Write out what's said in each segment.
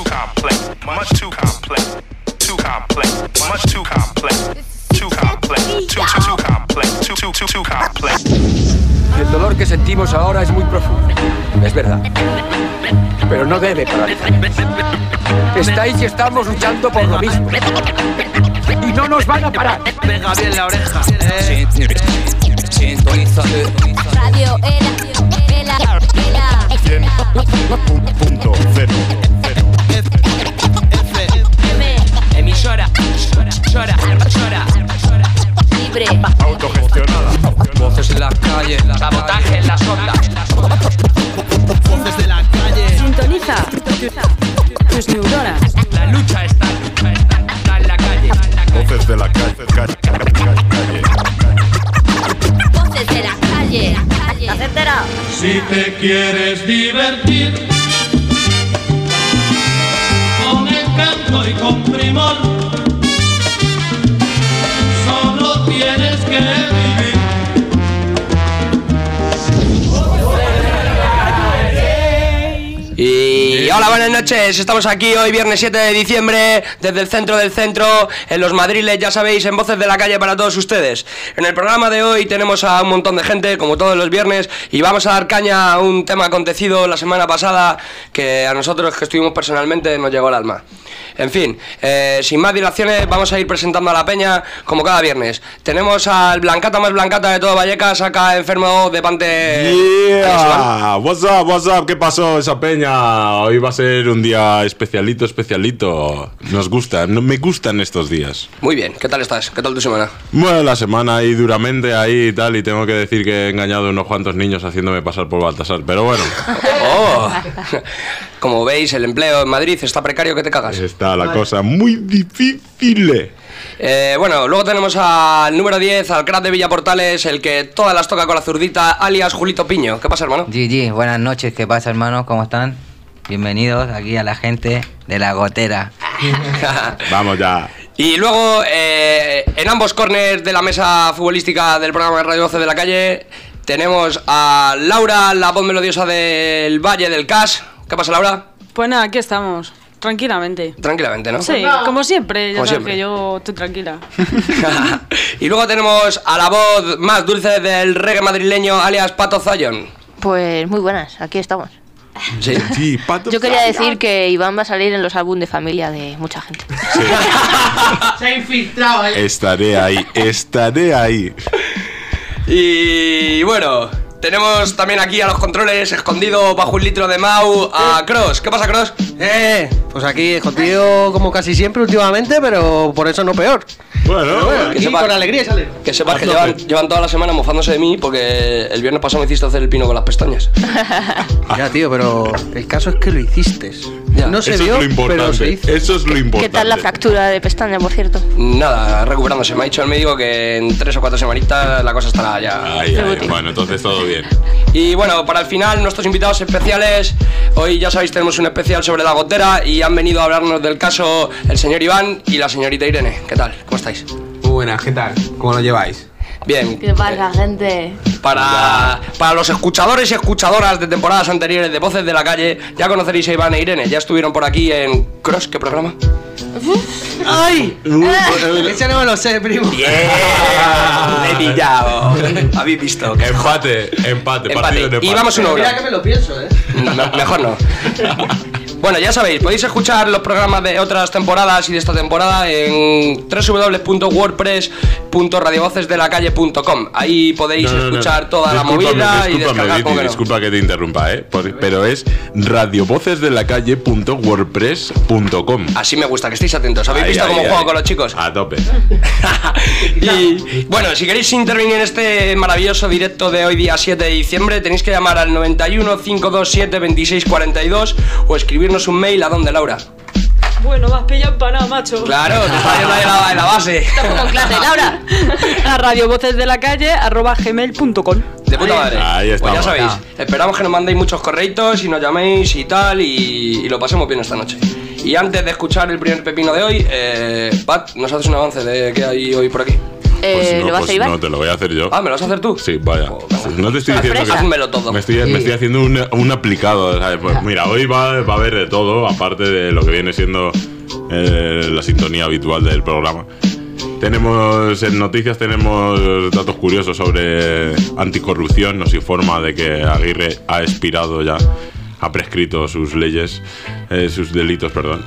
complex, much too complex, too complex, much too complex, too complex, too complex, too complex. El dolor que sentimos ahora es muy profundo, es verdad, pero no debe paralizar. Estáis y estamos luchando por lo mismo y no nos van a parar. Pega bien la oreja. Sintoniza Radio Ela 100.0 Emisora. Chora. Libre. autogestionada. Voces en la calle, Sabotaje en las ondas. Voces de la calle. Sintoniza tus neuronas. La lucha está en la calle. Voces de la calle. Voces de la calle. ¿Te has enterado? Si te quieres divertir con encanto y con primor, solo tienes que vivir. Y hola, buenas noches, estamos aquí hoy viernes 7 de diciembre desde el centro del centro, en Los Madriles, ya sabéis, en Voces de la Calle para todos ustedes. En el programa de hoy tenemos a un montón de gente, como todos los viernes, y vamos a dar caña a un tema acontecido la semana pasada que a nosotros que estuvimos personalmente nos llegó al alma. En fin, sin más dilaciones vamos a ir presentando a la peña como cada viernes. Tenemos al blancata más blancata de todo Vallecas, acá enfermo de Pante. Yeah, what's up, ¿qué pasó esa peña? Hoy va a ser un día especialito. Nos gusta, me gustan estos días. Muy bien, ¿qué tal estás? ¿Qué tal tu semana? Bueno, la semana ahí duramente ahí y tal, y tengo que decir que he engañado a unos cuantos niños haciéndome pasar por Baltasar, pero bueno. Oh. Como veis, el empleo en Madrid está precario que te cagas. Está la cosa muy difícil. Bueno, luego tenemos al número 10, al crack de Villaportales, el que todas las toca con la zurdita, alias Julito Piño. ¿Qué pasa, hermano? GG, buenas noches, ¿qué pasa, hermanos? ¿Cómo están? Bienvenidos aquí a la gente de La Gotera. Vamos ya. Y luego, en ambos corners de la mesa futbolística del programa de Radio Voces de la Calle, tenemos a Laura, la voz melodiosa del Valle del Cas. ¿Qué pasa, Laura? Pues nada, aquí estamos. Tranquilamente. Tranquilamente, ¿no? Sí, como siempre, ya Como sabes siempre. que yo estoy tranquila. Y luego tenemos a la voz más dulce del reggae madrileño, alias Pato Zion. Pues muy buenas, aquí estamos. Sí. Sí, Pato. Yo quería decir que Iván va a salir en los álbumes de familia de mucha gente. Sí. Se ha infiltrado ahí. Estaré ahí. Y bueno, tenemos también aquí a los controles, escondido bajo un litro de Mau, a Cross. ¿Qué pasa, Cross? Pues aquí escondido como casi siempre últimamente, pero por eso no peor. Bueno, Aquí sepa- con alegría sale. Que sepas que llevan toda la semana mofándose de mí porque el viernes pasado me hiciste hacer el pino con las pestañas. Ya, tío, pero el caso es que lo hiciste. Ya. No se eso vio, es lo importante. pero se hizo. Eso es lo importante. ¿Qué tal la fractura de pestaña, por cierto? Nada, recuperándose. Me ha dicho el médico que en 3 o 4 semanitas la cosa estará ya. Ay, bueno, entonces todo bien. Y bueno, para el final, nuestros invitados especiales. Hoy ya sabéis, tenemos un especial sobre La Gotera y han venido a hablarnos del caso el señor Iván y la señorita Irene. ¿Qué tal? ¿Cómo estáis? Muy buenas, ¿qué tal? ¿Cómo lo lleváis? Bien. ¿Qué pasa, gente? Para los escuchadores y escuchadoras de temporadas anteriores de Voces de la Calle, ya conoceréis a Iván e Irene. Ya estuvieron por aquí en Cross, ¿qué programa? ¡Ay! Ese no me lo sé, primo. ¡Bien! ¡Le he pillado! ¿Habéis visto? Empate, partido de empate. Y vamos 1-1. Mira que me lo pienso, Mejor no. Bueno, ya sabéis, podéis escuchar los programas de otras temporadas y de esta temporada en www.wordpress.radiovocesdelacalle.com. Ahí podéis escuchar toda la movida y descargar como que no. Disculpa que te interrumpa, pero es radiovocesdelacalle.wordpress.com. Así me gusta, que estéis atentos. ¿Habéis visto cómo juego con los chicos? A tope. Y bueno, si queréis intervenir en este maravilloso directo de hoy día 7 de diciembre, tenéis que llamar al 91 527 2642 o escribirnos un mail a donde, Laura. Bueno, me has pillado empanada, macho. Claro, te está yendo de la base. Estamos con clase, Laura. A radiovocesdelacalle@gmail.com. De puta madre. Ahí estamos. Pues ya sabéis, esperamos que nos mandéis muchos correitos y nos llaméis y tal y lo pasemos bien esta noche. Y antes de escuchar el primer pepino de hoy, Pat, ¿nos haces un avance de qué hay hoy por aquí? ¿Lo vas a llevar? No, te lo voy a hacer yo. Ah, ¿me lo vas a hacer tú? Sí, vaya. No te estoy diciendo que... Házmelo todo. Me estoy haciendo un aplicado, ¿sabes? Pues mira, hoy va a haber de todo, aparte de lo que viene siendo la sintonía habitual del programa. Tenemos en noticias, tenemos datos curiosos sobre anticorrupción. Nos informa de que Aguirre ha expirado ya, ha prescrito sus leyes, sus delitos, perdón.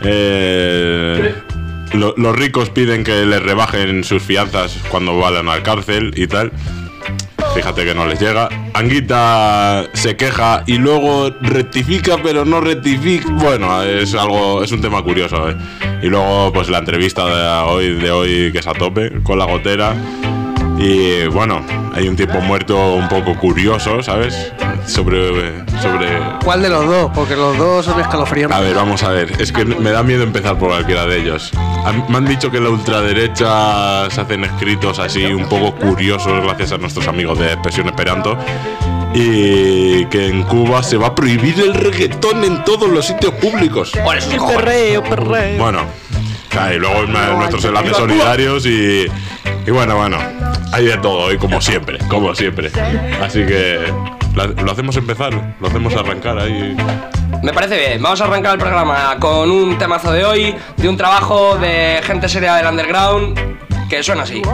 Los ricos piden que les rebajen sus fianzas cuando vayan a la cárcel y tal. Fíjate que no les llega. Anguita se queja y luego rectifica, pero no rectifica. Bueno, es un tema curioso, ¿eh? Y luego, pues la entrevista de hoy que es a tope con la gotera. Y bueno, hay un tiempo muerto un poco curioso, ¿sabes? Sobre... ¿Cuál de los dos? Porque los dos son escalofriantes. A ver, vamos a ver. Es que me da miedo empezar por cualquiera de ellos. Me han dicho que en la ultraderecha se hacen escritos así un poco curiosos gracias a nuestros amigos de Expresión Esperanto. Y que en Cuba se va a prohibir el reggaetón en todos los sitios públicos. Por eso perreo. Bueno, y luego nuestros enlaces solidarios y bueno, hay de todo hoy, como siempre. Así que lo hacemos empezar, lo hacemos arrancar ahí. Me parece bien. Vamos a arrancar el programa con un temazo de hoy, de un trabajo de gente seria del underground, que suena así.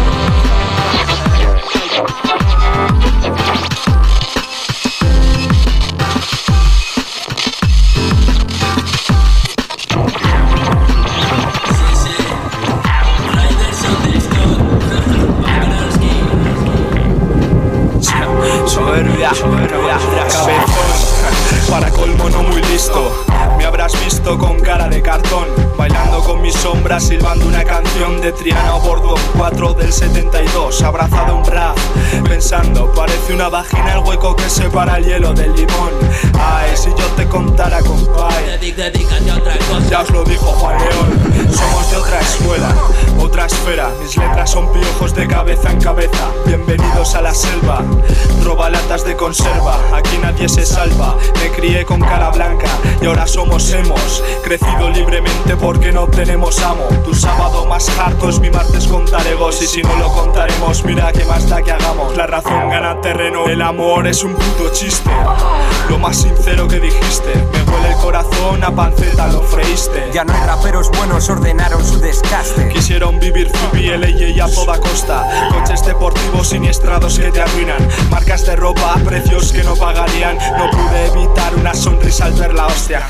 Cabezón, para colmo no muy listo. Me habrás visto con cara de cartón, bailando con mis sombras, silbando una canción de Triana a bordo 4 del 72, abrazado a un rap, pensando, parece una vagina el hueco que separa el hielo del limón. Ay, si yo te contara, compay, dedícate a otra cosa. Ya os lo dijo Juan León, somos de otra escuela, otra esfera. Mis letras son piojos de cabeza en cabeza. Bienvenidos a la selva, roba latas de conserva, aquí nadie se salva. Me crié con cara blanca y ahora somos hemos crecido libremente porque no tenemos amo. Tu sábado más harto es mi martes con talegos, y si no lo contaremos, mira que más da que hagamos. La razón gana terreno, el amor es un puto chiste. Lo más sincero que dijiste, me huele el corazón a panceta, lo freíste. Ya no hay raperos buenos, ordenaron su desgaste. Quisieron vivir y a toda costa, coches deportivos siniestrados que te arruinan, marcas de ropa a precios que no pagarían. No pude evitar una sonrisa al ver la hostia.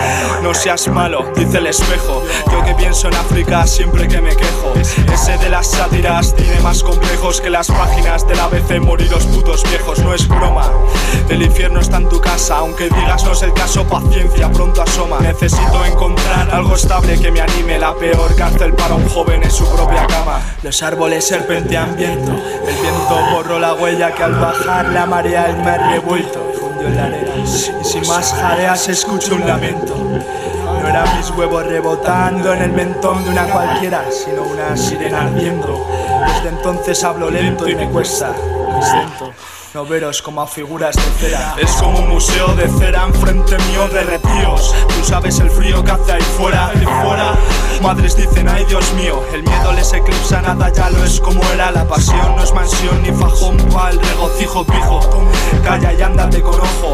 No seas malo, dice el espejo. Yo que pienso en África siempre que me quejo. Ese de las sátiras tiene más complejos que las páginas del ABC. Morir los putos viejos, no es broma. El infierno está en tu casa, aunque digas no es el caso, paciencia, pronto asoma. Necesito encontrar algo estable que me anime. La peor cárcel para un joven es su propia cama. Los árboles serpentean viento, el viento borró la huella que al bajar la marea el mar revuelto fundió en la arena. Y sin más jadeas escucho un lamento. No eran mis huevos rebotando en el mentón de una cualquiera, sino una sirena ardiendo. Desde entonces hablo lento y me cuesta, siento no veros como a figuras de cera. Es como un museo de cera enfrente mío de retíos. Tú sabes el frío que hace ahí fuera, Madres dicen ay Dios mío, el miedo les eclipsa, nada ya lo es como era. La pasión no es mansión ni fajón pa' el regocijo pijo. Calla y ándate con ojo.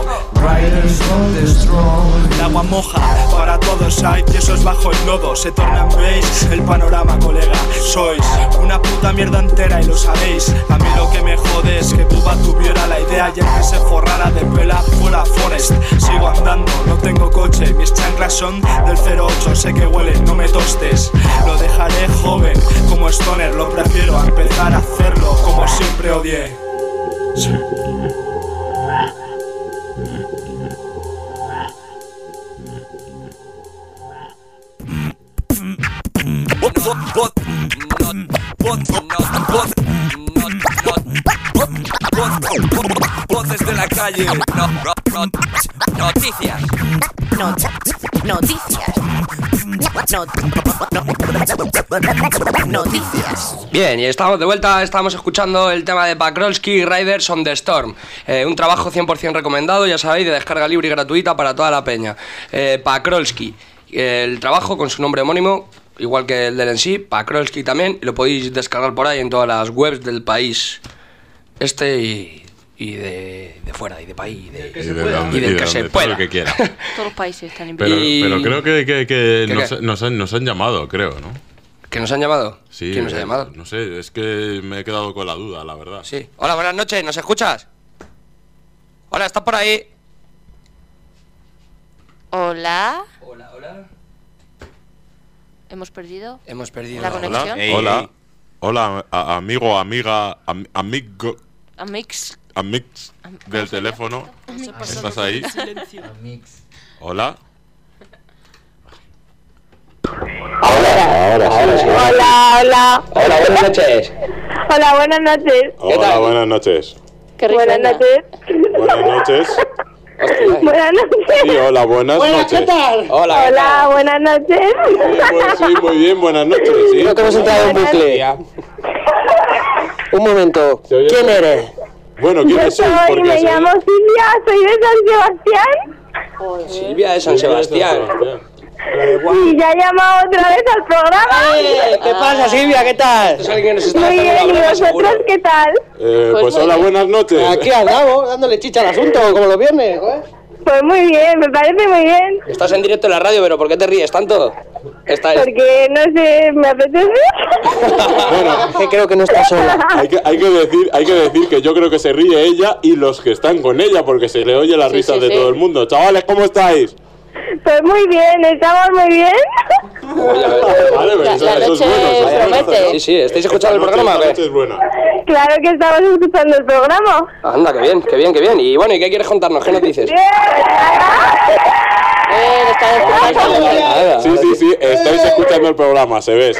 El agua moja para todos, hay tiesos bajo el lodo. Se tornan beige el panorama, colega. Sois una puta mierda entera y lo sabéis. A mí lo que me jode es que Cuba tuviera la idea y el que se forrara de pela fuera Forest. Sigo andando, no tengo coche, mis chanclas son del 08, sé que huelen, no me tostes. Lo dejaré joven como stoner, lo prefiero a empezar a hacerlo como siempre odié. Voces de la calle. Noticias. Noticias. Bien, y estamos de vuelta, estamos escuchando el tema de Pakrolski, Riders on the Storm. Un trabajo 100% recomendado, ya sabéis, de descarga libre y gratuita para toda la peña. Pakrolski, el trabajo con su nombre homónimo, igual que el del en sí, Pakrolski también, y lo podéis descargar por ahí en todas las webs del país y de fuera, y de país, y del que se pueda. Todo lo que quiera. Todos los países están Pero implicados. creo que nos han llamado, creo, ¿no? ¿Que nos han llamado? Sí. ¿Quién nos ha llamado? No sé, es que me he quedado con la duda, la verdad. Sí. Hola, buenas noches, ¿nos escuchas? Hola, ¿estás por ahí? Hola. Hola. ¿Hemos perdido? Hemos perdido la conexión. Hola, amigo, amiga, amigo. Amix. Del teléfono. ¿Estás ahí? Hola. Hola, hola. Hola, buenas noches. Hola, buenas noches. Hola, buenas noches. Qué buenas noches. Buenas noches. Buenas noches. Sí, hola, buenas noches. Hola, buenas noches. Sí, muy bien, buenas noches. Sí. Creo que hemos entrado en bucle. Un momento. ¿Quién eres? Bueno, ¿quién soy? Me llamo Silvia, soy de San Sebastián. Silvia de San Sebastián. Y ya he llamado otra vez al programa. ¿Qué pasa, Silvia? ¿Qué tal? Muy bien, ¿y vosotros qué tal? Pues hola, buenas noches. Aquí andamos, dándole chicha al asunto, como los viernes, ¿eh? Pues muy bien, me parece muy bien. Estás en directo en la radio, pero ¿por qué te ríes tanto? Porque, no sé, me apetece. Bueno, es que creo que no está sola. Hay que decir que yo creo que se ríe ella y los que están con ella, porque se le oye las risas de todo el mundo. Chavales, ¿cómo estáis? Pues muy bien, estamos muy bien. Vale, pero eso es bueno. Sí, ¿estáis escuchando el programa o qué? Es buena. Claro que estamos escuchando el programa. Anda, qué bien. Y bueno, ¿y qué quieres contarnos? ¿Qué noticias? Sí, estáis escuchando el programa, se ve.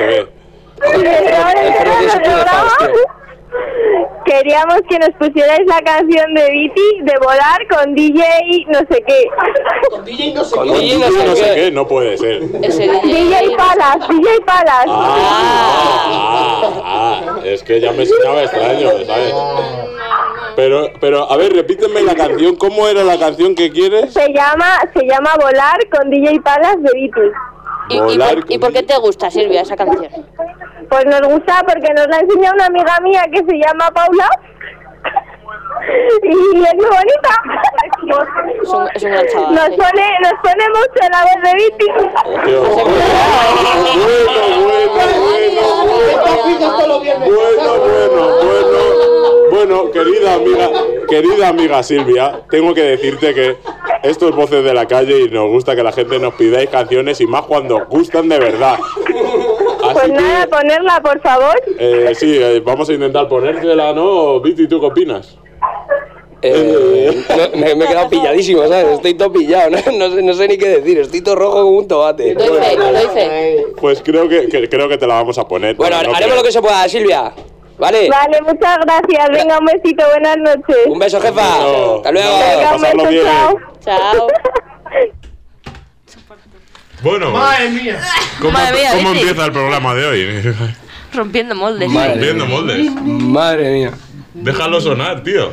Queríamos que nos pusierais la canción de Viti de Volar con DJ no sé qué. Con DJ no sé Con DJ no sé qué, no puede ser. DJ Palas. Es que ya me sonaba extraño, ¿sabes? Pero, a ver, repíteme la canción. ¿Cómo era la canción que quieres? Se llama Volar con DJ Palas de Viti. ¿Y por qué te gusta, Silvia, esa canción? Pues nos gusta porque nos la enseña una amiga mía que se llama Paula. Y es muy bonita. Es un gran chaval. Nos pone mucho la voz de Viti. Bueno, querida amiga Silvia, tengo que decirte que esto es Voces de la Calle y nos gusta que la gente nos pidáis canciones y más cuando os gustan de verdad. Pues nada, ponerla, por favor. Sí, vamos a intentar ponérsela, ¿no? Viti, ¿tú qué opinas? Me he quedado pilladísimo, ¿sabes? Estoy todo pillado, no sé ni qué decir. Estoy todo rojo como un tomate. Doy fe. Pues creo que te la vamos a poner. Bueno, haremos lo que se pueda, Silvia. ¿Vale? Vale, muchas gracias. Venga, un besito, buenas noches. Un beso, jefa. Hasta luego. Venga, un beso, bien. Chao. Bueno, Madre mía. ¿cómo Viti. empieza el programa de hoy? Rompiendo moldes. Rompiendo moldes. Madre mía. Déjalo sonar, tío.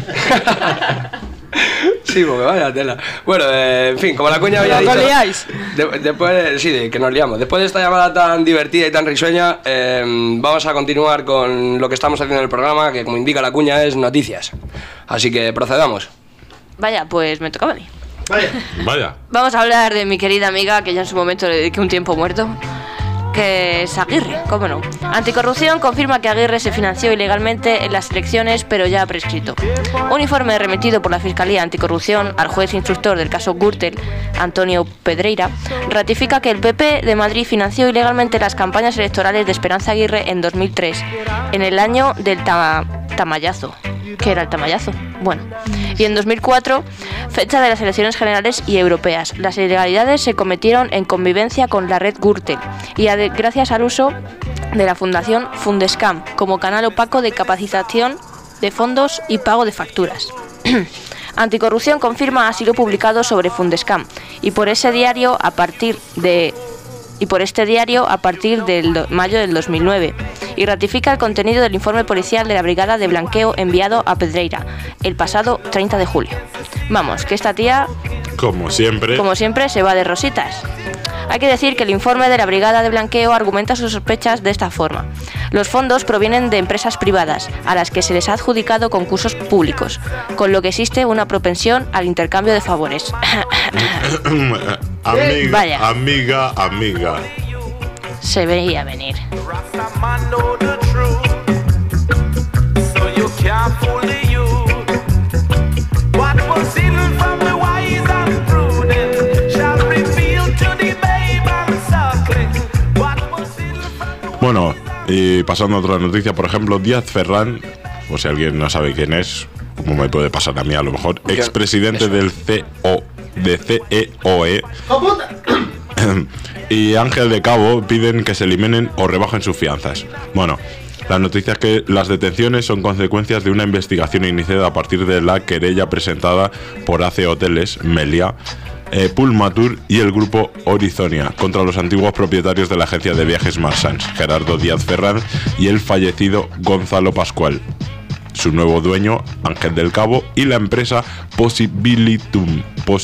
Sí, porque vaya tela. Bueno, en fin, como la cuña había dicho... ¿Os liáis? Después, sí, que nos liamos. Después de esta llamada tan divertida y tan risueña, vamos a continuar con lo que estamos haciendo en el programa, que como indica la cuña es noticias. Así que procedamos. Vaya, pues me tocaba a mí. Vaya. Vamos a hablar de mi querida amiga, que ya en su momento le dediqué un tiempo muerto, que es Aguirre, cómo no. Anticorrupción confirma que Aguirre se financió ilegalmente en las elecciones, pero ya ha prescrito. Un informe remitido por la Fiscalía Anticorrupción al juez instructor del caso Gürtel, Antonio Pedreira, ratifica que el PP de Madrid financió ilegalmente las campañas electorales de Esperanza Aguirre en 2003, en el año del tamallazo. ¿Qué era el tamallazo? Bueno, y en 2004, fecha de las elecciones generales y europeas. Las ilegalidades se cometieron en convivencia con la red Gürtel y gracias al uso de la Fundación Fundescam como canal opaco de capacitación de fondos y pago de facturas. Anticorrupción confirma así lo publicado sobre Fundescam y por este diario a partir del mayo del 2009 y ratifica el contenido del informe policial de la Brigada de Blanqueo enviado a Pedreira el pasado 30 de julio. Vamos, que esta tía Como siempre. Como siempre, se va de rositas. Hay que decir que el informe de la Brigada de Blanqueo argumenta sus sospechas de esta forma. Los fondos provienen de empresas privadas, a las que se les ha adjudicado concursos públicos, con lo que existe una propensión al intercambio de favores. Vaya. Amiga. Se veía venir. Bueno, y pasando a otra noticia, por ejemplo, Díaz Ferrán, o si alguien no sabe quién es, como me puede pasar a mí a lo mejor, expresidente del CEOE y Ángel de Cabo piden que se eliminen o rebajen sus fianzas. Bueno, la noticia es que las detenciones son consecuencias de una investigación iniciada a partir de la querella presentada por AC Hoteles, Meliá, Pulmatur y el grupo Horizonia contra los antiguos propietarios de la agencia de viajes Marsans, Gerardo Díaz Ferrán y el fallecido Gonzalo Pascual, su nuevo dueño Ángel del Cabo y la empresa Possibilitum,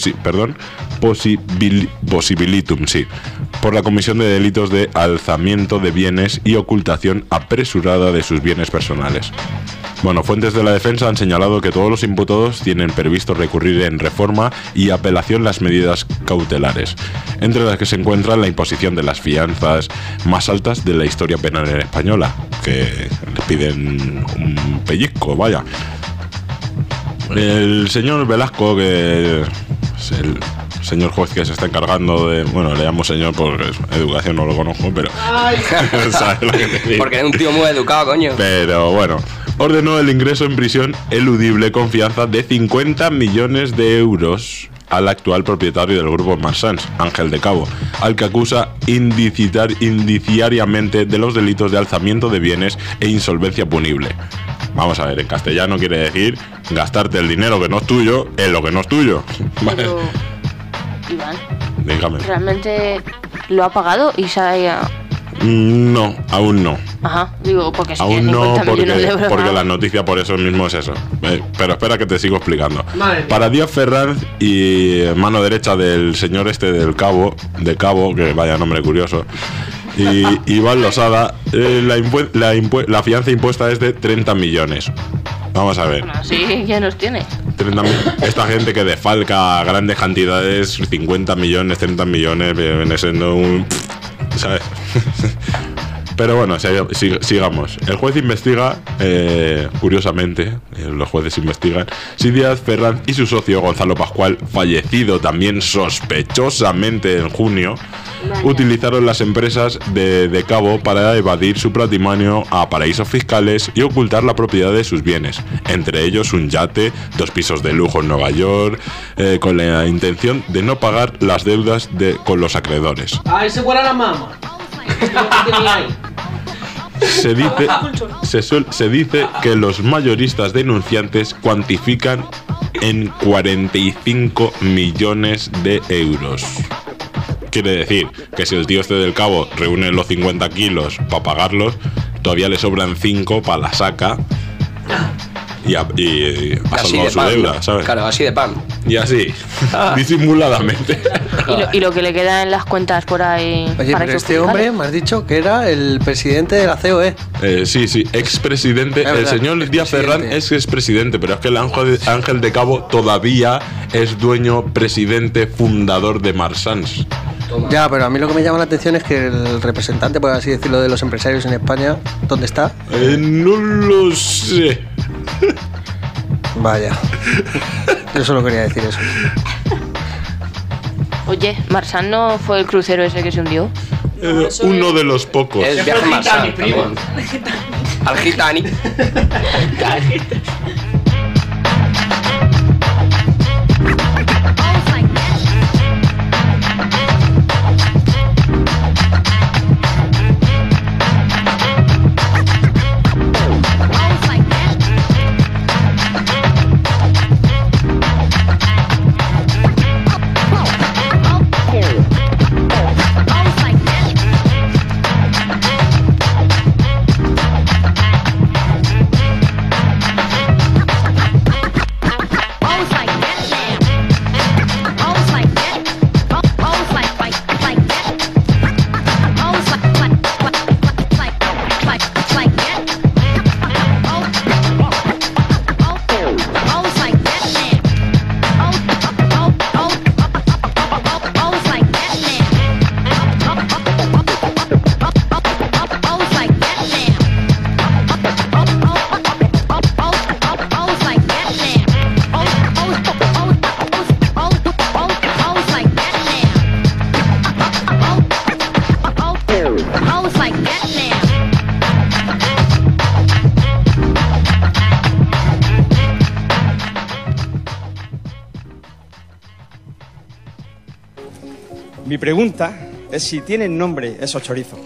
sí, por la comisión de delitos de alzamiento de bienes y ocultación apresurada de sus bienes personales. Bueno, fuentes de la defensa han señalado que todos los imputados tienen previsto recurrir en reforma y apelación las medidas cautelares, entre las que se encuentra la imposición de las fianzas más altas de la historia penal española, que les piden un pellizco, vaya. El señor Velasco, que es el señor juez que se está encargando de... Bueno, le llamo señor porque educación no lo conozco, pero... ¿sabes lo que te digo? Porque es un tío muy educado, coño. Pero bueno, ordenó el ingreso en prisión eludible con fianza de 50 millones de euros al actual propietario del grupo Marsans, Ángel de Cabo, al que acusa indiciariamente de los delitos de alzamiento de bienes e insolvencia punible. Vamos a ver, en castellano quiere decir gastarte el dinero que no es tuyo en lo que no es tuyo. Pero, Iván, dígame. ¿realmente lo ha pagado y se ha... No, aún no. Ajá, digo, porque si aún tiene 50 no, millones de euros... porque la noticia por eso mismo es eso. Pero espera que te sigo explicando. Para Díaz Ferrán y mano derecha del señor este del Cabo, que vaya nombre curioso, y Iván Losada, la fianza impuesta es de 30 millones. Vamos a ver. Bueno, sí, ya nos tiene. Esta gente que defalca grandes cantidades, 50 millones, 30 millones, viene siendo un... ¿sabes? Pero bueno, sigamos. El juez investiga, curiosamente, los jueces investigan, si Díaz Ferrán y su socio Gonzalo Pascual, fallecido también sospechosamente en junio, utilizaron las empresas de Cabo para evadir su patrimonio a paraísos fiscales y ocultar la propiedad de sus bienes, entre ellos un yate, 2 pisos de lujo en Nueva York, con la intención de no pagar las deudas con los acreedores. Ahí se fuera la mama. Se dice que los mayoristas denunciantes cuantifican en 45 millones de euros. Quiere decir que si el tío este del Cabo reúne los 50 kilos para pagarlos, todavía le sobran 5 para la saca y ha salvado su deuda, ¿sabes? Claro, así de pan. Y así, disimuladamente. Y lo que le queda en las cuentas por ahí... Oye, pero este hombre me has dicho que era el presidente de la COE. Sí, expresidente. El señor Díaz Ferrán es expresidente, pero es que el Ángel de Cabo todavía es dueño, presidente, fundador de Marsans. Ya, pero a mí lo que me llama la atención es que el representante, por así decirlo, de los empresarios en España, ¿dónde está? No lo sé. Vaya. Yo solo quería decir eso. Oye, ¿Marsan no fue el crucero ese que se hundió? Uno de los pocos. El viaje Marsan, primo. Al Gitani. Mi pregunta es si tienen nombre esos chorizos.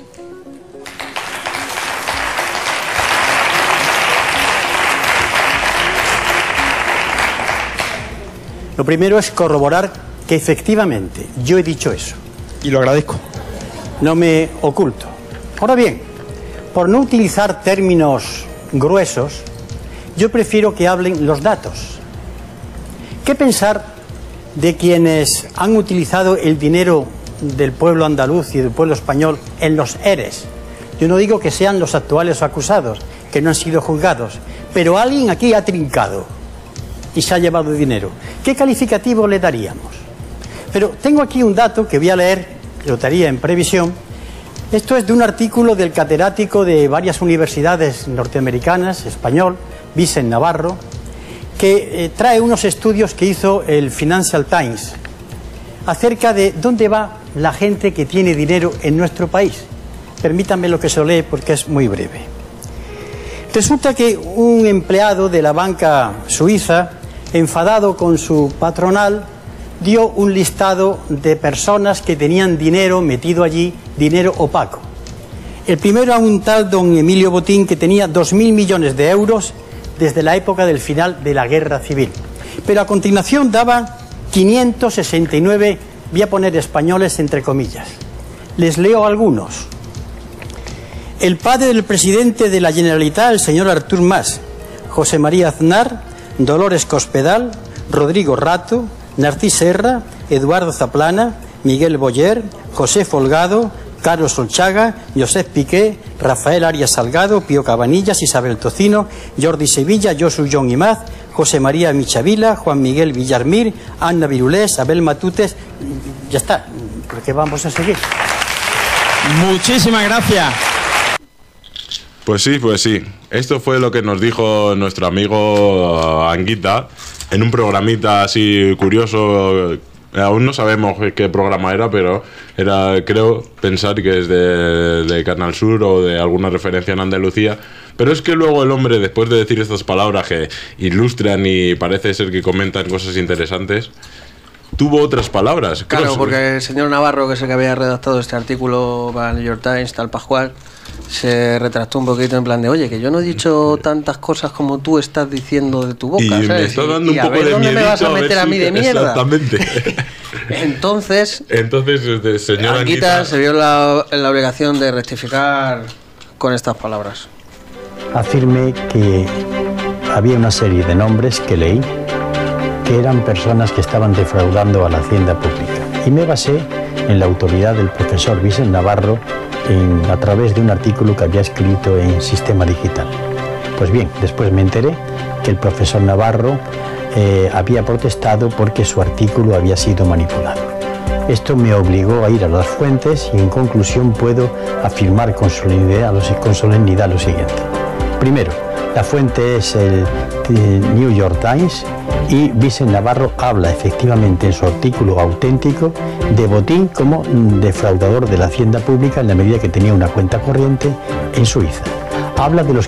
Lo primero es corroborar que efectivamente yo he dicho eso. Y lo agradezco. No me oculto. Ahora bien, por no utilizar términos gruesos, yo prefiero que hablen los datos. ¿Qué pensar de quienes han utilizado el dinero del pueblo andaluz y del pueblo español en los ERES? Yo no digo que sean los actuales acusados, que no han sido juzgados, pero alguien aquí ha trincado y se ha llevado dinero. ¿Qué calificativo le daríamos? Pero tengo aquí un dato que voy a leer, lo daría en previsión. Esto es de un artículo del catedrático de varias universidades norteamericanas, español, Vicent Navarro, que trae unos estudios que hizo el Financial Times acerca de dónde va la gente que tiene dinero en nuestro país. Permítanme lo que se lo lee porque es muy breve. Resulta que un empleado de la banca suiza, enfadado con su patronal, dio un listado de personas que tenían dinero metido allí, dinero opaco. El primero era un tal don Emilio Botín, que tenía 2.000 millones de euros desde la época del final de la Guerra Civil. Pero a continuación daba 569, voy a poner españoles entre comillas. Les leo algunos. El padre del presidente de la Generalitat, el señor Artur Mas, José María Aznar, Dolores Cospedal, Rodrigo Rato, Narcís Serra, Eduardo Zaplana, Miguel Boyer, José Folgado, Carlos Solchaga, Josep Piqué, Rafael Arias Salgado, Pío Cabanillas, Isabel Tocino, Jordi Sevilla, Josu John Imaz, José María Michavila, Juan Miguel Villarmir, Anna Virulés, Abel Matutes. Ya está, creo que vamos a seguir. Muchísimas gracias. Pues sí. Esto fue lo que nos dijo nuestro amigo Anguita en un programita así curioso. Aún no sabemos qué programa era, pero era, creo, pensar que es de Canal Sur o de alguna referencia en Andalucía. Pero es que luego el hombre, después de decir estas palabras que ilustran y parece ser que comentan cosas interesantes, tuvo otras palabras. Claro, porque el señor Navarro, que es el que había redactado este artículo para el New York Times, tal Pascual, se retractó un poquito en plan de, oye, que yo no he dicho tantas cosas como tú estás diciendo de tu boca, y ¿sabes? Me está dando un poco de ¿dónde miedito, me vas a meter a mí de mierda? Exactamente. Entonces, señora Anguita se vio la obligación de rectificar con estas palabras. Afirmé que había una serie de nombres que leí que eran personas que estaban defraudando a la hacienda pública. Y me basé en la autoridad del profesor Vicent Navarro a través de un artículo que había escrito en Sistema Digital. Pues bien, después me enteré que el profesor Navarro había protestado porque su artículo había sido manipulado. Esto me obligó a ir a las fuentes y en conclusión puedo afirmar con solemnidad lo siguiente. Primero, la fuente es el New York Times y Vicent Navarro habla efectivamente en su artículo auténtico de Botín como defraudador de la hacienda pública en la medida que tenía una cuenta corriente en Suiza. Habla de los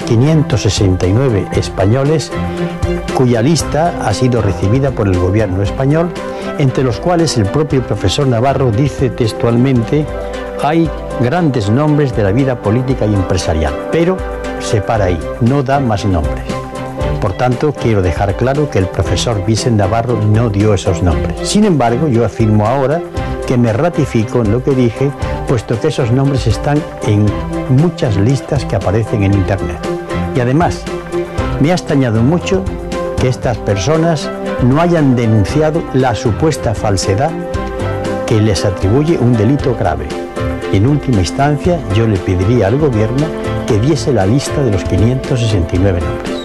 569 españoles cuya lista ha sido recibida por el gobierno español, entre los cuales el propio profesor Navarro dice textualmente: hay grandes nombres de la vida política y empresarial, pero se para ahí, no da más nombres. Por tanto, quiero dejar claro que el profesor Vicent Navarro no dio esos nombres. Sin embargo, yo afirmo ahora que me ratifico en lo que dije, puesto que esos nombres están en muchas listas que aparecen en Internet. Y además, me ha extrañado mucho que estas personas no hayan denunciado la supuesta falsedad que les atribuye un delito grave. Y en última instancia, yo le pediría al gobierno que diese la lista de los 569 nombres.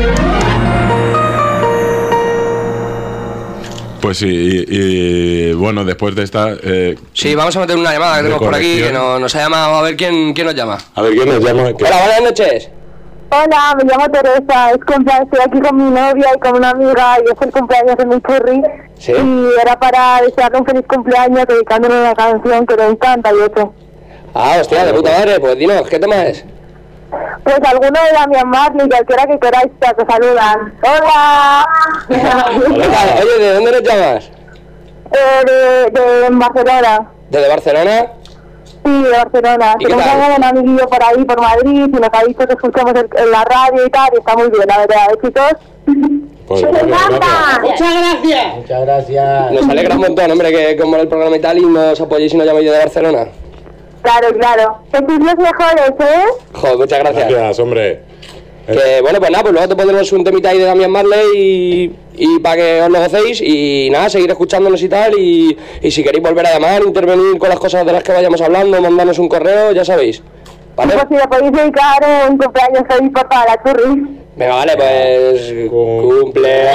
Pues sí, y bueno, después de esta... sí, vamos a meter una llamada que tenemos por aquí, que nos ha llamado. A ver quién nos llama. A ver quién nos llama. Hola, buenas noches. Hola, me llamo Teresa, estoy aquí con mi novia y con una amiga y es el cumpleaños de mi churri. ¿Sí? Y era para desearle un feliz cumpleaños dedicándole una canción que le encanta y eso. Ah, hostia, de puta madre, pues dinos, ¿qué tema es? Pues alguno de Damian Marley, cualquiera que queráis, te saludan. ¡Hola! Oye, ¿de dónde nos llamas? De Barcelona. ¿Desde Barcelona? Sí, de Barcelona. ¿Y qué Tenemos tal? un amiguillo por ahí, por Madrid, y nos ha visto que escuchamos en la radio y tal, y está muy bien, la verdad, chicos. Pues, ¡Me encanta! Muchas gracias. Muchas gracias. Nos alegra un montón, hombre, que como el programa y tal y nos apoyéis y nos llaméis de Barcelona. Claro, claro. Que sois los mejores, ¿eh? Joder, muchas gracias. Gracias, hombre. Que bueno, pues nada, pues luego te pondremos un temita ahí de Damian Marley y para que os lo gocéis y nada, seguir escuchándonos y tal y si queréis volver a llamar, intervenir con las cosas de las que vayamos hablando, mandarnos un correo, ya sabéis. ¿Vale? Pues si le podéis dedicar un cumpleaños feliz por toda la churri. Venga, vale, pues cumpleaños.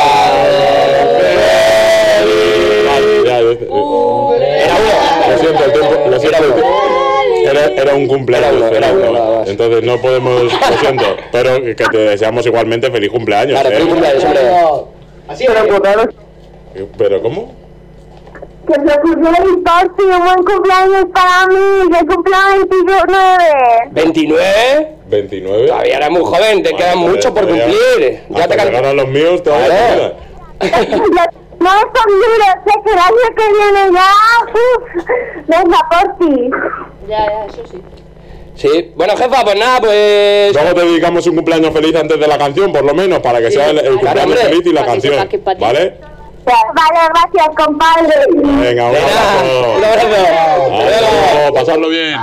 Lo siento, el tiempo, lo siento. Era un cumpleaños, Era uno. entonces no podemos, lo siento, pero que te deseamos igualmente feliz cumpleaños. Claro, feliz cumpleaños, hombre. Así ¿Pero cómo? Que se ocurrió Party, un buen cumpleaños para mí, que cumpleaños 29. ¿29? 29. Todavía eres muy joven, te quedan mucho por cumplir. Ya te ganan los míos todavía. No son duros, sé que el año que viene ya, venga, Porti. Ya, eso sí. Sí, bueno, jefa, pues nada, pues... Luego te dedicamos un cumpleaños feliz antes de la canción, por lo menos, para que sea el cumpleaños feliz y la canción, ¿vale? Vale, gracias, compadre. Venga, un abrazo. Un abrazo. Pasarlo bien.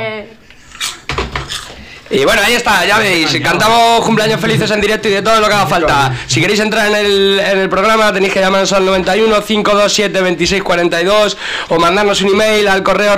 Y bueno, ahí está, ya veis, cantamos cumpleaños felices en directo y de todo lo que haga falta. Si queréis entrar en el programa tenéis que llamarnos al 91 527 2642 o mandarnos un email al correo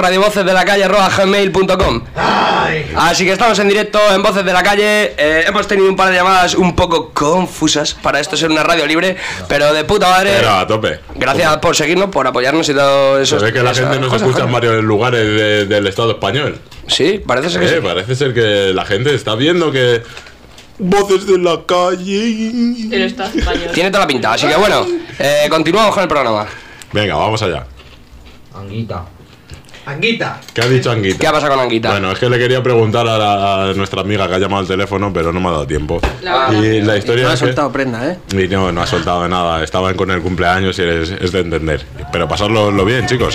radiovocesdelacalle@gmail.com. Así que estamos en directo en Voces de la Calle. Hemos tenido un par de llamadas un poco confusas para esto ser una radio libre, pero de puta madre. Pero a tope. Gracias por seguirnos, por apoyarnos y todo eso. Se ve que la gente nos escucha en varios lugares del Estado español. Sí, parece ser que sí. Parece ser que la gente está viendo que... Voces de la Calle. El Estado español. Tiene toda la pinta, así que bueno, continuamos con el programa. Venga, vamos allá. Anguita. Anguita. ¿Qué ha dicho Anguita? ¿Qué ha pasado con Anguita? Bueno, es que le quería preguntar a nuestra amiga que ha llamado al teléfono, pero no me ha dado tiempo. Y la historia no ha es que... soltado prenda, ¿eh? Y no ha soltado nada. Estaban con el cumpleaños y es de entender. Pero pasarlo bien, chicos,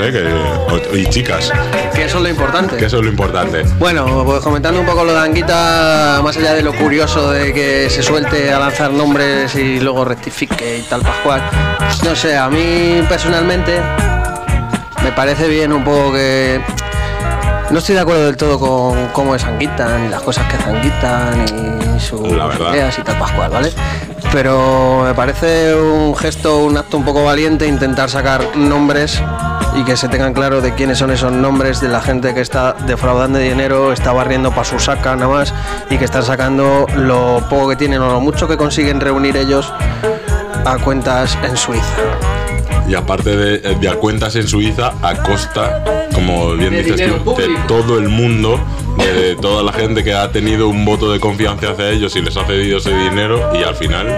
y chicas. Que eso es lo importante. Que eso es lo importante. Bueno, pues comentando un poco lo de Anguita, más allá de lo curioso de que se suelte a lanzar nombres y luego rectifique y tal pascual, no sé, a mí personalmente me parece bien un poco que... No estoy de acuerdo del todo con cómo es Anguita, ni las cosas que hace Anguita, ni sus ideas y tal pascual, ¿vale? Pero me parece un gesto, un acto un poco valiente intentar sacar nombres y que se tengan claro de quiénes son esos nombres de la gente que está defraudando dinero, está barriendo para su saca nada más y que están sacando lo poco que tienen o lo mucho que consiguen reunir ellos a cuentas en Suiza. Y aparte de a cuentas en Suiza, a costa, como bien dices tú, de todo el mundo, de toda la gente que ha tenido un voto de confianza hacia ellos y les ha cedido ese dinero y al final...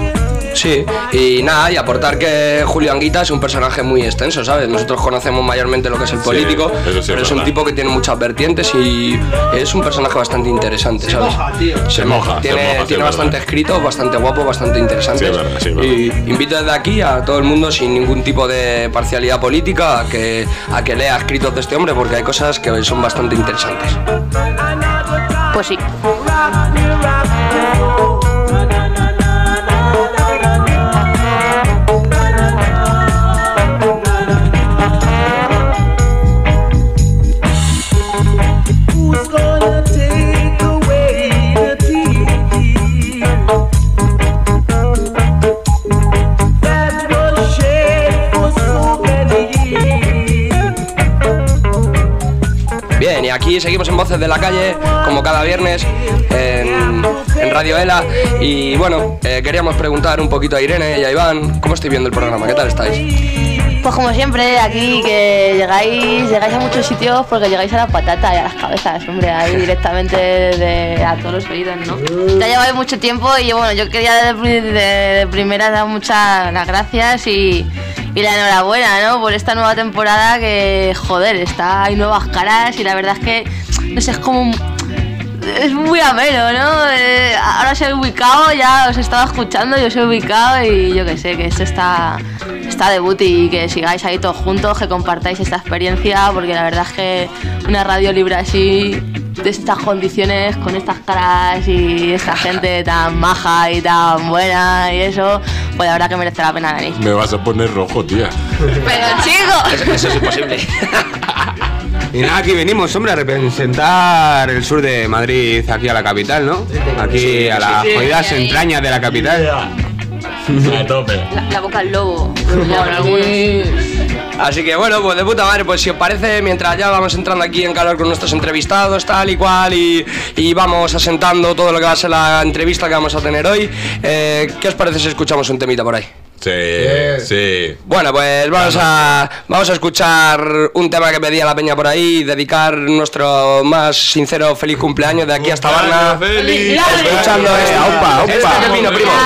Sí, y nada, y aportar que Julio Anguita es un personaje muy extenso, ¿sabes? Nosotros conocemos mayormente lo que es el político, pero es un tipo que tiene muchas vertientes y es un personaje bastante interesante, ¿sabes? Se moja, tiene bastante escrito, bastante guapo, bastante interesante. Sí, verdad, sí, y invito desde aquí a todo el mundo, sin ningún tipo de parcialidad política, a que lea escritos de este hombre, porque hay cosas que son bastante interesantes. Pues sí. Bien, y aquí seguimos en Voces de la Calle, como cada viernes, en Radio ELA. Y bueno, queríamos preguntar un poquito a Irene y a Iván, ¿cómo estáis viendo el programa? ¿Qué tal estáis? Pues como siempre, aquí que llegáis a muchos sitios porque llegáis a la patata y a las cabezas, hombre, ahí directamente a todos los oídos, ¿no? Ya lleváis mucho tiempo y bueno, yo quería de primera dar muchas las gracias y la enhorabuena, ¿no? Por esta nueva temporada que, joder, hay nuevas caras y la verdad es que, no sé, es muy ameno, ¿no? Ahora os he ubicado, ya os he estado escuchando y os he ubicado y yo que sé, que esto está está debut y que sigáis ahí todos juntos, que compartáis esta experiencia, porque la verdad es que una radio libre así, de estas condiciones, con estas caras y esta gente tan maja y tan buena y eso, pues la verdad que merece la pena venir. Me vas a poner rojo, tía. Pero chicos, Eso es imposible. Y nada, aquí venimos, hombre, a representar el sur de Madrid aquí a la capital, ¿no? Aquí a las jodidas entrañas de la capital. A tope. la boca al lobo. Así que bueno, pues de puta madre, pues si os parece, mientras ya vamos entrando aquí en calor con nuestros entrevistados, tal y cual, y vamos asentando todo lo que va a ser la entrevista que vamos a tener hoy, ¿qué os parece si escuchamos un temita por ahí? Sí, sí. Bueno, pues vamos a escuchar un tema que pedía la peña por ahí y dedicar nuestro más sincero feliz cumpleaños de aquí hasta Varna. ¡Feliz! Escuchando esta, opa. Este que vino, primo.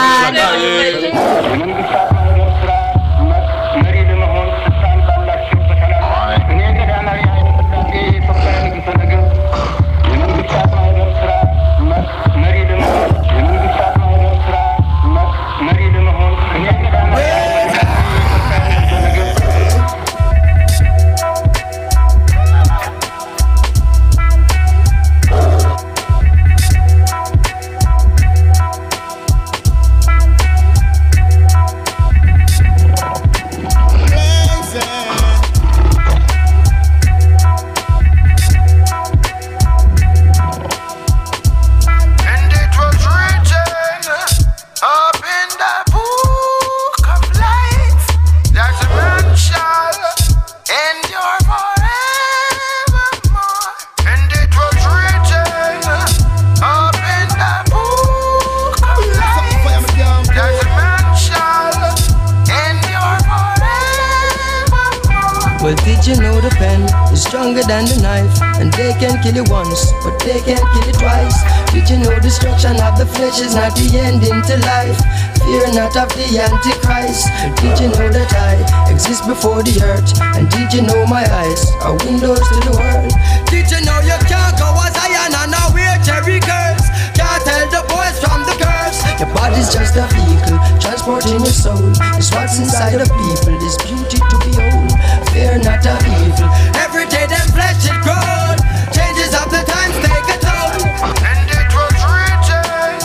Well, did you know the pen is stronger than the knife? And they can kill you once, but they can't kill you twice. Did you know destruction of the flesh is not the ending to life? Fear not of the Antichrist. Did you know that I exist before the earth? And did you know my eyes are windows to the world? Did you know you can't go as iron and now wear cherry girls? Can't tell the boys from the girls. Your body's just a vehicle, transporting your soul. It's what's inside of people, this beauty to behold. Fear not of evil. Every day them flesh it grows. Changes of the times take a toll. And it was written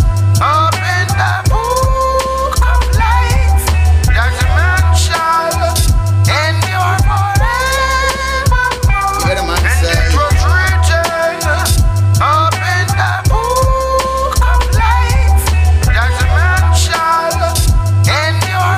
up in the book of life that a man shall endure forevermore. And it was written up in the book of life that a man shall endure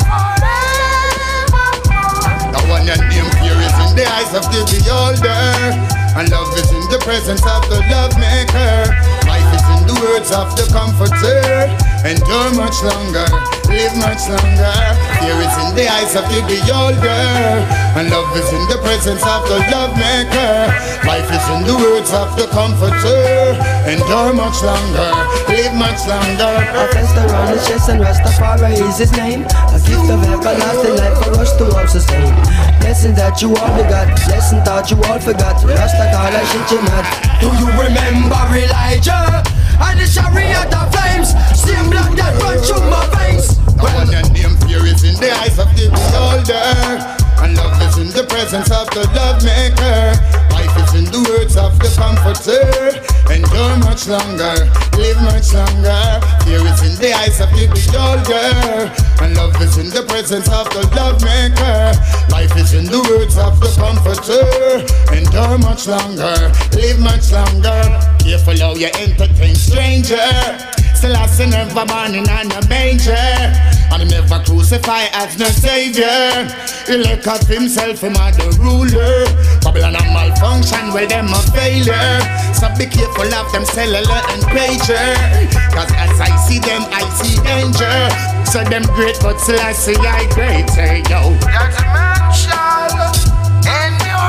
forevermore. Now one your name fear is in the eyes of the beholder, and love is in the presence of the love maker. Life is in the words of the comforter. Endure much longer, live much longer. Fear is in the eyes of the beholder, and love is in the presence of the love maker. Life is in the words of the comforter. Endure much longer, live much longer. A fest around his chest and Rastafari is his name. A gift of everlasting life for us to all sustain. Lesson that you all begot, lesson that you all forgot. Rasta call a shit you not. Do you remember Elijah? And the chariot of flames, same blood that run through my veins. Well, your name fear is in the eyes of the beholder, and love is in the presence of the love maker. Life is in the words of the comforter. Endure much longer, live much longer. Fear is in the eyes of the beholder, and love is in the presence of the love maker. Life is in the words of the comforter. Endure much longer, live much longer. Careful how you entertain stranger. Selassie never born in a manger, and he never crucified as no savior. He look at himself, him as the ruler. Babylon a malfunction, well them a failure. So be careful of them cellular and pager, cause as I see them, I see danger. So them great, but Selassie I great, hey yo. That a man shall endure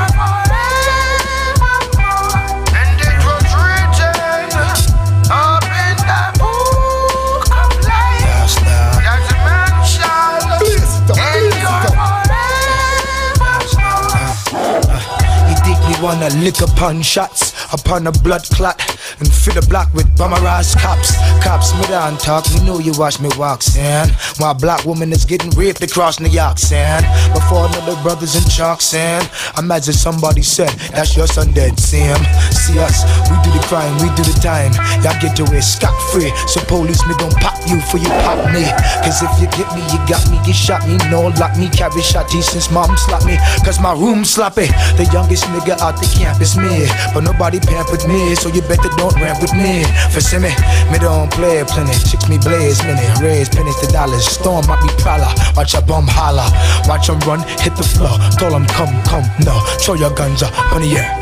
forevermore, and it was written up in the book of life that a man shall endure forevermore. You think me wanna lick upon shots, upon a blood clot. and fill the block with bummerized cops. Cops, me don't talk, me know you watch me walk, son. While black woman is getting raped across New York, son. Before another brothers in chalk, son. Imagine somebody said, that's your son dead, Sam. See us, we do the crime, we do the time. Y'all get away scot-free, so police me don't pop you for you pop me. Cause if you get me, you got me, you shot me. No, lock me, carry shotty since mom slapped me. Cause my room's sloppy. The youngest nigga out the camp is me. But nobody pampered me, so you better don't ramp with me. For see me don't play plenty. Chicks me blaze many, raise pennies to dollars. Storm might be prowler, watch a bum holler. Watch them run, hit the floor. Told them come, no. Throw your guns up in the air.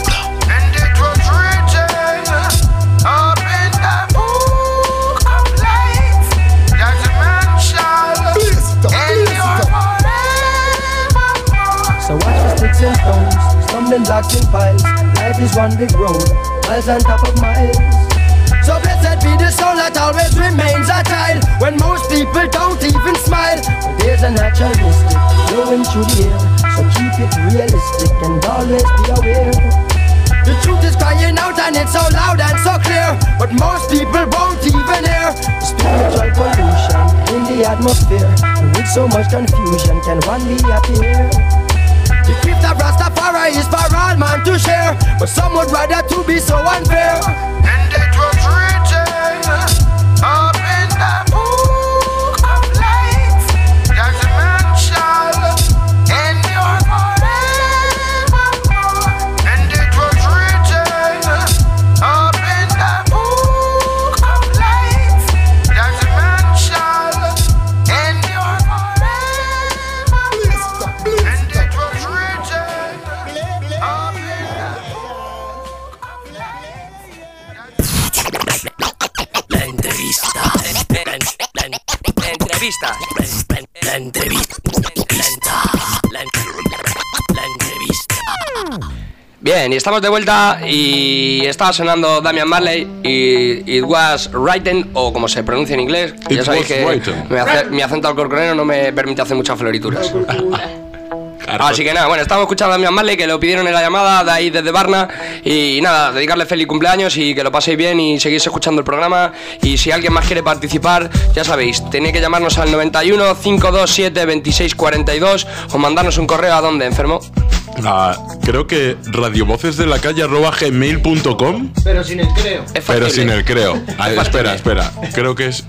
So watch the sticks and stones, stumbling blocks and piles. Life is one big road, miles on top of miles. So blessed be the soul that always remains a child, when most people don't even smile. But there's a natural mystic flowing through the air, so keep it realistic and always be aware. The truth is crying out and it's so loud and so clear, but most people won't even hear. Spiritual pollution in the atmosphere, and with so much confusion, can one be happier? The gift of Rastafari is for all man to share, but some would rather to be so unfair. And it was written up in the book of life, that a man shall endure forevermore. And it was written up in the book of life, that a man shall endure forevermore. And it was La entrevista. La entrevista. Bien, y estamos de vuelta y estaba sonando Damian Marley y It Was Written, o como se pronuncia en inglés. Ya sabéis que mi acento alcorconero no me permite hacer muchas florituras. Así que nada, bueno, estamos escuchando a Damian Marley, que lo pidieron en la llamada de ahí desde Varna. Y nada, dedicarle feliz cumpleaños y que lo paséis bien y seguís escuchando el programa. Y si alguien más quiere participar, ya sabéis, tenéis que llamarnos al 91 527 2642 o mandarnos un correo. ¿A dónde, enfermo? Creo que radiovocesdelacalle@gmail.com. Pero sin el creo. Pero sin el creo. Espera. Creo que es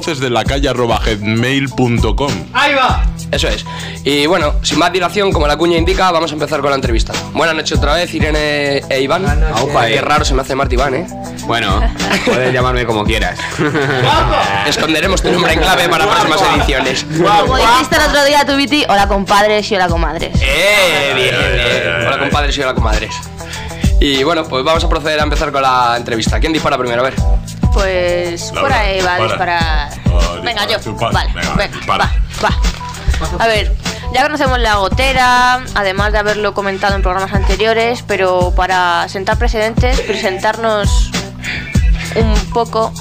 radiovocesdelacalle@gmail.com. ¡Ahí va! Eso es. Y bueno, sin más dilación, como la cuña indica, vamos a empezar con la entrevista. Buenas noches otra vez, Irene e Iván. Qué raro se me hace llamarte Iván, ¿eh? Bueno, puedes llamarme como quieras. Esconderemos tu nombre en clave para próximas ediciones. Como dijiste el otro día, tu Viti, hola compadres y hola comadres. Bien. Hola compadres y hola comadres. Y bueno, pues vamos a proceder a empezar con la entrevista. ¿Quién dispara primero? A ver. Pues por ahí va a disparar. Venga, yo. Vale, venga, va. A ver, ya conocemos la gotera, además de haberlo comentado en programas anteriores, pero para sentar precedentes, presentarnos un poco.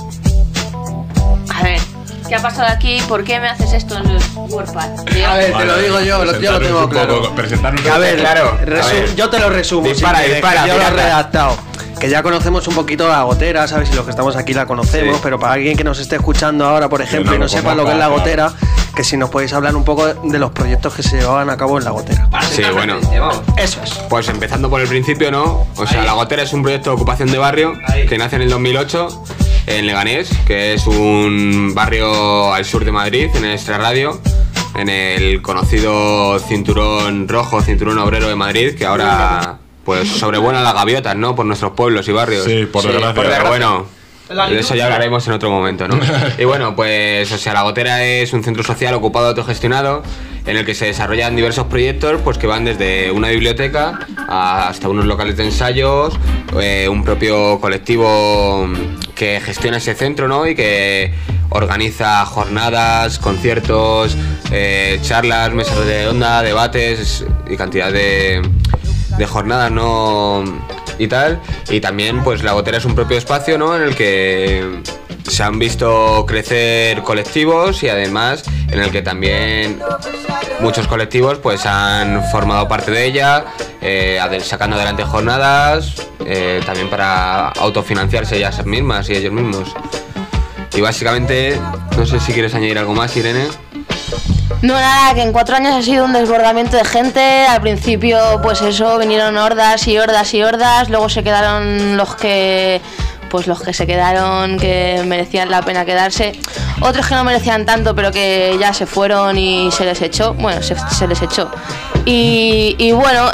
A ver, ¿qué ha pasado aquí? ¿Por qué me haces esto en los WordPad? A ver, te lo digo yo lo tengo claro. A ver, claro, yo te lo resumo. Dispara, yo lo he redactado. Que ya conocemos un poquito la gotera, ¿sabes? Y los que estamos aquí la conocemos, sí. Pero para alguien que nos esté escuchando ahora, por ejemplo, y no sepa lo que es la gotera, que si nos podéis hablar un poco de los proyectos que se llevaban a cabo en la gotera. Sí, bueno. Eso es. Pues empezando por el principio, ¿no? O sea, la gotera es un proyecto de ocupación de barrio que nace en el 2008 en Leganés, que es un barrio al sur de Madrid, en el extrarradio, en el conocido cinturón rojo, cinturón obrero de Madrid, que ahora pues sobrevuelan las gaviotas, ¿no? Por nuestros pueblos y barrios. Sí, por desgracia. Pero bueno, de eso ya hablaremos en otro momento, ¿no? Y bueno, pues, o sea, la gotera es un centro social ocupado autogestionado en el que se desarrollan diversos proyectos, pues que van desde una biblioteca hasta unos locales de ensayos, un propio colectivo que gestiona ese centro, ¿no? Y que organiza jornadas, conciertos, charlas, mesas redondas, debates y cantidad de jornadas, ¿no? Y tal. Y también pues la gotera es un propio espacio, ¿no? En el que se han visto crecer colectivos y además en el que también muchos colectivos pues han formado parte de ella, sacando adelante jornadas, también para autofinanciarse ellas mismas y ellos mismos. Y básicamente, no sé si quieres añadir algo más, Irene. No, nada, que en 4 años ha sido un desbordamiento de gente. Al principio, pues eso, vinieron hordas y hordas y hordas. Luego se quedaron los que se quedaron, que merecían la pena quedarse. Otros que no merecían tanto, pero que ya se fueron y se les echó. Bueno, se les echó. Y bueno,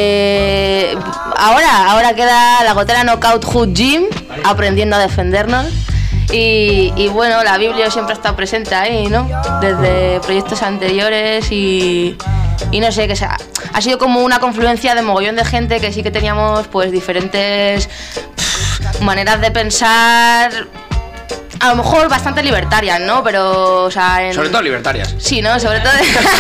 ahora queda la Gotera Knockout Hood Gym, aprendiendo a defendernos. Y bueno, la Biblia siempre ha estado presente ahí, ¿no? Desde proyectos anteriores y no sé, que ha sido como una confluencia de mogollón de gente que sí que teníamos pues diferentes maneras de pensar, a lo mejor bastante libertarias, ¿no? Pero, o sea... Sobre todo libertarias. Sí, ¿no? Sobre todo...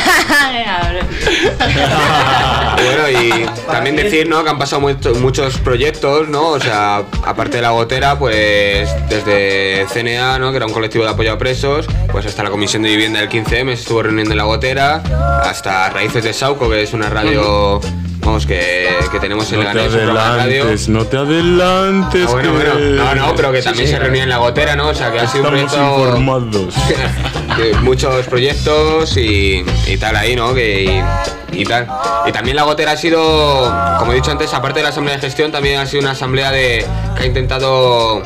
Bueno, y también decir, ¿no?, que han pasado muchos proyectos, ¿no? O sea, aparte de La Gotera, pues desde CNA, ¿no?, que era un colectivo de apoyo a presos, pues hasta la Comisión de Vivienda del 15M se estuvo reuniendo en La Gotera, hasta Raíces de Sauco, que es una radio... Vamos, que tenemos en Leganés, no te adelantes. No, pero que también se reunía en La Gotera, ¿no? O sea, que ha sido un proyecto... informados. Muchos proyectos y tal ahí, ¿no? Y tal. Y también La Gotera ha sido, como he dicho antes, aparte de la asamblea de gestión, también ha sido una asamblea que ha intentado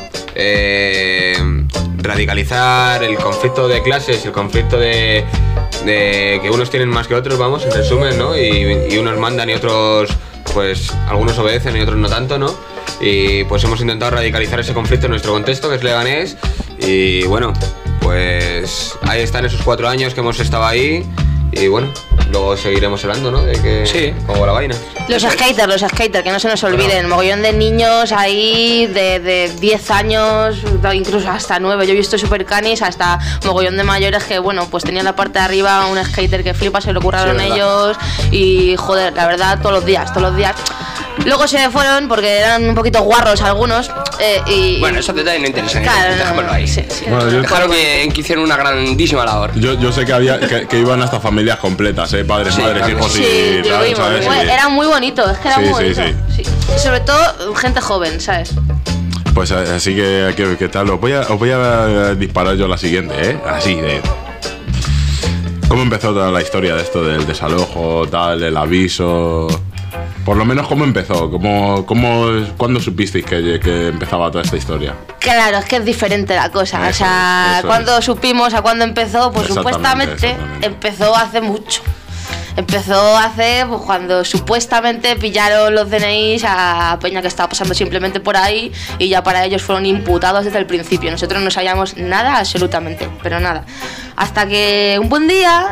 radicalizar el conflicto de clases, el conflicto de que unos tienen más que otros, vamos, en resumen, ¿no? Y unos mandan y otros, pues, algunos obedecen y otros no tanto, ¿no? Y pues hemos intentado radicalizar ese conflicto en nuestro contexto, que es Leganés. Y bueno, pues ahí están esos 4 años que hemos estado ahí. Y bueno, luego seguiremos hablando, ¿no? De que... Sí. Como la vaina. Los skaters, que no se nos olviden. Mogollón de niños ahí de 10 años, incluso hasta 9. Yo he visto supercanis hasta mogollón de mayores que, bueno, pues tenían la parte de arriba un skater que flipa, se lo curraron ellos. Y, joder, la verdad, todos los días. Luego se fueron porque eran un poquito guarros algunos. Bueno, esos detalles no interesan. Claro, dejámoslo ahí. Sí. Bueno, Dejaron que hicieron una grandísima labor. Yo sé que iban hasta familias completas, padres, madres, hijos y tal, ¿sabes? Era muy bonito, es que era muy bonito. Sí. Y sobre todo gente joven, ¿sabes? Pues así que tal, os voy a disparar yo la siguiente, así de... ¿Cómo empezó toda la historia de esto del desalojo, tal, del aviso? Por lo menos, ¿cómo empezó? ¿Cuándo supisteis que empezaba toda esta historia? Claro, es que es diferente la cosa. O sea, cuando supimos a cuándo empezó, pues supuestamente empezó hace mucho. Empezó hace, pues, cuando supuestamente pillaron los DNIs a Peña que estaba pasando simplemente por ahí y ya para ellos fueron imputados desde el principio. Nosotros no sabíamos nada, absolutamente, pero nada. Hasta que un buen día,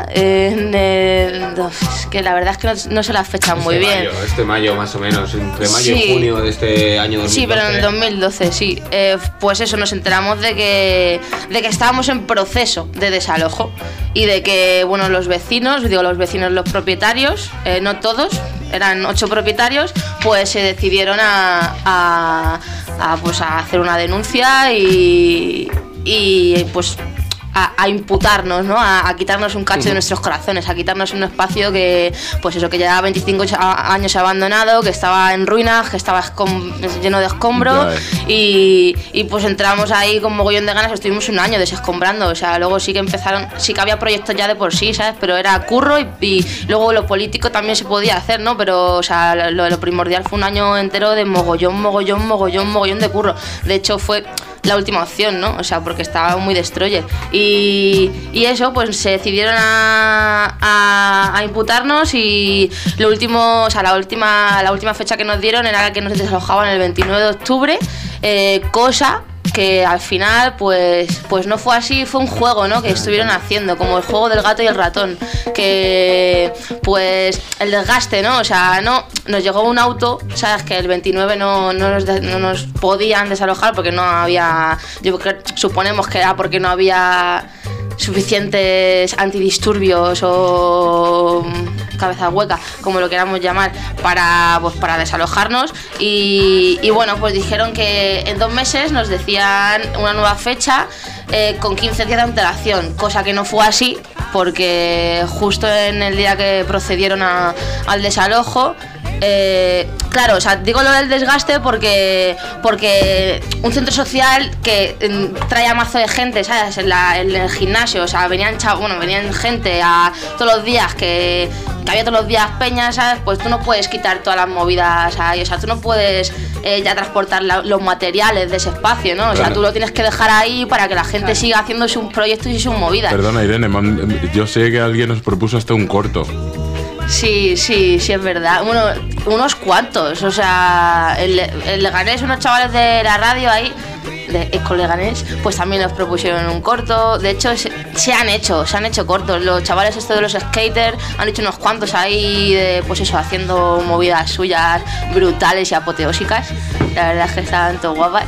es que la verdad es que no se las fechan muy bien. Este mayo más o menos, entre mayo y junio de este año 2012. Sí, pero en el 2012, sí. Pues eso, nos enteramos de que estábamos en proceso de desalojo y de que, bueno, los los propietarios, no todos, eran 8 propietarios, pues se decidieron a hacer una denuncia y pues a imputarnos, ¿no? A quitarnos un cacho de nuestros corazones, a quitarnos un espacio que, pues eso, que llevaba 25 años abandonado, que estaba en ruinas, que estaba lleno de escombros y pues entramos ahí con mogollón de ganas, estuvimos un año desescombrando, o sea, luego sí que había proyectos ya de por sí, ¿sabes? Pero era curro y luego lo político también se podía hacer, ¿no? Pero, o sea, lo primordial fue un año entero de mogollón de curro. De hecho, fue la última opción, ¿no? O sea, porque estaba muy destroyer. Y eso, pues se decidieron a imputarnos y lo último, o sea, la última fecha que nos dieron era que nos desalojaban el 29 de octubre, cosa que al final pues no fue así, fue un juego, ¿no? Que estuvieron haciendo, como el juego del gato y el ratón, que pues el desgaste, ¿no? O sea, nos llegó un auto, sabes que el 29 no nos podían desalojar porque no había, suponemos que era porque no había suficientes antidisturbios o cabeza hueca, como lo queramos llamar, para desalojarnos y bueno, pues dijeron que en 2 meses nos decían una nueva fecha con 15 días de antelación, cosa que no fue así porque justo en el día que procedieron al desalojo, claro, o sea, digo lo del desgaste porque un centro social que trae a mazo de gente, ¿sabes? En el gimnasio, o sea, venían gente todos los días que había todos los días peñas, ¿sabes? Pues tú no puedes quitar todas las movidas ahí, o sea, tú no puedes ya transportar los materiales de ese espacio, ¿no? O sea, tú lo tienes que dejar ahí para que la gente siga haciendo sus proyectos y sus movidas. Perdona, Irene, yo sé que alguien nos propuso hasta un corto. Sí, es verdad. Bueno, unos cuantos. O sea, el Leganés, unos chavales de la radio ahí, de Eco Leganés, pues también nos propusieron un corto. De hecho, se han hecho cortos. Los chavales estos de los skaters han hecho unos cuantos ahí, pues eso, haciendo movidas suyas brutales y apoteósicas. La verdad es que estaban todas guapas.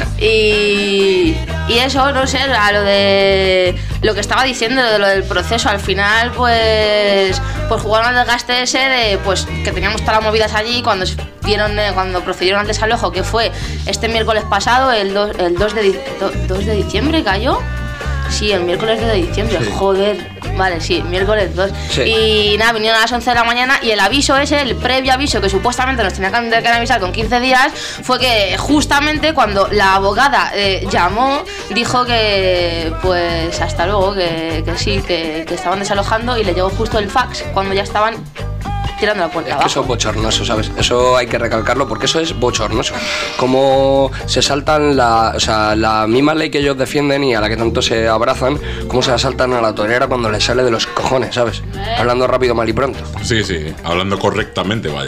Y eso, no sé, a lo de lo que estaba diciendo, de lo del proceso, al final, pues jugaron al desgaste ese de pues que teníamos todas las movidas allí cuando procedieron al desalojo, que fue este miércoles pasado, el 2 de diciembre cayó. Sí, el miércoles 2 de diciembre, sí. Joder, vale, sí, miércoles 2. Sí. Y nada, vinieron a las 11 de la mañana y el aviso ese, el previo aviso que supuestamente nos tenía que avisar con 15 días, fue que justamente cuando la abogada llamó, dijo que pues hasta luego, que sí, que estaban desalojando, y le llegó justo el fax cuando ya estaban tirando la puerta abajo. Eso es bochornoso, ¿sabes? Eso hay que recalcarlo porque eso es bochornoso. Como se saltan la misma ley que ellos defienden y a la que tanto se abrazan, como se la saltan a la torera cuando les sale de los cojones, ¿sabes? Hablando rápido, mal y pronto. Sí, hablando correctamente, vaya.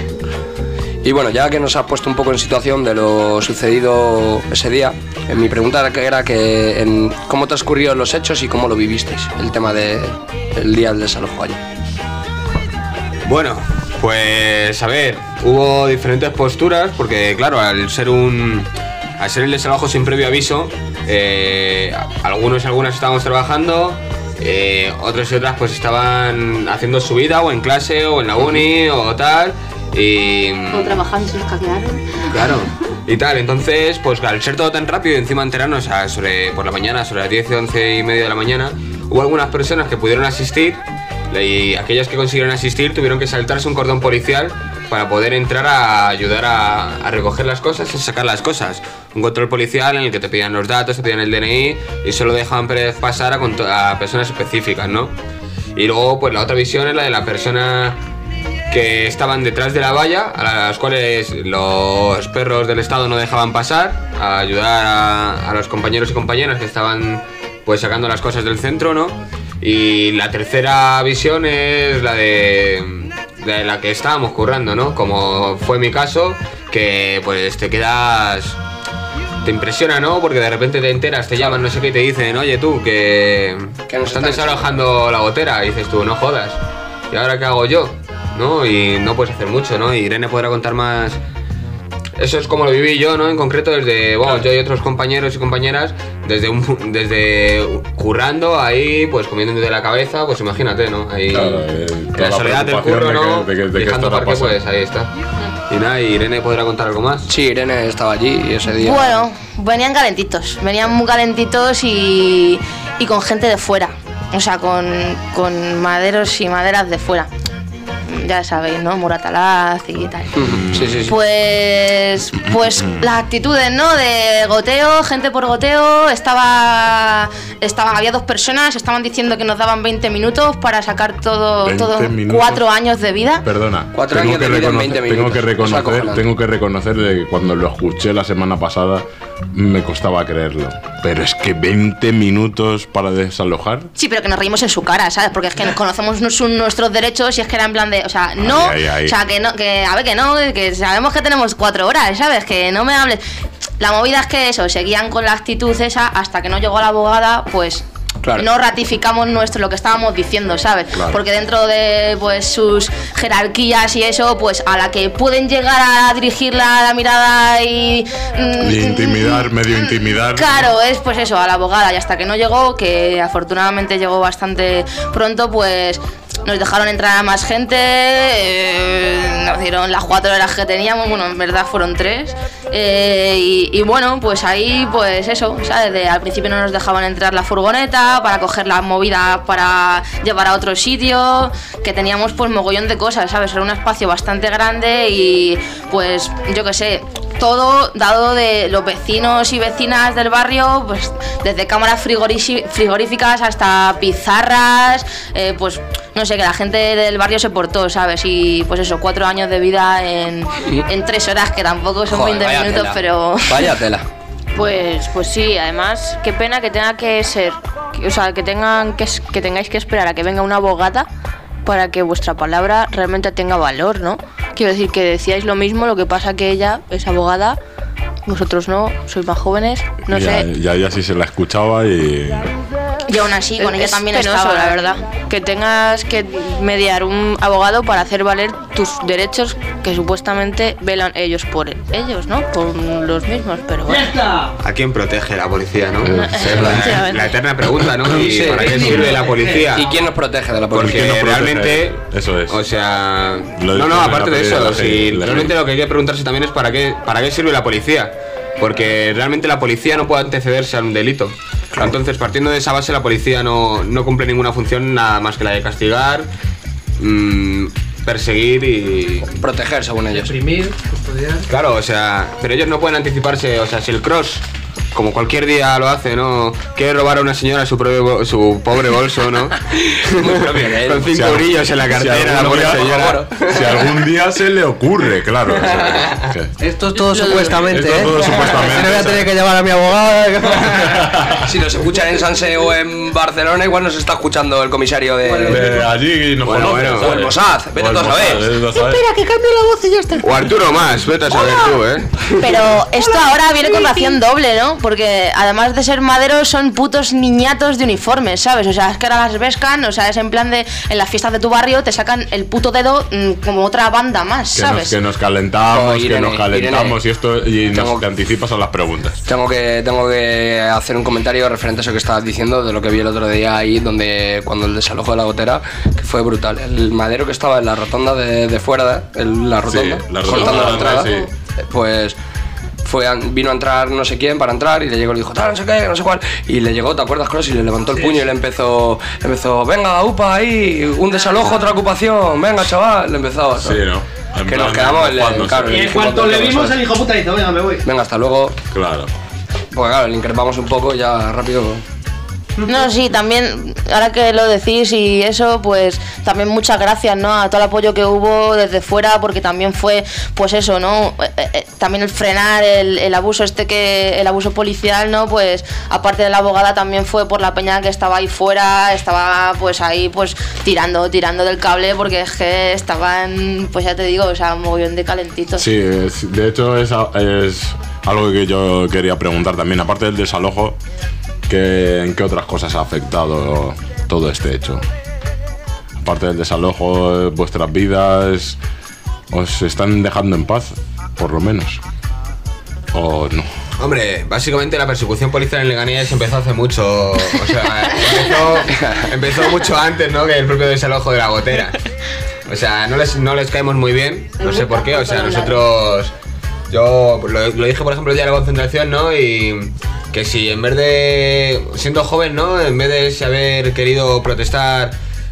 Y bueno, ya que nos has puesto un poco en situación de lo sucedido ese día, mi pregunta era cómo transcurrieron los hechos y cómo lo vivisteis, el tema del día del desalojo allí. Bueno, pues a ver, hubo diferentes posturas porque claro, al ser el desalojo sin previo aviso, algunos y algunas estábamos trabajando, otros y otras pues estaban haciendo su vida o en clase o en la uni o tal, o trabajando y se los caquearon. Claro, y tal, entonces pues al ser todo tan rápido y encima enterarnos por la mañana, sobre las 10 y 11 y media de la mañana, hubo algunas personas que pudieron asistir. Y aquellas que consiguieron asistir tuvieron que saltarse un cordón policial para poder entrar a ayudar a recoger las cosas y sacar las cosas. Un control policial en el que te pedían los datos, te pedían el DNI y solo dejaban pasar a personas específicas, ¿no? Y luego pues la otra visión es la de la persona que estaban detrás de la valla, a las cuales los perros del Estado no dejaban pasar, a ayudar a los compañeros y compañeras que estaban pues sacando las cosas del centro, ¿no? Y la tercera visión es la de la que estábamos currando, ¿no? Como fue mi caso, que pues te impresiona, ¿no? Porque de repente te enteras, te llaman, no sé qué, y te dicen, oye tú, que nos están desalojando la gotera, y dices tú, no jodas, ¿y ahora qué hago yo? ¿No? Y no puedes hacer mucho, ¿no? Y Irene podrá contar más. Eso es como lo viví yo, ¿no? En concreto, desde, bueno, yo y otros compañeros y compañeras, desde currando ahí, pues comiendo de la cabeza, pues imagínate, ¿no? Ahí, claro, la soledad del curro, ¿no? Dejando parque, pues ahí está. Y nada, Irene podrá contar algo más. Sí, Irene estaba allí ese día. Bueno, venían muy calentitos y con gente de fuera. O sea, con maderos y maderas de fuera. Ya sabéis, ¿no? Moratalaz y tal. Sí. Pues las actitudes, ¿no? De goteo, gente por goteo. Había 2 personas, estaban diciendo que nos daban 20 minutos para sacar todo 4 años de vida. Perdona, 4 años de vida en 20 minutos. Tengo que reconocer que cuando lo escuché la semana pasada me costaba creerlo. Pero es que 20 minutos para desalojar. Sí, pero que nos reímos en su cara, ¿sabes? Porque es que conocemos nuestros derechos y es que era en plan de, o sea, no, o sea, que no, que a ver, que no, que sabemos que tenemos 4 horas, ¿sabes? Que no me hables. La movida es que eso, seguían con la actitud esa hasta que no llegó la abogada, pues claro. No ratificamos lo que estábamos diciendo, ¿sabes? Claro. Porque dentro de pues sus jerarquías y eso, pues a la que pueden llegar a dirigir la mirada y medio intimidar. Claro, es pues eso, a la abogada. Y hasta que no llegó, que afortunadamente llegó bastante pronto, pues nos dejaron entrar a más gente, nos dieron las 4 horas que teníamos, bueno, en verdad fueron 3, y bueno, pues ahí, pues eso, ¿sabes? Al principio no nos dejaban entrar la furgoneta, movida, para coger la movida para llevar a otro sitio, que teníamos pues mogollón de cosas, ¿sabes? Era un espacio bastante grande y pues yo qué sé, todo dado de los vecinos y vecinas del barrio, pues desde cámaras frigoríficas hasta pizarras, pues no sé, que la gente del barrio se portó, ¿sabes? Y pues eso, 4 años de vida en 3 horas, que tampoco son 20 minutos, tela. pero... Vaya tela. Pues sí, además, qué pena que tenga que ser, o sea, que tengáis que esperar a que venga una abogada para que vuestra palabra realmente tenga valor, ¿no? Quiero decir que decíais lo mismo, lo que pasa que ella es abogada, vosotros no, sois más jóvenes, no sé. Ya sí se la escuchaba y aún así, con ella también penoso, estaba, la verdad. Que tengas que mediar un abogado para hacer valer tus derechos que supuestamente velan ellos por ellos, ¿no? Por los mismos, pero bueno. ¿A quién protege la policía, no? Efectivamente. La eterna pregunta, ¿no? ¿Y Sí. para qué sirve la policía? ¿Y quién nos protege de la policía? Porque ¿Quién nos protege? realmente, Eso es. o sea, Lo no, dice aparte la de eso, ley, si la ley. realmente lo que hay que preguntarse también es para qué sirve la policía, porque realmente la policía no puede antecederse a un delito. Entonces, partiendo de esa base, la policía no cumple ninguna función nada más que la de castigar, perseguir y proteger, según ellos. Reprimir, custodiar. claro, o sea, pero ellos no pueden anticiparse, o sea, si el cross, como cualquier día lo hace, ¿no? Quiere robar a una señora su pobre bolso, ¿no? Muy propio de él. Con 5 eurillos en la cartera, la pobre señora. Si algún día se le ocurre, claro. Esto es todo supuestamente, Esto es todo supuestamente. No voy a tener que llamar a mi abogada. Si nos escuchan en Sanse o en Barcelona, igual nos está escuchando el comisario de allí nos Bueno, conoce, bueno. ¿sabes? o el Mossad, vete tú a saber. Que cambie la voz y ya está. O Arturo Más, vete a saber tú, ¿eh? Pero esto ahora viene con ración doble, ¿no? Porque además de ser maderos son putos niñatos de uniformes, ¿sabes? O sea, es que ahora las vescan, o sea, es en plan de en las fiestas de tu barrio te sacan el puto dedo como otra banda más, ¿sabes? Que nos calentamos, Irene, y esto y nos te anticipas a las preguntas. Tengo que hacer un comentario referente a eso que estabas diciendo, de lo que vi el otro día ahí, cuando el desalojo de la gotera, que fue brutal. El madero que estaba en la rotonda de fuera, la rotonda, Sí, la cortando rotonda, la entrada, sí. pues vino a entrar no sé quién para entrar y le llegó y le dijo, tal, no sé qué, no sé cuál, y le llegó, ¿te acuerdas, Cross? Y le levantó el puño y le empezó, venga, upa, ahí, un desalojo, otra ocupación, venga, chaval, le empezó. Sí, ¿no? En Que plan, nos quedamos mojándose. Y en cuanto le vimos, el hijo puta dice, venga, me voy. Venga, hasta luego. Claro. Pues claro, le increpamos un poco ya rápido. No, sí, también, ahora que lo decís y eso, pues también muchas gracias, ¿no? A todo el apoyo que hubo desde fuera, porque también fue, pues eso, ¿no? También el frenar el abuso el abuso policial, ¿no? Pues aparte de la abogada también fue por la peña que estaba ahí fuera, estaba pues ahí pues tirando del cable, porque es que estaban, pues ya te digo, o sea, un mogollón de calentitos. Sí, de hecho es algo que yo quería preguntar también, aparte del desalojo, ¿en qué otras cosas ha afectado todo este hecho? Aparte del desalojo, vuestras vidas os están dejando en paz, por lo menos. ¿O no? Hombre, básicamente la persecución policial en Leganés empezó hace mucho, o sea, empezó mucho antes, ¿no? Que el propio desalojo de la gotera. O sea, no les caemos muy bien, no sé por qué, o sea, nosotros... Yo lo dije, por ejemplo, el día de la concentración, ¿no? Y que si en vez de, siendo joven, ¿no? En vez de haber querido protestar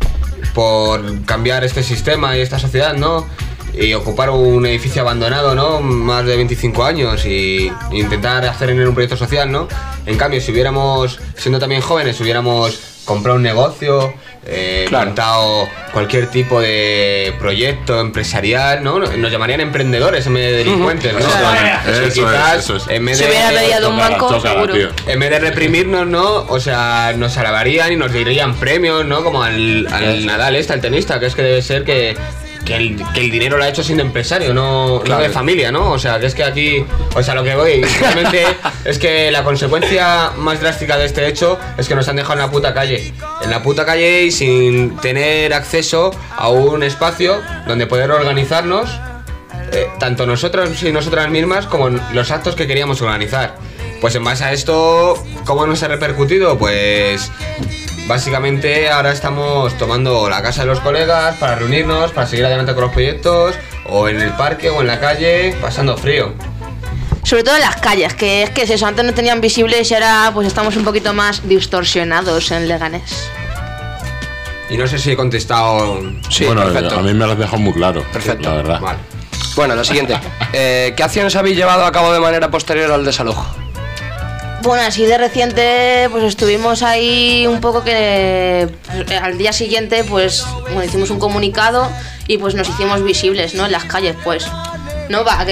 por cambiar este sistema y esta sociedad, ¿no? Y ocupar un edificio abandonado, ¿no? Más de 25 años y intentar hacer en él un proyecto social, ¿no? En cambio, si hubiéramos, siendo también jóvenes, hubiéramos comprado un negocio, montado cualquier tipo de proyecto empresarial, ¿no? Nos llamarían emprendedores en vez de delincuentes, ¿no? Eso es. En vez Si hubiera pedido de un banco, seguro. En vez de reprimirnos, ¿no? O sea, nos alabarían y nos dirían premios, ¿no? Como al Nadal al tenista, que es que debe ser que el dinero lo ha hecho siendo empresario, no de familia, ¿no? O sea, que es que aquí, o sea, lo que voy, realmente es que la consecuencia más drástica de este hecho es que nos han dejado en la puta calle. En la puta calle y sin tener acceso a un espacio donde poder organizarnos, tanto nosotros y nosotras mismas como los actos que queríamos organizar. Pues en base a esto, ¿cómo nos ha repercutido? Pues... básicamente ahora estamos tomando la casa de los colegas para reunirnos, para seguir adelante con los proyectos, o en el parque o en la calle, pasando frío. sobre todo en las calles, que es eso, antes no tenían visibles y ahora pues estamos un poquito más distorsionados en Leganés. Y no sé si he contestado. Sí, bueno, perfecto. A mí me lo has dejado muy claro. Perfecto. La verdad. Vale. Bueno, lo siguiente. ¿Qué acciones habéis llevado a cabo de manera posterior al desalojo? Bueno, así de reciente, pues estuvimos ahí un poco que al día siguiente, pues bueno, hicimos un comunicado y pues nos hicimos visibles, ¿no? En las calles, pues, ¿no? Para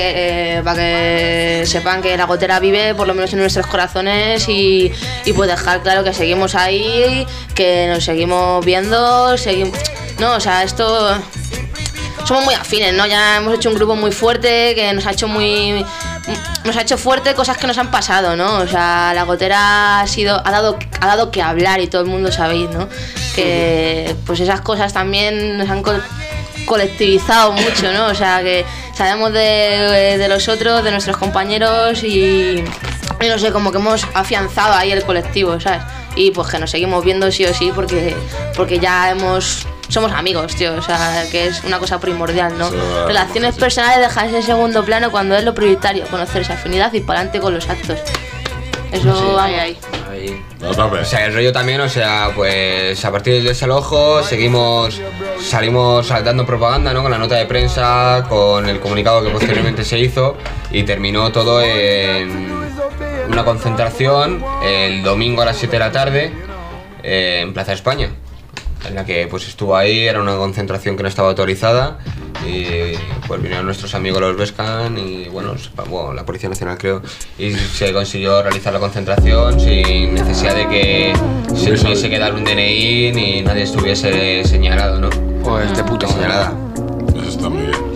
que sepan que la gotera vive, por lo menos en nuestros corazones y pues dejar claro que seguimos ahí, que nos seguimos viendo, no, o sea, esto... Somos muy afines, ¿no? Ya hemos hecho un grupo muy fuerte que nos ha hecho fuerte cosas que nos han pasado, ¿no? O sea, la gotera ha dado que hablar y todo el mundo sabéis, ¿no? Que pues esas cosas también nos han colectivizado mucho, ¿no? O sea, que sabemos de los otros, de nuestros compañeros y no sé, como que hemos afianzado ahí el colectivo, ¿sabes? Y pues que nos seguimos viendo sí o sí porque ya somos amigos, tío, o sea, que es una cosa primordial, ¿no? Relaciones personales dejarse en segundo plano cuando es lo prioritario, conocerse, afinidad y para adelante con los actos. Eso sí, ahí. O sea, el rollo también, o sea, pues a partir del desalojo salimos dando propaganda, ¿no? Con la nota de prensa, con el comunicado que posteriormente se hizo y terminó todo en una concentración el domingo a las 7 de la tarde en Plaza España, en la que pues estuvo ahí, era una concentración que no estaba autorizada y pues vinieron nuestros amigos los Vescan y bueno, la Policía Nacional creo, y se consiguió realizar la concentración sin necesidad de que se tuviese que dar un DNI ni nadie estuviese señalado, ¿no? Pues de puta señalada. Eso está muy bien.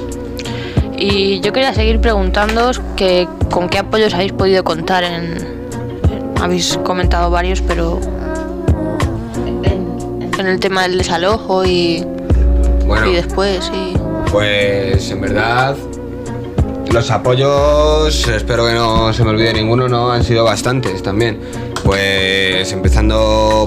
Y yo quería seguir preguntándoos que con qué apoyos habéis podido contar habéis comentado varios, pero en el tema del desalojo y después y... Pues en verdad los apoyos, espero que no se me olvide ninguno, no han sido bastantes también. Pues empezando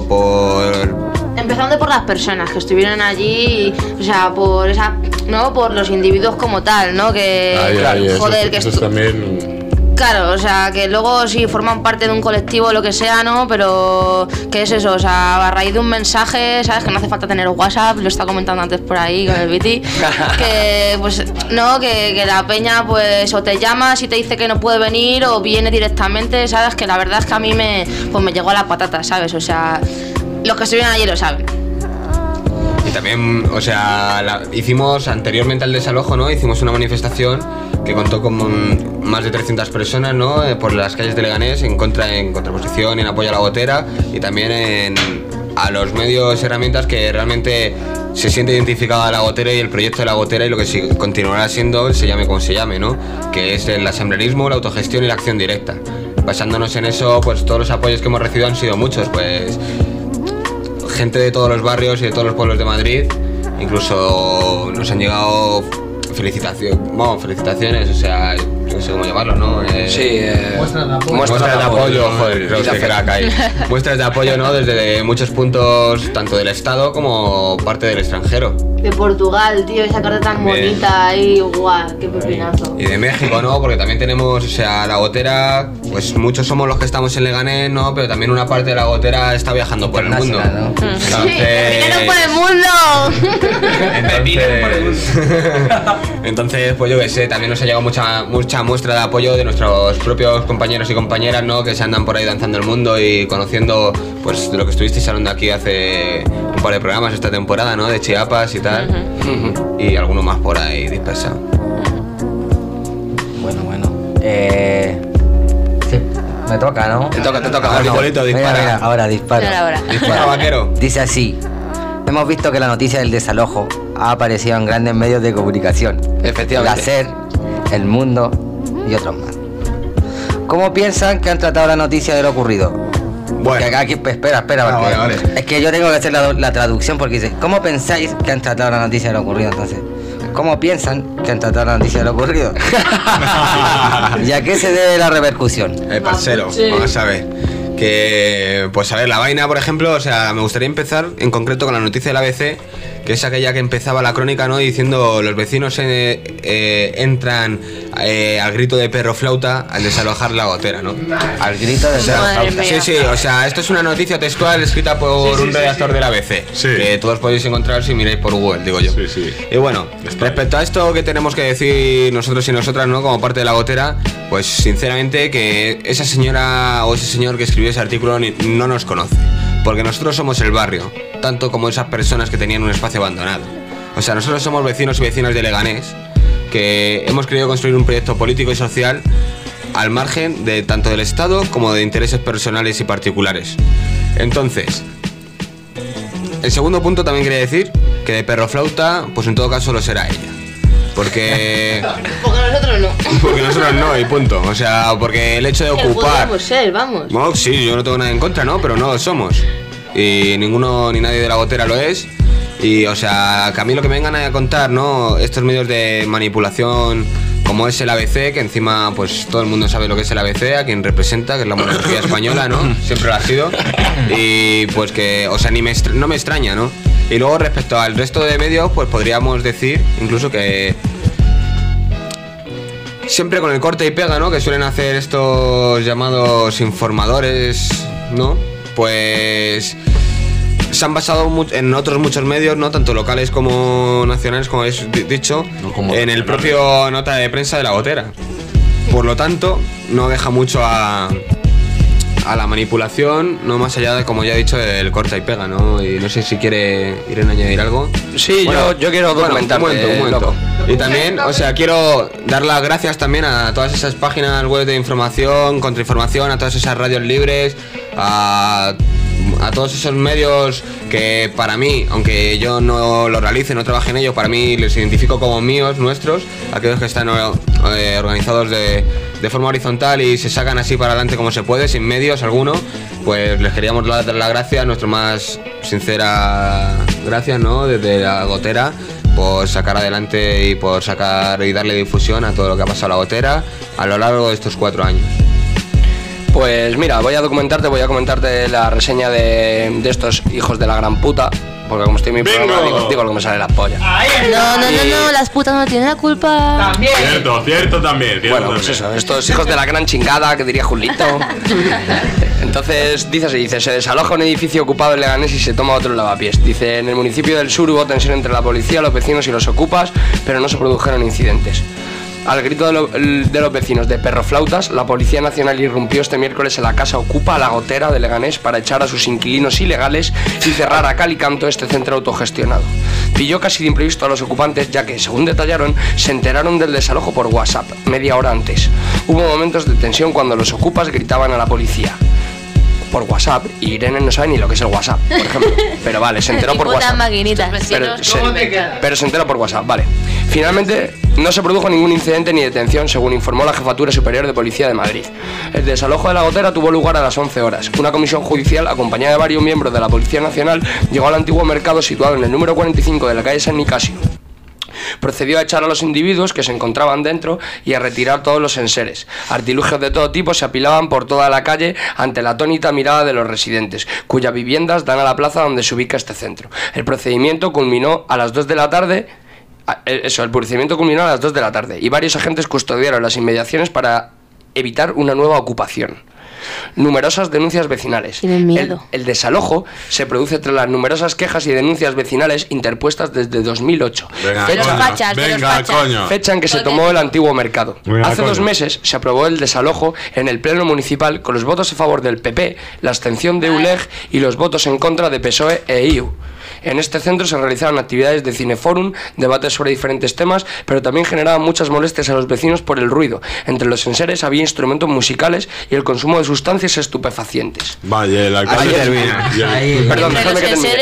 por las personas que estuvieron allí, o sea, por los individuos como tal, ¿no? Que joder, que esto también. Claro, o sea, que luego sí forman parte de un colectivo o lo que sea, ¿no? Pero, ¿qué es eso? O sea, a raíz de un mensaje, ¿sabes? Que no hace falta tener WhatsApp, lo estaba comentando antes por ahí con el Viti, que, pues, no, que la peña, pues, o te llama si te dice que no puede venir o viene directamente, ¿sabes? Que la verdad es que a mí me llegó a la patata, ¿sabes? O sea, los que estuvieron allí lo saben. Y también, o sea, hicimos anteriormente al desalojo, ¿no? Hicimos una manifestación que contó con más de 300 personas, ¿no? Por las calles de Leganés en contraposición y en apoyo a la gotera y también a los medios y herramientas que realmente se siente identificada la gotera y el proyecto de la gotera y lo que continuará siendo, se llame como se llame, ¿no? Que es el asambleísmo, la autogestión y la acción directa. Basándonos en eso, pues todos los apoyos que hemos recibido han sido muchos, pues gente de todos los barrios y de todos los pueblos de Madrid, incluso nos han llegado felicitaciones, o sea, no sé cómo llamarlo, ¿no? Muestras de apoyo, joder, creo que crack ahí. Muestras de apoyo, ¿no? Desde muchos puntos, tanto del Estado como parte del extranjero. De Portugal, tío, esa carta tan bonita ahí, guau, qué pepinazo. Y de México, ¿no? Porque también tenemos, o sea, la gotera, pues muchos somos los que estamos en Leganés, ¿no? Pero también una parte de la gotera está viajando por el mundo. ¿No? ¡Dinero por el mundo! Entonces, pues yo qué sé, también nos ha llegado mucha muestra de apoyo de nuestros propios compañeros y compañeras, ¿no? Que se andan por ahí danzando el mundo y conociendo, pues, de lo que estuvisteis hablando aquí hace un par de programas esta temporada, ¿no? De Chiapas y tal. Y alguno más por ahí dispersado. Bueno. Sí, me toca, ¿no? Te toca. Bolito, dispara. Mira, ahora dispara. Dispara, vaquero. Dice así. Hemos visto que la noticia del desalojo ha aparecido en grandes medios de comunicación. Efectivamente. La SER, El Mundo y otros más. ¿Cómo piensan que han tratado la noticia de lo ocurrido? Bueno. Aquí, espera, porque vale. Es que yo tengo que hacer la traducción porque dice, ¿cómo pensáis que han tratado la noticia de lo ocurrido? Entonces, ¿cómo piensan que han tratado la noticia de lo ocurrido? ¿Y a qué se debe la repercusión? Parcero, vamos a ver. Que, pues a ver, la vaina, por ejemplo, o sea, me gustaría empezar en concreto con la noticia del ABC, que es aquella que empezaba la crónica, ¿no? Diciendo los vecinos entran al grito de perro flauta al desalojar la gotera, ¿no? Al grito de perro flauta. Sí, sí, o sea, esto es una noticia textual escrita por un redactor del ABC, que todos podéis encontrar si miráis por Google, digo yo. Y bueno, respecto a esto que tenemos que decir nosotros y nosotras, ¿no? Como parte de la gotera, pues sinceramente que esa señora o ese señor que escribió ese artículo no nos conoce, porque nosotros somos el barrio, tanto como esas personas que tenían un espacio abandonado. O sea, nosotros somos vecinos y vecinas de Leganés, que hemos querido construir un proyecto político y social al margen de tanto del Estado como de intereses personales y particulares. Entonces, el segundo punto también quería decir que de perro flauta, pues en todo caso lo será ella. Porque nosotros no. Porque nosotros no, y punto. O sea, porque el hecho de ocupar... podemos ser, vamos. Bueno, sí, yo no tengo nada en contra, ¿no? Pero no lo somos. Y ninguno ni nadie de la gotera lo es. Y, o sea, que a mí lo que me vengan a contar, ¿no? Estos medios de manipulación como es el ABC, que encima, pues todo el mundo sabe lo que es el ABC, a quien representa, que es la monarquía española, ¿no? Siempre lo ha sido. Y pues que, o sea, no me extraña, ¿no? Y luego respecto al resto de medios, pues podríamos decir incluso que siempre con el corte y pega, ¿no? Que suelen hacer estos llamados informadores, ¿no? Pues se han basado en otros muchos medios, ¿no? Tanto locales como nacionales, como habéis dicho, en el propio nota de prensa de la gotera. Por lo tanto, no deja mucho a la manipulación, no más allá de, como ya he dicho, del corta y pega, ¿no? Y no sé si quiere Irene añadir algo. Sí, bueno, yo quiero documentar. Un momento. Y también, o sea, quiero dar las gracias también a todas esas páginas web de información, contrainformación, a todas esas radios libres, a todos esos medios que para mí, aunque yo no lo realice, no trabaje en ello, para mí les identifico como míos, nuestros, aquellos que están organizados de forma horizontal y se sacan así para adelante como se puede, sin medios alguno, pues les queríamos dar las gracias, nuestra más sincera gracias, ¿no? Desde la gotera, por sacar adelante y por sacar y darle difusión a todo lo que ha pasado a la gotera a lo largo de estos 4 años. Pues mira, voy a comentarte la reseña de estos hijos de la gran puta. Porque como estoy en mi programa, digo lo que me sale la polla. No, las putas no tienen la culpa. También. Cierto también. Bueno, pues eso, estos hijos de la gran chingada, que diría Julito. Entonces, dice, se desaloja un edificio ocupado en Leganés y se toma otro en Lavapiés. Dice, en el municipio del sur hubo tensión entre la policía, los vecinos y los ocupas, pero no se produjeron incidentes. Al grito de los vecinos de perroflautas, la Policía Nacional irrumpió este miércoles en la casa Ocupa La Gotera de Leganés para echar a sus inquilinos ilegales y cerrar a cal y canto este centro autogestionado. Pilló casi de imprevisto a los ocupantes, ya que, según detallaron, se enteraron del desalojo por WhatsApp, media hora antes. Hubo momentos de tensión cuando los ocupas gritaban a la policía por WhatsApp, y Irene no sabe ni lo que es el WhatsApp, por ejemplo. Pero vale, se enteró por WhatsApp. Pero se enteró por WhatsApp, vale. Finalmente, no se produjo ningún incidente ni detención, según informó la Jefatura Superior de Policía de Madrid. El desalojo de la gotera tuvo lugar a las 11 horas. Una comisión judicial, acompañada de varios miembros de la Policía Nacional, llegó al antiguo mercado situado en el número 45 de la calle San Nicasio. Procedió a echar a los individuos que se encontraban dentro y a retirar todos los enseres. Artilugios de todo tipo se apilaban por toda la calle ante la atónita mirada de los residentes, cuyas viviendas dan a la plaza donde se ubica este centro. El procedimiento culminó a las 2 de la tarde. El procedimiento culminó a las 2 de la tarde y varios agentes custodiaron las inmediaciones para evitar una nueva ocupación. Numerosas denuncias vecinales. Tienen miedo. El desalojo se produce tras las numerosas quejas y denuncias vecinales interpuestas desde 2008. Fecha en que se tomó el antiguo mercado. Hace 2 meses se aprobó el desalojo en el Pleno Municipal con los votos a favor del PP, la abstención de ULEG y los votos en contra de PSOE e IU. En este centro se realizaron actividades de cineforum, debates sobre diferentes temas, pero también generaban muchas molestias a los vecinos por el ruido. Entre los enseres había instrumentos musicales y el consumo de sustancias estupefacientes. Vaya, la cosa termina. Perdón, déjame que termine.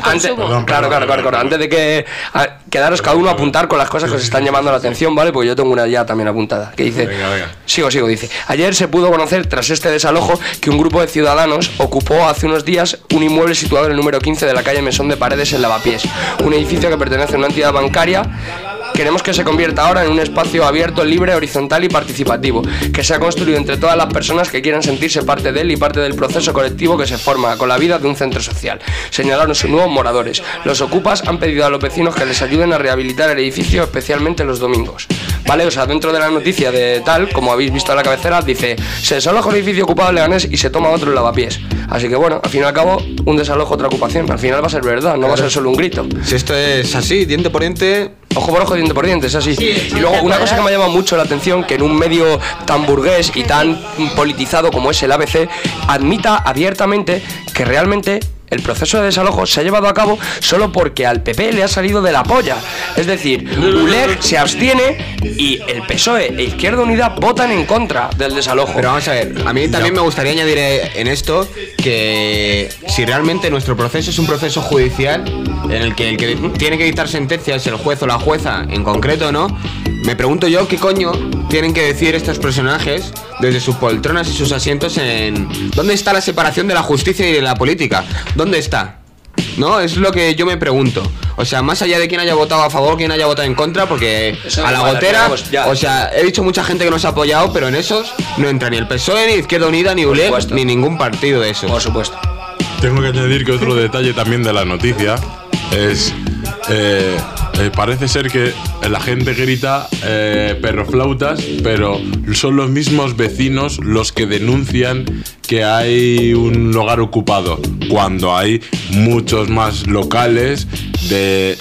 Claro. Antes de que quedaros cada uno a apuntar con las cosas que os están llamando la atención, ¿vale? Porque yo tengo una ya también apuntada, que dice... Venga. Sigo, dice. Ayer se pudo conocer, tras este desalojo, que un grupo de ciudadanos ocupó hace unos días un inmueble situado en el número 15 de la calle Mesón de Paredes en Lavapiés, un edificio que pertenece a una entidad bancaria Queremos que se convierta ahora en un espacio abierto, libre, horizontal y participativo, que sea construido entre todas las personas que quieran sentirse parte de él y parte del proceso colectivo que se forma con la vida de un centro social. Señalaron sus nuevos moradores. Los ocupas han pedido a los vecinos que les ayuden a rehabilitar el edificio, especialmente los domingos. Vale, o sea, dentro de la noticia de tal, como habéis visto en la cabecera, dice: se desaloja un edificio ocupado en Leganés y se toma otro en Lavapiés. Así que bueno, al fin y al cabo, un desalojo, otra ocupación. Al final va a ser verdad, no va a ser solo un grito. Si esto es así, diente por diente... Ojo por ojo, diente por diente, es así. Y luego una cosa que me ha llamado mucho la atención, que en un medio tan burgués y tan politizado como es el ABC, admita abiertamente que realmente el proceso de desalojo se ha llevado a cabo solo porque al PP le ha salido de la polla. Es decir, ULEG se abstiene y el PSOE e Izquierda Unida votan en contra del desalojo. Pero vamos a ver, a mí también me gustaría añadir en esto que si realmente nuestro proceso es un proceso judicial en el que tiene que dictar sentencias el juez o la jueza en concreto, ¿no? Me pregunto yo qué coño tienen que decir estos personajes desde sus poltronas y sus asientos en... ¿Dónde está la separación de la justicia y de la política? ¿Dónde está? ¿No? Es lo que yo me pregunto. O sea, más allá de quién haya votado a favor, quién haya votado en contra, porque eso a la gotera, o sea, he dicho mucha gente que nos ha apoyado, pero en esos no entra ni el PSOE, ni Izquierda Unida, ni ULEG, ni ningún partido de esos. Por supuesto. Tengo que añadir que otro detalle también de la noticia es... parece ser que la gente grita perroflautas, pero son los mismos vecinos los que denuncian que hay un lugar ocupado, cuando hay muchos más locales de,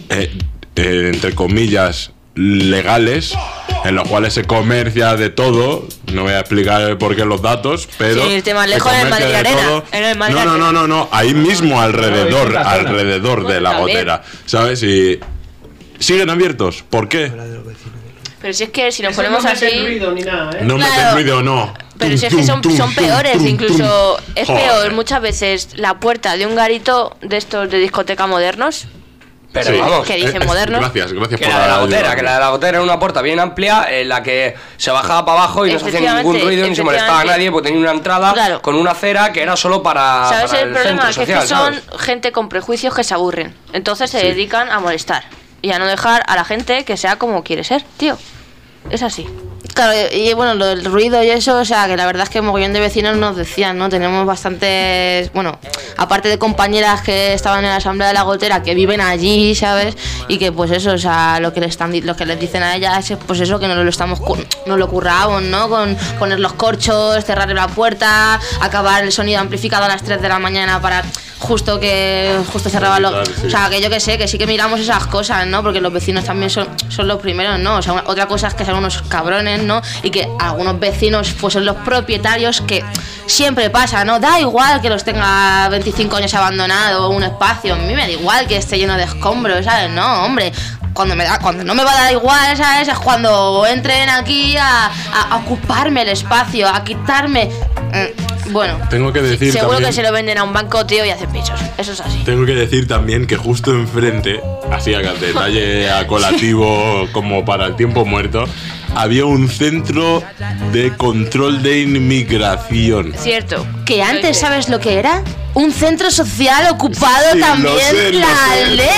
entre comillas, legales, en los cuales se comercia de todo. No voy a explicar por qué los datos, pero... Sí, irte más lejos en el Madrid Arena. No, ahí mismo alrededor de la gotera, ¿sabes? Y siguen abiertos. ¿Por qué? Pero si es que si nos ponemos no así... ruido ni nada, ¿eh? No meten ruido, no. Pero si es que son peores, incluso es peor muchas veces la puerta de un garito de estos de discoteca modernos. Pero sí, vamos, que dicen modernos. Gracias que la de la gotera, que la de la gotera era una puerta bien amplia en la que se bajaba para abajo y no se hacía ningún ruido ni se molestaba a nadie, porque tenía una entrada con una acera que era solo para ¿sabes el problema? Centro que social, es que son ¿sabes? gente con prejuicios que se aburren. Entonces se dedican a molestar y a no dejar a la gente que sea como quiere ser, tío. Es así. Claro, y bueno, lo del ruido y eso, o sea, que la verdad es que mogollón de vecinos nos decían, ¿no? Tenemos bastantes, bueno, aparte de compañeras que estaban en la asamblea de la gotera, que viven allí, ¿sabes? Y que pues eso, o sea, lo que les dicen a ellas es pues eso, que nos lo curramos, ¿no? Con poner los corchos, cerrar la puerta, acabar el sonido amplificado a las 3 de la mañana para justo cerraba los... Sí. O sea, que yo que sé, que sí que miramos esas cosas, ¿no? Porque los vecinos también son los primeros, ¿no? O sea, otra cosa es que sean unos cabrones, ¿no? Y que algunos vecinos pues son los propietarios, que siempre pasa, ¿no? Da igual que los tenga 25 años abandonado un espacio, a mí me da igual que esté lleno de escombros, ¿sabes? No, hombre, cuando no me va a dar igual, ¿sabes? Es cuando entren aquí a ocuparme el espacio, a quitarme... Bueno, tengo que decir seguro también, que se lo venden a un banco, tío, y hacen pisos. Eso es así. Tengo que decir también que justo enfrente, así a detalle acolativo como para el tiempo muerto, había un centro de control de inmigración. Cierto. Que antes, ¿sabes lo que era? Un centro social ocupado también la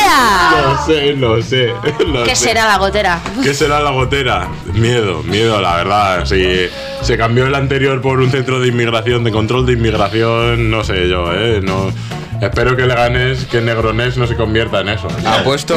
aldea. Lo sé. ¿Qué será la gotera? ¿Qué será la gotera? Miedo, la verdad. Si se cambió el anterior por un centro de inmigración, de control de inmigración, no sé yo, no. Espero que Leganés, que Negronés no se convierta en eso. Apuesto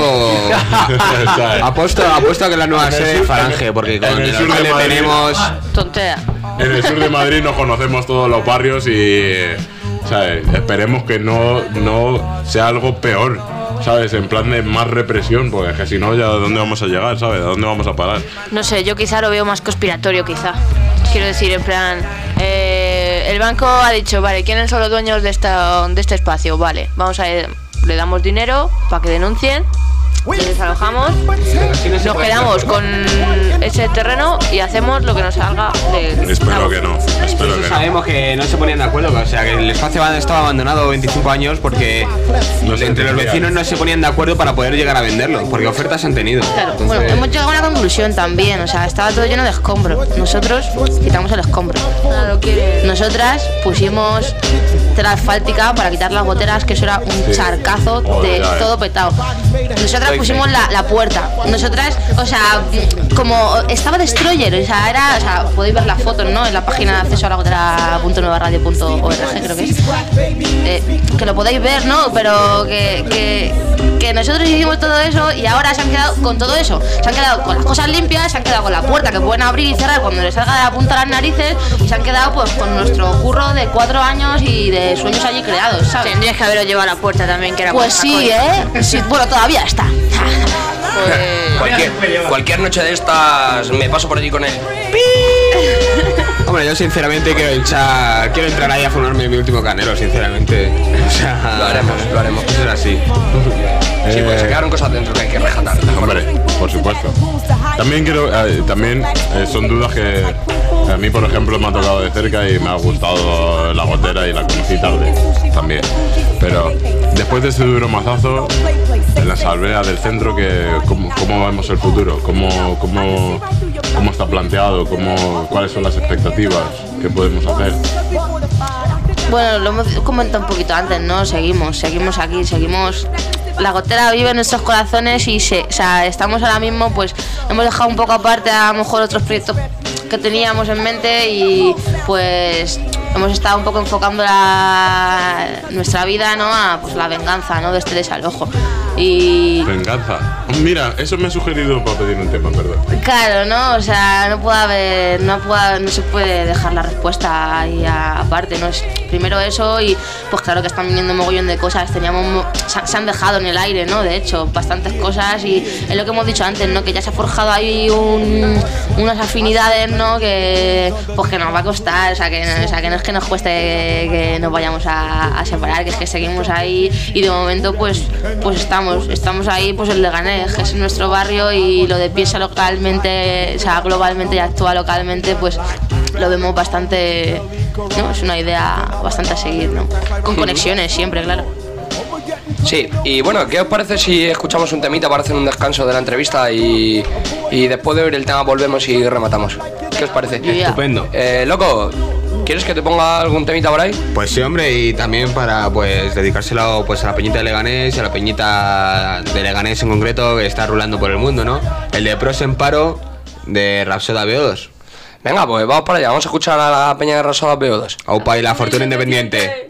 a que la nueva sede de Falange, porque con el alcalde tenemos... Tontea. En el sur de Madrid nos conocemos todos los barrios y... ¿sabes? Esperemos que no sea algo peor, ¿sabes? En plan de más represión, porque es que si no, ya ¿a dónde vamos a llegar, ¿sabes? ¿A dónde vamos a parar? No sé, yo quizá lo veo más conspiratorio, quizá. Quiero decir, en plan... el banco ha dicho, vale, ¿quiénes son los dueños de este espacio? Vale, vamos a le damos dinero para que denuncien, les desalojamos, nos quedamos con ese terreno y hacemos lo que nos salga de... Espero que no. Sabemos que no se ponían de acuerdo, o sea, que el espacio estaba abandonado 25 años porque entre los vecinos no se ponían de acuerdo para poder llegar a venderlo, porque ofertas han tenido. Claro, entonces... bueno, hemos llegado a una conclusión también, o sea, estaba todo lleno de escombros. Nosotros quitamos el escombro. Nosotras pusimos tela asfáltica para quitar las goteras, que eso era un charcazo de todo petado. Nosotras nosotras pusimos la puerta. Nosotras, o sea, como estaba Destroyer, o sea, podéis ver las fotos, ¿no? En la página de acceso a la gotera.nuevaradio.org, creo que es. Que lo podéis ver, ¿no? Pero que nosotros hicimos todo eso y ahora se han quedado con todo eso. Se han quedado con las cosas limpias, se han quedado con la puerta que pueden abrir y cerrar cuando les salga de la punta las narices y se han quedado pues con nuestro curro de 4 años y de sueños allí creados, ¿sabes? Tendrías que haberos llevado a la puerta también, que era pues sí, sí, bueno, todavía está. Cualquier noche de estas me paso por allí con él. Hombre, yo sinceramente quiero entrar ahí a fumarme mi último canelo, sinceramente. O sea, lo haremos. Eso es así. Sí, pues se quedaron cosas dentro que hay que rescatar. Hombre, por supuesto. También son dudas que a mí, por ejemplo, me ha tocado de cerca y me ha gustado la gotera y la conocí tarde también. Pero después de ese duro mazazo en la asamblea del centro, ¿cómo vemos el futuro? ¿Cómo está planteado? ¿Cuáles son las expectativas que podemos hacer? Bueno, lo hemos comentado un poquito antes, ¿no? Seguimos aquí, seguimos. La gotera vive en nuestros corazones y o sea, estamos ahora mismo, pues hemos dejado un poco aparte a lo mejor otros proyectos que teníamos en mente y pues hemos estado un poco enfocando nuestra vida, ¿no? A pues la venganza, ¿no? De este desalojo. Y venganza. Mira, eso me ha sugerido para pedir un tema, perdón. Claro, ¿no? O sea, no se puede dejar la respuesta ahí aparte, ¿no? Es primero eso y pues claro que están viniendo un mogollón de cosas. Se han dejado en el aire, ¿no? De hecho, bastantes cosas y es lo que hemos dicho antes, ¿no? Que ya se ha forjado ahí unas afinidades, ¿no? Que pues que nos va a costar, o sea que no es que nos cueste que nos vayamos a separar, que es que seguimos ahí y de momento pues estamos ahí, pues el Leganés, que es nuestro barrio y lo de piensa localmente, o sea, globalmente y actúa localmente, pues lo vemos bastante, ¿no? Es una idea bastante a seguir, ¿no? Con conexiones siempre, claro. Sí, y bueno, ¿qué os parece si escuchamos un temita para hacer un descanso de la entrevista y después de oír el tema volvemos y rematamos? ¿Qué os parece? Estupendo. Loco, ¿quieres que te ponga algún temita por ahí? Pues sí, hombre, y también para pues dedicárselo pues a la peñita de Leganés y a la peñita de Leganés en concreto que está rulando por el mundo, ¿no? El de Pros en Paro de Rapsoda BO2. Venga, pues vamos para allá, vamos a escuchar a la peña de Rapsoda BO2. Aupa y la Fortuna Independiente.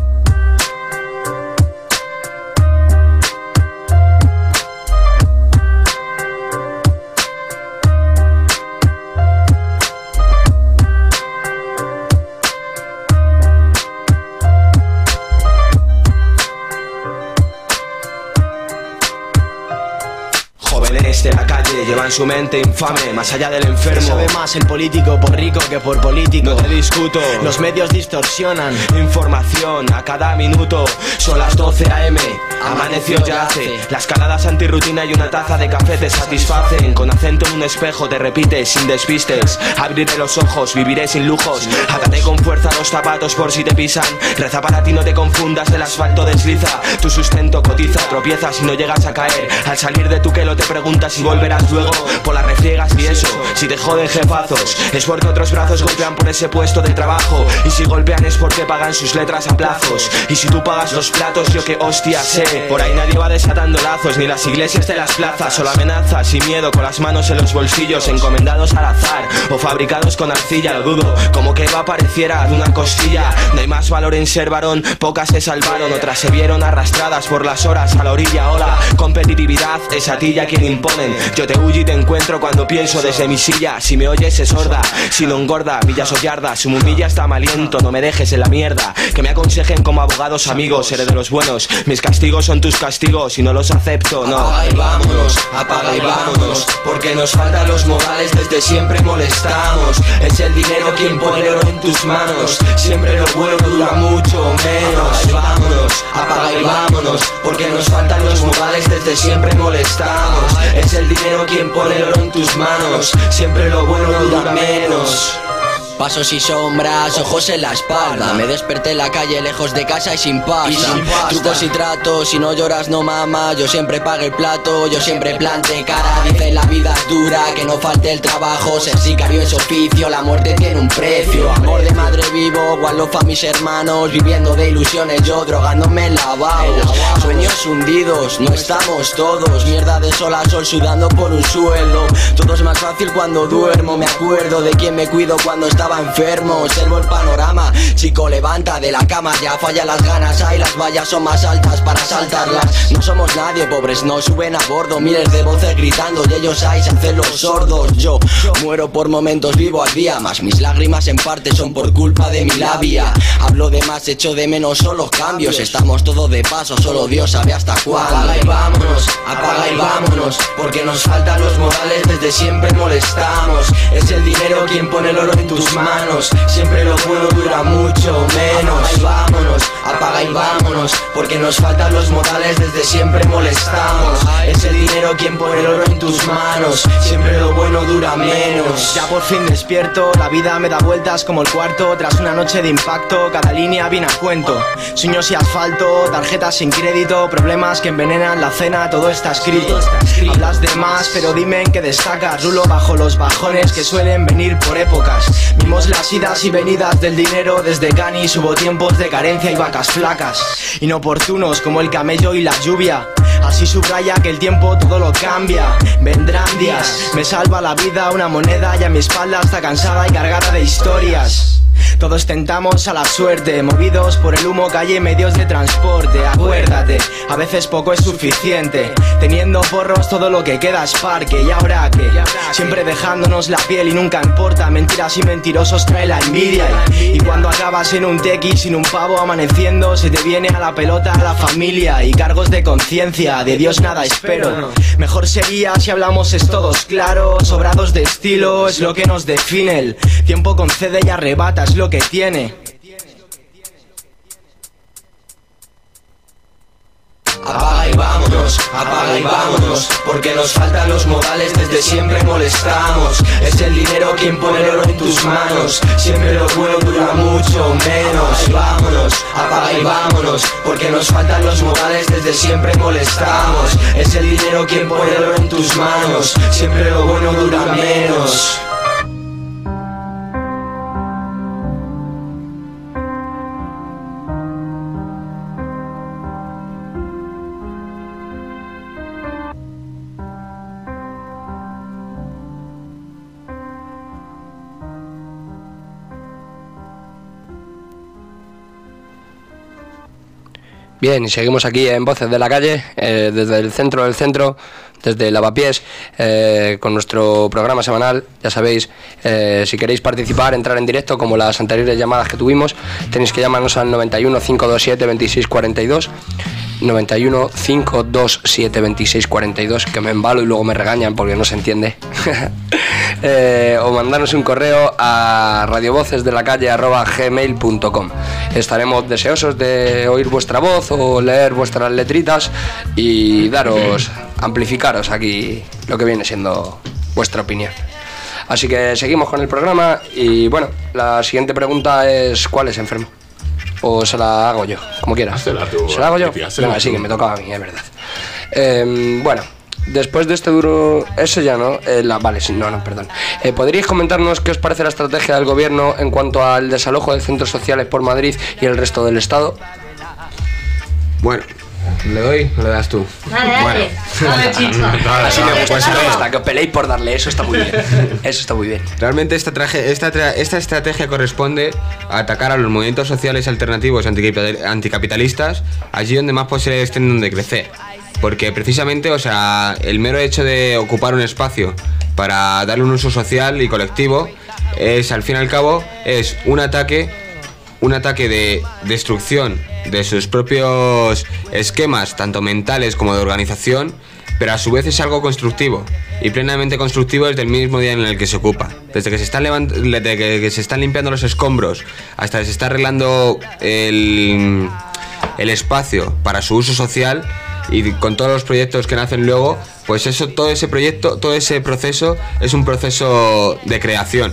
De la calle llevan su mente infame, más allá del enfermo. Sabe más el político por rico que por político. No te discuto, los medios distorsionan información a cada minuto. Son las 12 AM, amaneció ya hace. Las caladas antirrutina y una taza de café te satisfacen. Con acento en un espejo te repites sin despistes. Abriré los ojos, viviré sin lujos. Átate con fuerza los zapatos por si te pisan. Reza para ti, no te confundas, el asfalto desliza. Tu sustento cotiza, tropiezas y no llegas a caer. Al salir de tu quelo te preguntas si volverás luego. Por las refriegas y eso, si te joden jefazos es porque otros brazos golpean por ese puesto de trabajo. Y si golpean es porque pagan sus letras a plazos. Y si tú pagas los platos, yo que hostia sé. Por ahí nadie va desatando lazos, ni las iglesias de las plazas. Solo amenazas y miedo con las manos en los bolsillos, encomendados al azar o fabricados con arcilla. Lo dudo, como que Eva pareciera de una costilla. No hay más valor en ser varón, pocas se salvaron. Otras se vieron arrastradas por las horas a la orilla. Hola, competitividad, es a ti ya quien imponen. Yo te huyo y te encuentro cuando pienso desde mi silla. Si me oyes es sorda, si no engorda, millas o yardas. Si me humilla está mal aliento, no me dejes en la mierda. Que me aconsejen como abogados amigos, seré de los buenos. Mis castigos son tus castigos y no los acepto, no. Apaga y vámonos, apaga y vámonos. Porque nos faltan los modales, desde siempre molestamos. Es el dinero quien pone oro en tus manos. Siempre lo bueno dura mucho menos. Apaga y vámonos, apaga y vámonos. Porque nos faltan los modales, desde siempre molestamos. Es el dinero quien pone el oro en tus manos. Siempre lo bueno dura menos. Pasos y sombras, ojos en la espalda. Me desperté en la calle lejos de casa y sin pasta. Trucos y tratos, si no lloras no mama. Yo siempre pago el plato, yo siempre plante cara. Dicen la vida es dura, que no falte el trabajo. Ser sicario es oficio, la muerte tiene un precio. Amor de madre vivo, gualofa a mis hermanos. Viviendo de ilusiones, yo drogándome en lavabos. Sueños hundidos, no estamos todos. Mierda de sol a sol sudando por un sueldo. Todo es más fácil cuando duermo. Me acuerdo de quien me cuido cuando estaba enfermo. Observo el panorama, chico levanta de la cama. Ya fallan las ganas, ay las vallas son más altas para saltarlas. No somos nadie, pobres no suben a bordo. Miles de voces gritando y ellos ahí se hacen los sordos. Yo muero por momentos, vivo al día. Más mis lágrimas en parte son por culpa de mi labia. Hablo de más, echo de menos son los cambios. Estamos todos de paso, solo Dios sabe hasta cuándo. Apaga y vámonos, porque nos faltan los modales, desde siempre molestamos. Es el dinero quien pone el oro en tus manos. Siempre lo bueno dura mucho menos. Apaga y vámonos, porque nos faltan los modales, desde siempre molestamos. Es el dinero quien pone el oro en tus manos. Siempre lo bueno dura menos. Ya por fin despierto, la vida me da vueltas como el cuarto. Tras una noche de impacto, cada línea viene a cuento. Sueños y asfalto, tarjetas sin crédito, problemas que envenenan la cena, todo está escrito. Hablas de más, pero dime en qué destacas. Rulo bajo los bajones que suelen venir por épocas. Vimos las idas y venidas del dinero. Desde Canis hubo tiempos de carencia y vacas flacas, inoportunos como el camello y la lluvia. Así subraya que el tiempo todo lo cambia. Vendrán días, me salva la vida una moneda y a mi espalda está cansada y cargada de historias. Todos tentamos a la suerte, movidos por el humo, calle y medios de transporte. Acuérdate, a veces poco es suficiente. Teniendo porros todo lo que queda es parque. ¿Y ahora qué? Siempre dejándonos la piel y nunca importa. Mentiras y mentirosos trae la envidia. Y cuando acabas en un tequi sin un pavo amaneciendo, se te viene a la pelota a la familia. Y cargos de conciencia, de Dios nada espero. Mejor sería si hablamos es todos claros. Sobrados de estilo es lo que nos define. El tiempo concede y arrebata, es lo que tiene. Apaga y vámonos, porque nos faltan los modales, desde siempre molestamos. Es el dinero quien pone el oro en tus manos. Siempre lo bueno dura mucho menos. Apaga y vámonos, porque nos faltan los modales, desde siempre molestamos. Es el dinero quien pone el oro en tus manos. Siempre lo bueno dura menos. Bien, y seguimos aquí en Voces de la Calle, desde el centro del centro, desde Lavapiés, con nuestro programa semanal. Ya sabéis, si queréis participar, entrar en directo, como las anteriores llamadas que tuvimos, tenéis que llamarnos al 91 527 2642. 91 527 2642, que me embalo y luego me regañan porque no se entiende. O mandarnos un correo a radiovocesdelacalle@gmail.com. Estaremos deseosos de oír vuestra voz o leer vuestras letritas y amplificaros aquí lo que viene siendo vuestra opinión. Así que seguimos con el programa y bueno, la siguiente pregunta es: ¿cuál es enfermo? ¿O se la hago yo? Como quieras. ¿Se la hago yo? Venga, sí, que me tocaba a mí, es verdad. Bueno, después de este duro... Eso ya no... vale, sí, perdón. ¿Podríais comentarnos qué os parece la estrategia del gobierno en cuanto al desalojo de centros sociales por Madrid y el resto del Estado? Bueno, ¿le doy o le das tú? Dale, chicha. Así me gusta, que os peleéis por darle, eso está muy bien. Eso está muy bien. Realmente esta estrategia corresponde a atacar a los movimientos sociales alternativos anticapitalistas allí donde más posibilidades tienen de crecer. Porque precisamente, el mero hecho de ocupar un espacio para darle un uso social y colectivo al fin y al cabo, es un ataque de destrucción de sus propios esquemas, tanto mentales como de organización, pero a su vez es algo constructivo, y plenamente constructivo desde el mismo día en el que se ocupa. Desde que se están limpiando los escombros hasta que se está arreglando el espacio para su uso social, y con todos los proyectos que nacen luego, pues todo ese proceso es un proceso de creación.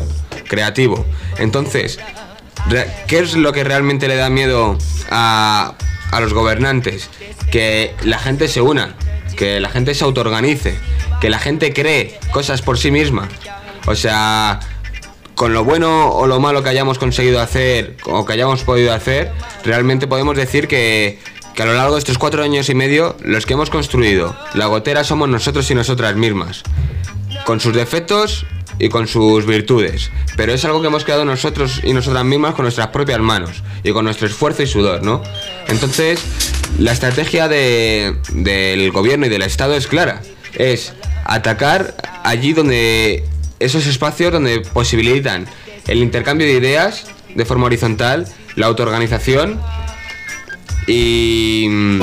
creativo. Entonces, ¿qué es lo que realmente le da miedo a los gobernantes? Que la gente se una, que la gente se autoorganice, que la gente cree cosas por sí misma. O sea, con lo bueno o lo malo que hayamos conseguido hacer o que hayamos podido hacer, realmente podemos decir que a lo largo de estos 4 años y medio, los que hemos construido La Gotera somos nosotros y nosotras mismas, con sus defectos y con sus virtudes, pero es algo que hemos creado nosotros y nosotras mismas con nuestras propias manos y con nuestro esfuerzo y sudor, ¿no? Entonces, la estrategia del gobierno y del Estado es clara, es atacar allí donde esos espacios donde posibilitan el intercambio de ideas de forma horizontal, la autoorganización y...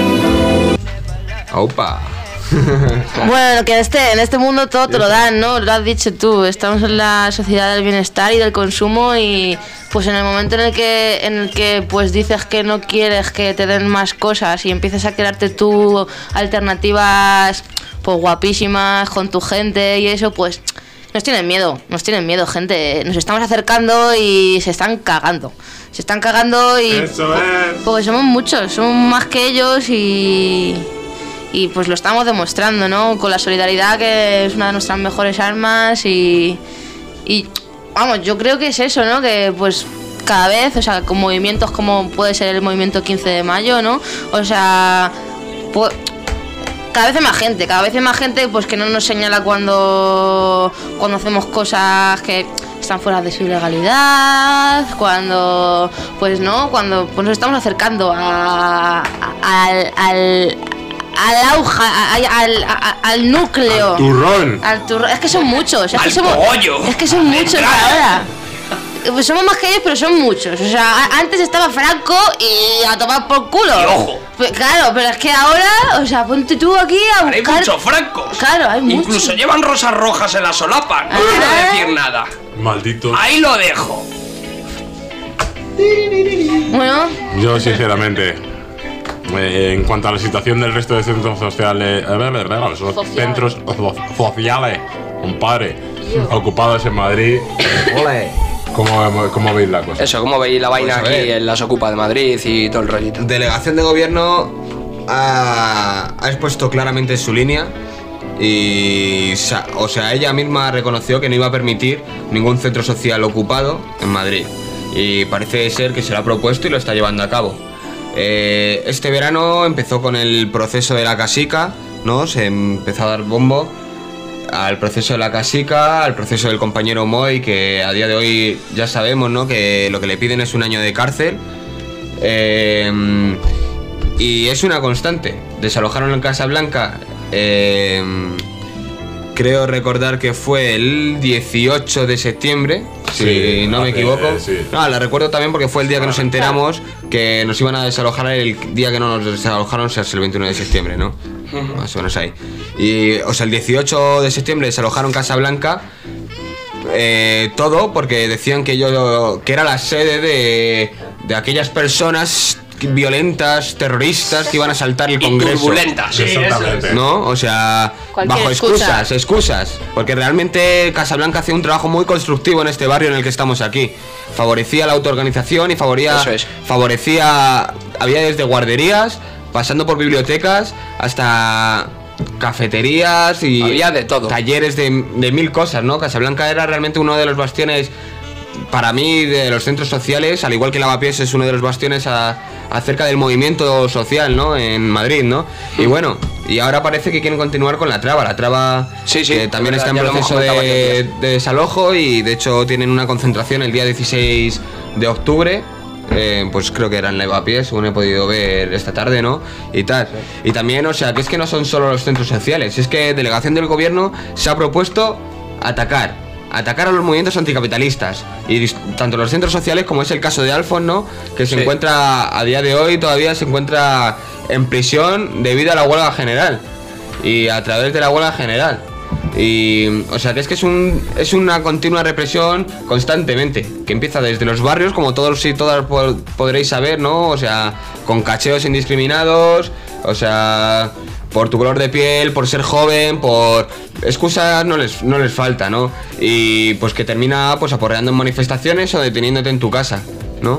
¡Opa! Bueno, que en este mundo todo te lo dan, ¿no? Lo has dicho tú, estamos en la sociedad del bienestar y del consumo y pues en el momento en el que pues dices que no quieres que te den más cosas y empiezas a crearte tú alternativas pues guapísimas con tu gente y eso, pues nos tienen miedo, gente, nos estamos acercando y se están cagando y Eso es. porque somos muchos, somos más que ellos y pues lo estamos demostrando, ¿no? Con la solidaridad, que es una de nuestras mejores armas y vamos, yo creo que es eso, ¿no? Que pues cada vez, o sea, con movimientos como puede ser el movimiento 15 de mayo, ¿no? O sea, pues cada vez hay más gente pues que no nos señala cuando hacemos cosas que están fuera de su ilegalidad, cuando pues no, cuando pues nos estamos acercando al auge, al núcleo. Al turrón. Es que son muchos. Al pollo. Es que son muchos ahora. Pues somos más que ellos, pero son muchos. O sea, antes estaba Franco y a tomar por culo. Y ojo. Claro, pero es que ahora, o sea, ponte tú aquí a buscar... Hay muchos francos. Claro, hay muchos. Incluso llevan rosas rojas en la solapa. No quiero decir nada. Malditos. Ahí lo dejo. Bueno. Yo, sinceramente, en cuanto a la situación del resto de centros sociales, centros sociales, compadre, ocupados en Madrid, ¿cómo veis la cosa? Eso, ¿cómo veis la vaina Pues a ver. aquí en las Ocupa de Madrid y todo el rollito? Delegación de gobierno ha expuesto claramente su línea y, o sea, ella misma reconoció que no iba a permitir ningún centro social ocupado en Madrid y parece ser que se lo ha propuesto y lo está llevando a cabo. Este verano empezó con el proceso de la casica, ¿no? Se empezó a dar bombo al proceso de la casica, al proceso del compañero Moy, que a día de hoy ya sabemos, ¿no? Que lo que le piden es 1 año de cárcel. Y es una constante. Desalojaron en Casablanca, creo recordar que fue el 18 de septiembre, si no me equivoco. Sí. No, la recuerdo también porque fue el día que nos enteramos que nos iban a desalojar. El día que no nos desalojaron se hace el 21 de septiembre, ¿no? Más o menos ahí. Y, o sea, el 18 de septiembre desalojaron Casablanca. Todo porque decían que era la sede de aquellas personas violentas, terroristas que iban a asaltar el Congreso. Turbulentas. Sí, exactamente. ¿No? O sea, Cualquier bajo excusas. Porque realmente Casablanca hacía un trabajo muy constructivo en este barrio en el que estamos aquí. Favorecía la autoorganización y favorecía, había desde guarderías, pasando por bibliotecas, hasta cafeterías y había de todo. Talleres de 1000 cosas, ¿no? Casablanca era realmente uno de los bastiones, para mí, de los centros sociales, al igual que Lavapiés es uno de los bastiones acerca del movimiento social, ¿no? En Madrid, ¿no? Y bueno, y ahora parece que quieren continuar con la traba, sí, que también verdad, está en ya lo hemos proceso comentado de desalojo y de hecho tienen una concentración el día 16 de octubre. Pues creo que era en Lavapiés, según he podido ver esta tarde, ¿no? Y tal. Y también, o sea, que es que no son solo los centros sociales, es que delegación del gobierno se ha propuesto atacar a los movimientos anticapitalistas y tanto los centros sociales como es el caso de Alfon, ¿no? Que se encuentra a día de hoy, todavía se encuentra en prisión debido a la huelga general y a través de la huelga general. Y, o sea, que es una continua represión constantemente, que empieza desde los barrios, como todos y todas podréis saber, ¿no? O sea, con cacheos indiscriminados, o sea, por tu color de piel, por ser joven, por excusas no les falta, ¿no? Y pues que termina pues aporreando en manifestaciones o deteniéndote en tu casa, ¿no?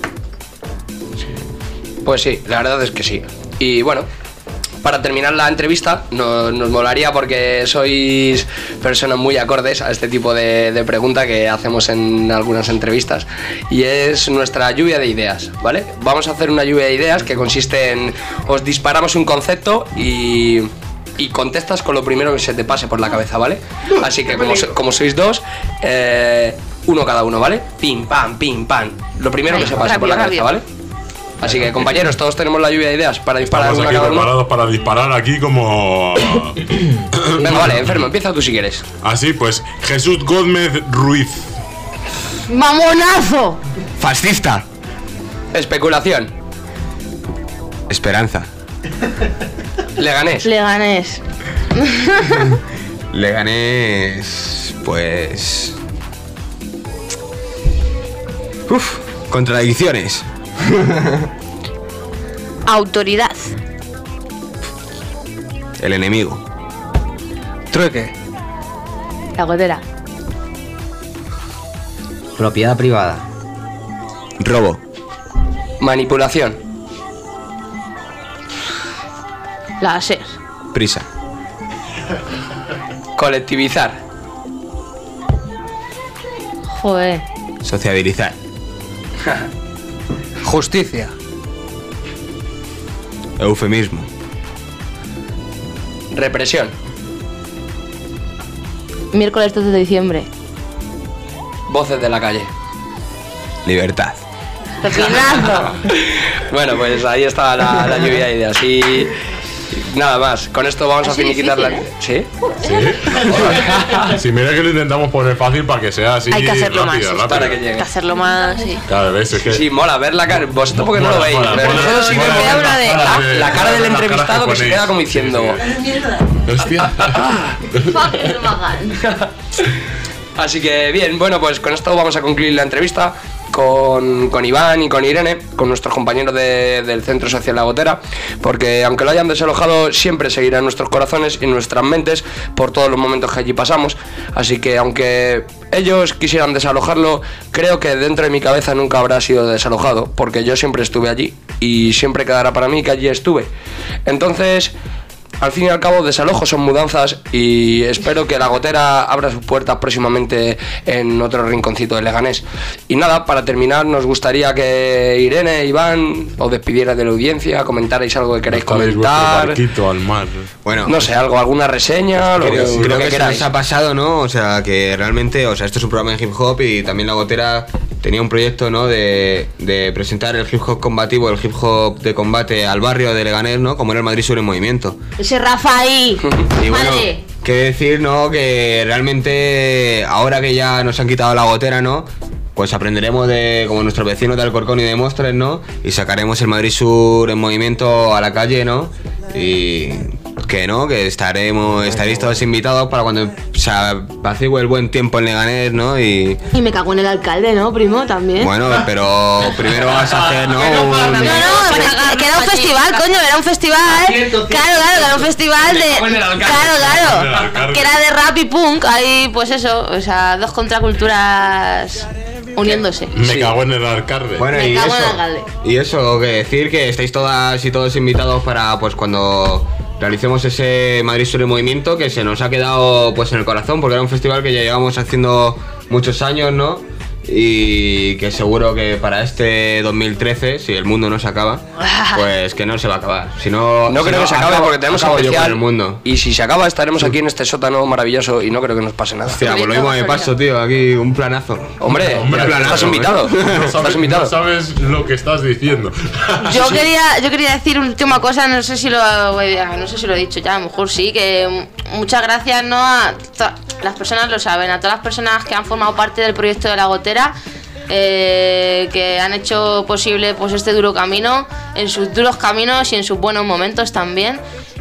Pues sí, la verdad es que sí. Y bueno, para terminar la entrevista, nos molaría, porque sois personas muy acordes a este tipo de pregunta que hacemos en algunas entrevistas, y es nuestra lluvia de ideas, ¿vale? Vamos a hacer una lluvia de ideas que consiste en: os disparamos un concepto y contestas con lo primero que se te pase por la cabeza, ¿vale? Así que como sois dos, uno cada uno, ¿vale? Pim, pam, lo primero que se pase por la cabeza, ¿vale? Así que, compañeros, todos tenemos la lluvia de ideas para disparar. Estamos aquí preparados para disparar aquí como... Venga, vale, enfermo, empieza tú si quieres. Así pues, Jesús Gómez Ruiz. ¡Mamonazo! Fascista. Especulación. Esperanza. Leganés. Leganés, pues... contradicciones. Autoridad. El enemigo. Trueque. La gotera. Propiedad privada. Robo. Manipulación. Láser. Prisa. Colectivizar. Joder. Sociabilizar. Justicia. Eufemismo. Represión. Miércoles 12 de diciembre. Voces de la calle. Libertad. ¡Pepinazo! Bueno, pues ahí está la lluvia de ideas. Y nada más, con esto vamos a finiquitar la... ¿Sí? ¿Sí? Si mira que lo intentamos poner fácil para que sea así. Hay que hacerlo rápido. Para que llegue. Hay que hacerlo más, sí. Claro, ves, es que... Sí, mola ver la cara. Vosotros porque no lo veis. Pero nosotros sí que veo una de... La cara del entrevistado que se queda como diciendo... Hostia. Así que bien, bueno, pues con esto vamos a concluir la entrevista con Iván y con Irene, con nuestros compañeros del Centro Social La Gotera, porque aunque lo hayan desalojado, siempre seguirá en nuestros corazones y en nuestras mentes por todos los momentos que allí pasamos. Así que aunque ellos quisieran desalojarlo, creo que dentro de mi cabeza nunca habrá sido desalojado, porque yo siempre estuve allí y siempre quedará para mí que allí estuve. Entonces, al fin y al cabo, desalojos son mudanzas, y espero que La Gotera abra sus puertas próximamente en otro rinconcito de Leganés. Y nada, para terminar, nos gustaría que Irene e Iván os despidierais de la audiencia, comentarais algo que queráis comentar. Al mar. Bueno, no sé, alguna reseña, creo que queráis. se nos ha pasado, ¿no? O sea, que realmente, o sea, esto es un programa de hip hop y también La Gotera tenía un proyecto, ¿no? De presentar el hip hop combativo, el hip hop de combate al barrio de Leganés, ¿no? Como era el Madrid Sur en movimiento. Ese Rafa ahí. Y bueno, Madre. qué decir, ¿no? Que realmente ahora que ya nos han quitado La Gotera, ¿no? Pues aprenderemos de como nuestros vecinos de Alcorcón y de Móstoles, ¿no? Y sacaremos el Madrid Sur en movimiento a la calle, ¿no? Y que no, que estaréis todos invitados para cuando se apacigüe el buen tiempo en Leganés, ¿no? Y me cago en el alcalde, ¿no, primo? También. bueno, pero primero vas a hacer, ¿no? Que era un festival, coño, era un festival. Claro, era un festival de. Claro. Que era de rap y punk, ahí, pues eso, o sea, dos contraculturas uniéndose. Me cago en el alcalde. Bueno, Me cago en el alcalde. Y eso, que decir que estáis todas y todos invitados para, pues, cuando realicemos ese Madrid Sur en movimiento, que se nos ha quedado, pues, en el corazón, porque era un festival que ya llevamos haciendo muchos años, ¿no? Y que seguro que para este 2013, si el mundo no se acaba, pues que no se va a acabar. Si no, no creo que se acabe, porque tenemos especial el mundo. Y si se acaba, estaremos aquí en este sótano maravilloso y no creo que nos pase nada. Hostia, pues lo mismo me paso, tío, aquí un planazo. Hombre, estás invitado. No sabes lo que estás diciendo. Yo quería decir una última cosa, no sé si lo he dicho ya, a lo mejor sí, que muchas gracias, ¿no? A las personas lo saben, a todas las personas que han formado parte del proyecto de La Gotera, que han hecho posible, pues, este duro camino, en sus duros caminos y en sus buenos momentos también.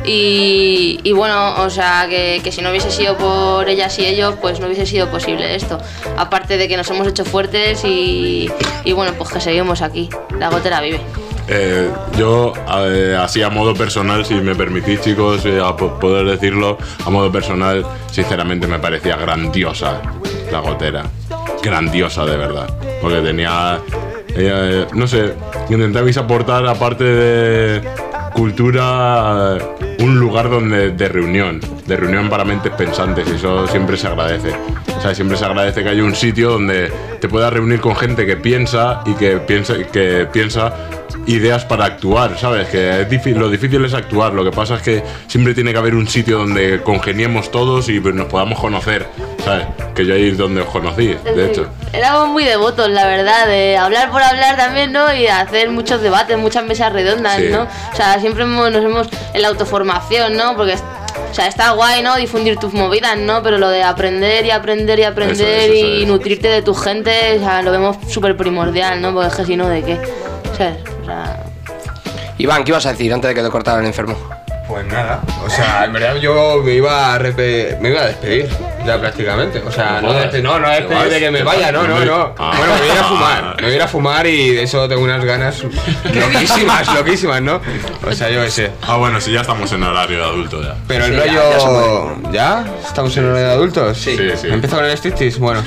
Y bueno, o sea, que si no hubiese sido por ellas y ellos, pues no hubiese sido posible esto. Aparte de que nos hemos hecho fuertes y bueno, pues que seguimos aquí. La Gotera vive. Yo, así a modo personal, si me permitís, chicos, a poder decirlo, a modo personal, sinceramente me parecía grandiosa La Gotera. Grandiosa, de verdad. Porque tenía, no sé, intentabais aportar, aparte de cultura, un lugar de reunión para mentes pensantes, y eso siempre se agradece. O sea, siempre se agradece que haya un sitio donde te puedas reunir con gente que piensa y que piensa ideas para actuar, ¿sabes? Que es lo difícil es actuar, lo que pasa es que siempre tiene que haber un sitio donde congeniemos todos y nos podamos conocer, ¿sabes? Que yo ahí es donde os conocí, de hecho. Éramos muy devotos, la verdad, de hablar por hablar también, ¿no? Y hacer muchos debates, muchas mesas redondas, sí, ¿no? O sea, siempre nos hemos en la autoformación, ¿no? Porque, o sea, está guay, ¿no? Difundir tus movidas, ¿no? Pero lo de aprender y aprender y aprender y nutrirte de tu gente, o sea, lo vemos súper primordial, ¿no? Porque es que si no, ¿de qué? ¿Sabes? O sea... Iván, ¿qué ibas a decir antes de que te cortara el enfermo? Pues nada, o sea, en verdad yo me iba a despedir ya prácticamente. O sea, no a despedir de que me vaya, no. Bueno, me voy a ir a fumar y de eso tengo unas ganas loquísimas, ¿no? O sea, yo qué sé. Bueno, si ya estamos en horario de adulto ya. Pero el rollo... ¿Ya? ¿Estamos en horario de adultos? Sí. ¿Empieza con el striptease? Bueno.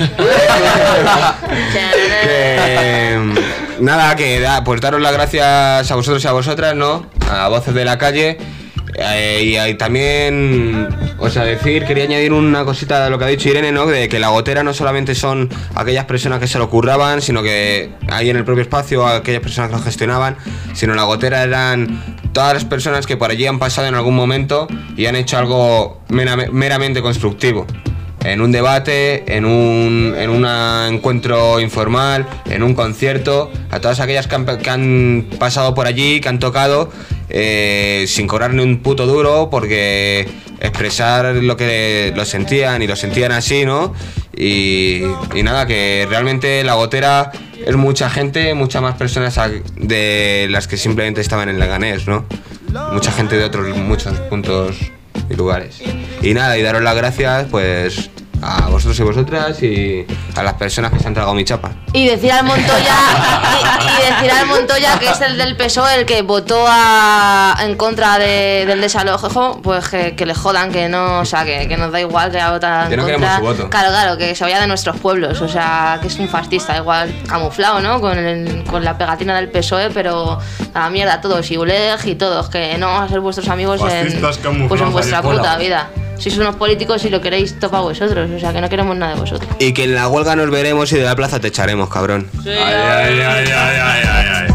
Nada, pues daros las gracias a vosotros y a vosotras, ¿no? A Voces de la Calle. Y también, o sea, quería añadir una cosita de lo que ha dicho Irene, ¿no? De que La Gotera no solamente son aquellas personas que se lo curraban, sino que ahí en el propio espacio aquellas personas que lo gestionaban, sino La Gotera eran todas las personas que por allí han pasado en algún momento y han hecho algo meramente constructivo. En un debate, en un encuentro informal, en un concierto, a todas aquellas que han pasado por allí, que han tocado, sin cobrar ni un puto duro, porque expresar lo que lo sentían y lo sentían así, ¿no? Y nada, que realmente La Gotera es mucha gente, muchas más personas de las que simplemente estaban en Leganés, ¿no? Mucha gente de otros muchos puntos y lugares. Y nada, y daros las gracias, pues, a vosotros y vosotras y a las personas que se han tragado mi chapa. Y decir al Montoya que es el del PSOE el que votó en contra del desalojo, pues que le jodan, que no, o sea, que nos da igual que vota en contra. Que no queremos su voto. Claro, que se vaya de nuestros pueblos, o sea, que es un fascista, igual camuflado, ¿no? Con la pegatina del PSOE, pero a la mierda todos, y Uleg y todos, que no van a ser vuestros amigos en vuestra puta vida. Sois unos políticos y lo queréis topa vosotros, o sea, que no queremos nada de vosotros. Y que en la huelga nos veremos y de la plaza te echaremos, cabrón. Sí, ay.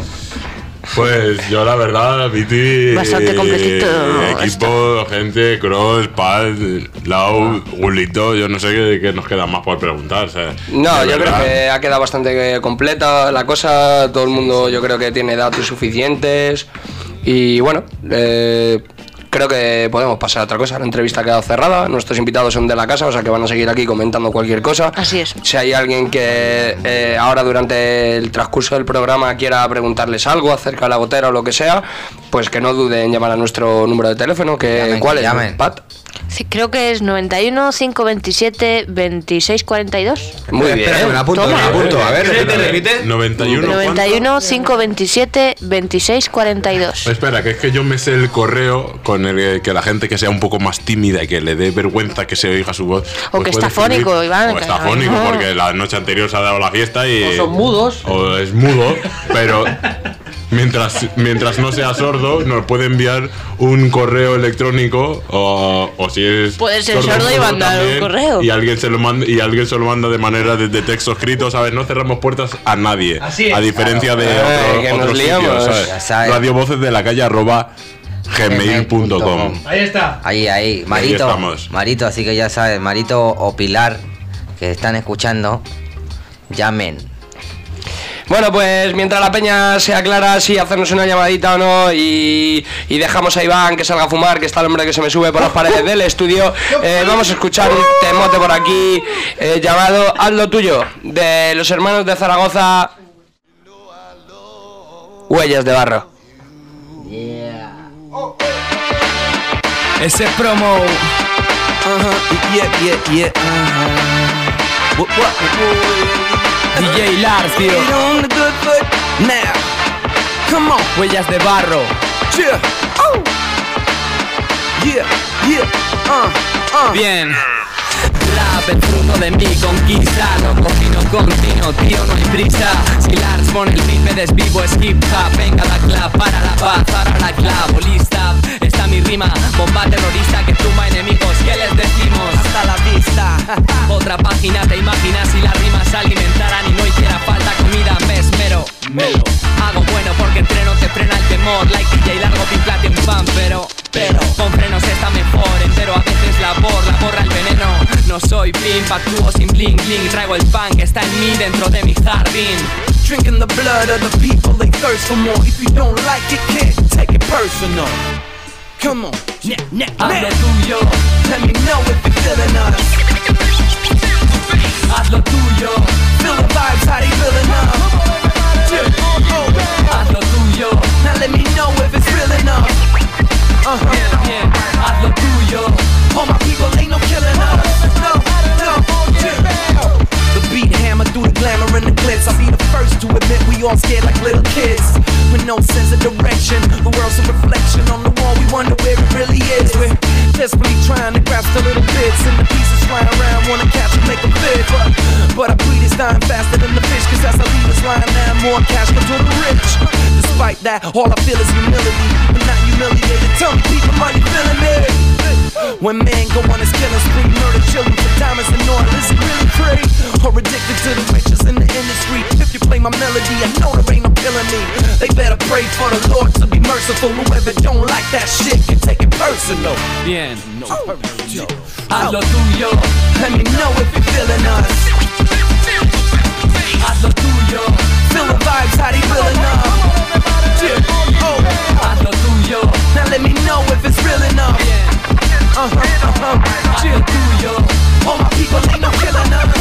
Pues yo la verdad, Viti, bastante completito. Equipo, gente, Cross, Pal, Lau, Gulito, yo no sé qué nos queda más por preguntar, ¿sabes? No, yo creo que ha quedado bastante completa la cosa, todo el mundo yo creo que tiene datos suficientes y bueno, creo que podemos pasar a otra cosa. La entrevista ha quedado cerrada. Nuestros invitados son de la casa, o sea que van a seguir aquí comentando cualquier cosa. Así es. Si hay alguien que ahora durante el transcurso del programa quiera preguntarles algo acerca de La Gotera o lo que sea, pues que no duden en llamar a nuestro número de teléfono. ¿Cuál es? Pat. Sí, creo que es 91 527 26 42. Muy bien. Espera, me la apunto. A ver, repite. 91 527 26 42. Espera, que es que yo me sé el correo con el que la gente que sea un poco más tímida y que le dé vergüenza que se oiga su voz. O que está fónico, Iván. O está fónico, porque la noche anterior se ha dado la fiesta y. O son mudos. O es mudo, pero. Mientras no sea sordo, nos puede enviar un correo electrónico o si es puede ser sordo y mandar también, un correo y alguien se lo manda de manera de texto escrito, ¿sabes? No cerramos puertas a nadie, a diferencia de otros sitios, ¿sabes? Radio Voces de la Calle @gmail.com. Ahí está. Ahí, Marito, así que ya sabes, Marito o Pilar que están escuchando, llamen. Bueno, pues mientras la peña se aclara si hacernos una llamadita o no y dejamos a Iván que salga a fumar, que está el hombre que se me sube por las paredes del estudio, vamos a escuchar un temote por aquí llamado Haz lo tuyo, de los hermanos de Zaragoza, Huellas de Barro. Ese promo. DJ Lars, tío. Now, come on. huellas de barro. Yeah. Oh. Yeah, yeah, Bien. Rap, el fruto de mi conquista. No cocino continuo, tío, no hay prisa. Si Lars pone el beat me desvivo, es hip hop. Venga la clap, para la paz, para la clavo, lista. Está mi rima, bomba terrorista que tumba enemigos. ¿Qué les decimos? Hasta la vista. Otra página, te imaginas si las rimas alimentaran y no hiciera falta comida. Me esmero, melo. Hago bueno porque entreno, te frena el temor. Like DJ largo, pin plate en pan, pero con frenos está mejor. Entero a veces la borra el veneno. No soy pimp, actúo sin bling bling. Traigo el pan que está en mí dentro de mi jardín. Drinking the blood of the people, they thirst for more. If you don't like it, can't take it personal. Come on, haz lo tuyo. Let me know if you're feeling us. Haz lo tuyo. Feel the vibes, how they feeling us. Haz lo tuyo. Now let me know if it's real enough. Haz lo tuyo. All my people ain't no killing us. No, yeah. The beat hammer through the glamour and the glitz. I'll be the first to admit we all scared like little kids. With no sense of direction, the world's a reflection on the wall. We wonder where it really is. We're desperately trying to grasp the little bits, and the pieces flying around, wanna catch and make them fit. But our breed is dying faster than the fish, cause as our leaders lying down, more cash go to the rich. Despite that, all I feel is humility, but not humiliated. Tell me people, are you feeling it? When men go on his killing spree, murder children for diamonds and oil, is it really free? Or addicted to the riches in the industry? If you play my melody, I know there ain't no killing me. They better pray for the Lord to be merciful. Whoever don't like that shit can take it personal. Bien. Haz lo tuyo. Let me know if you're feeling us. Haz lo tuyo. Feel the vibes, how they feeling us. Haz lo tuyo. Now let me know if it's real enough. Haz lo tuyo. All my people ain't no killing us.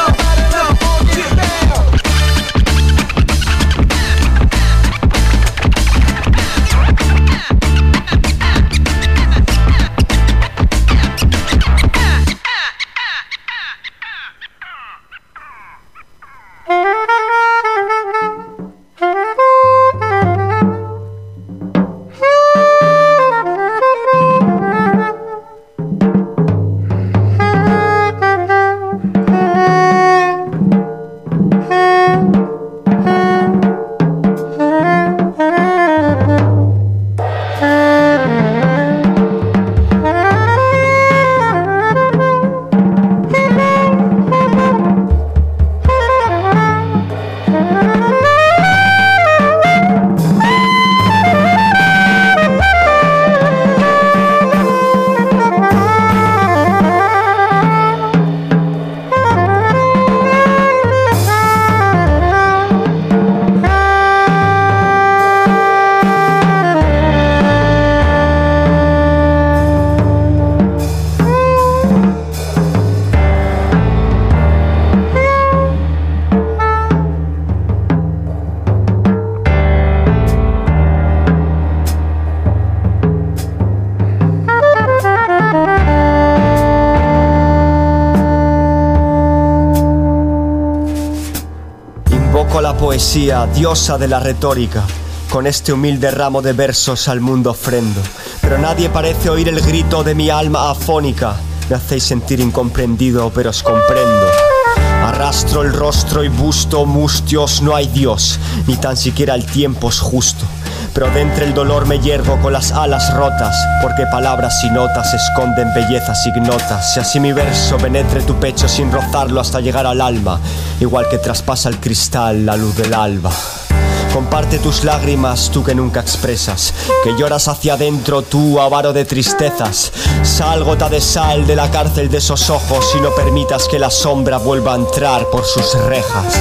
Poesía, diosa de la retórica, con este humilde ramo de versos al mundo ofrendo. Pero nadie parece oír el grito de mi alma afónica. Me hacéis sentir incomprendido, pero os comprendo. Arrastro el rostro y busto, mustios, no hay Dios, ni tan siquiera el tiempo es justo. Pero de entre el dolor me yergo con las alas rotas, porque palabras y notas esconden bellezas ignotas. Si así mi verso penetre tu pecho sin rozarlo hasta llegar al alma, igual que traspasa el cristal la luz del alba. Comparte tus lágrimas, tú que nunca expresas, que lloras hacia adentro, tú avaro de tristezas. Sal, gota de sal, de la cárcel de esos ojos, y no permitas que la sombra vuelva a entrar por sus rejas.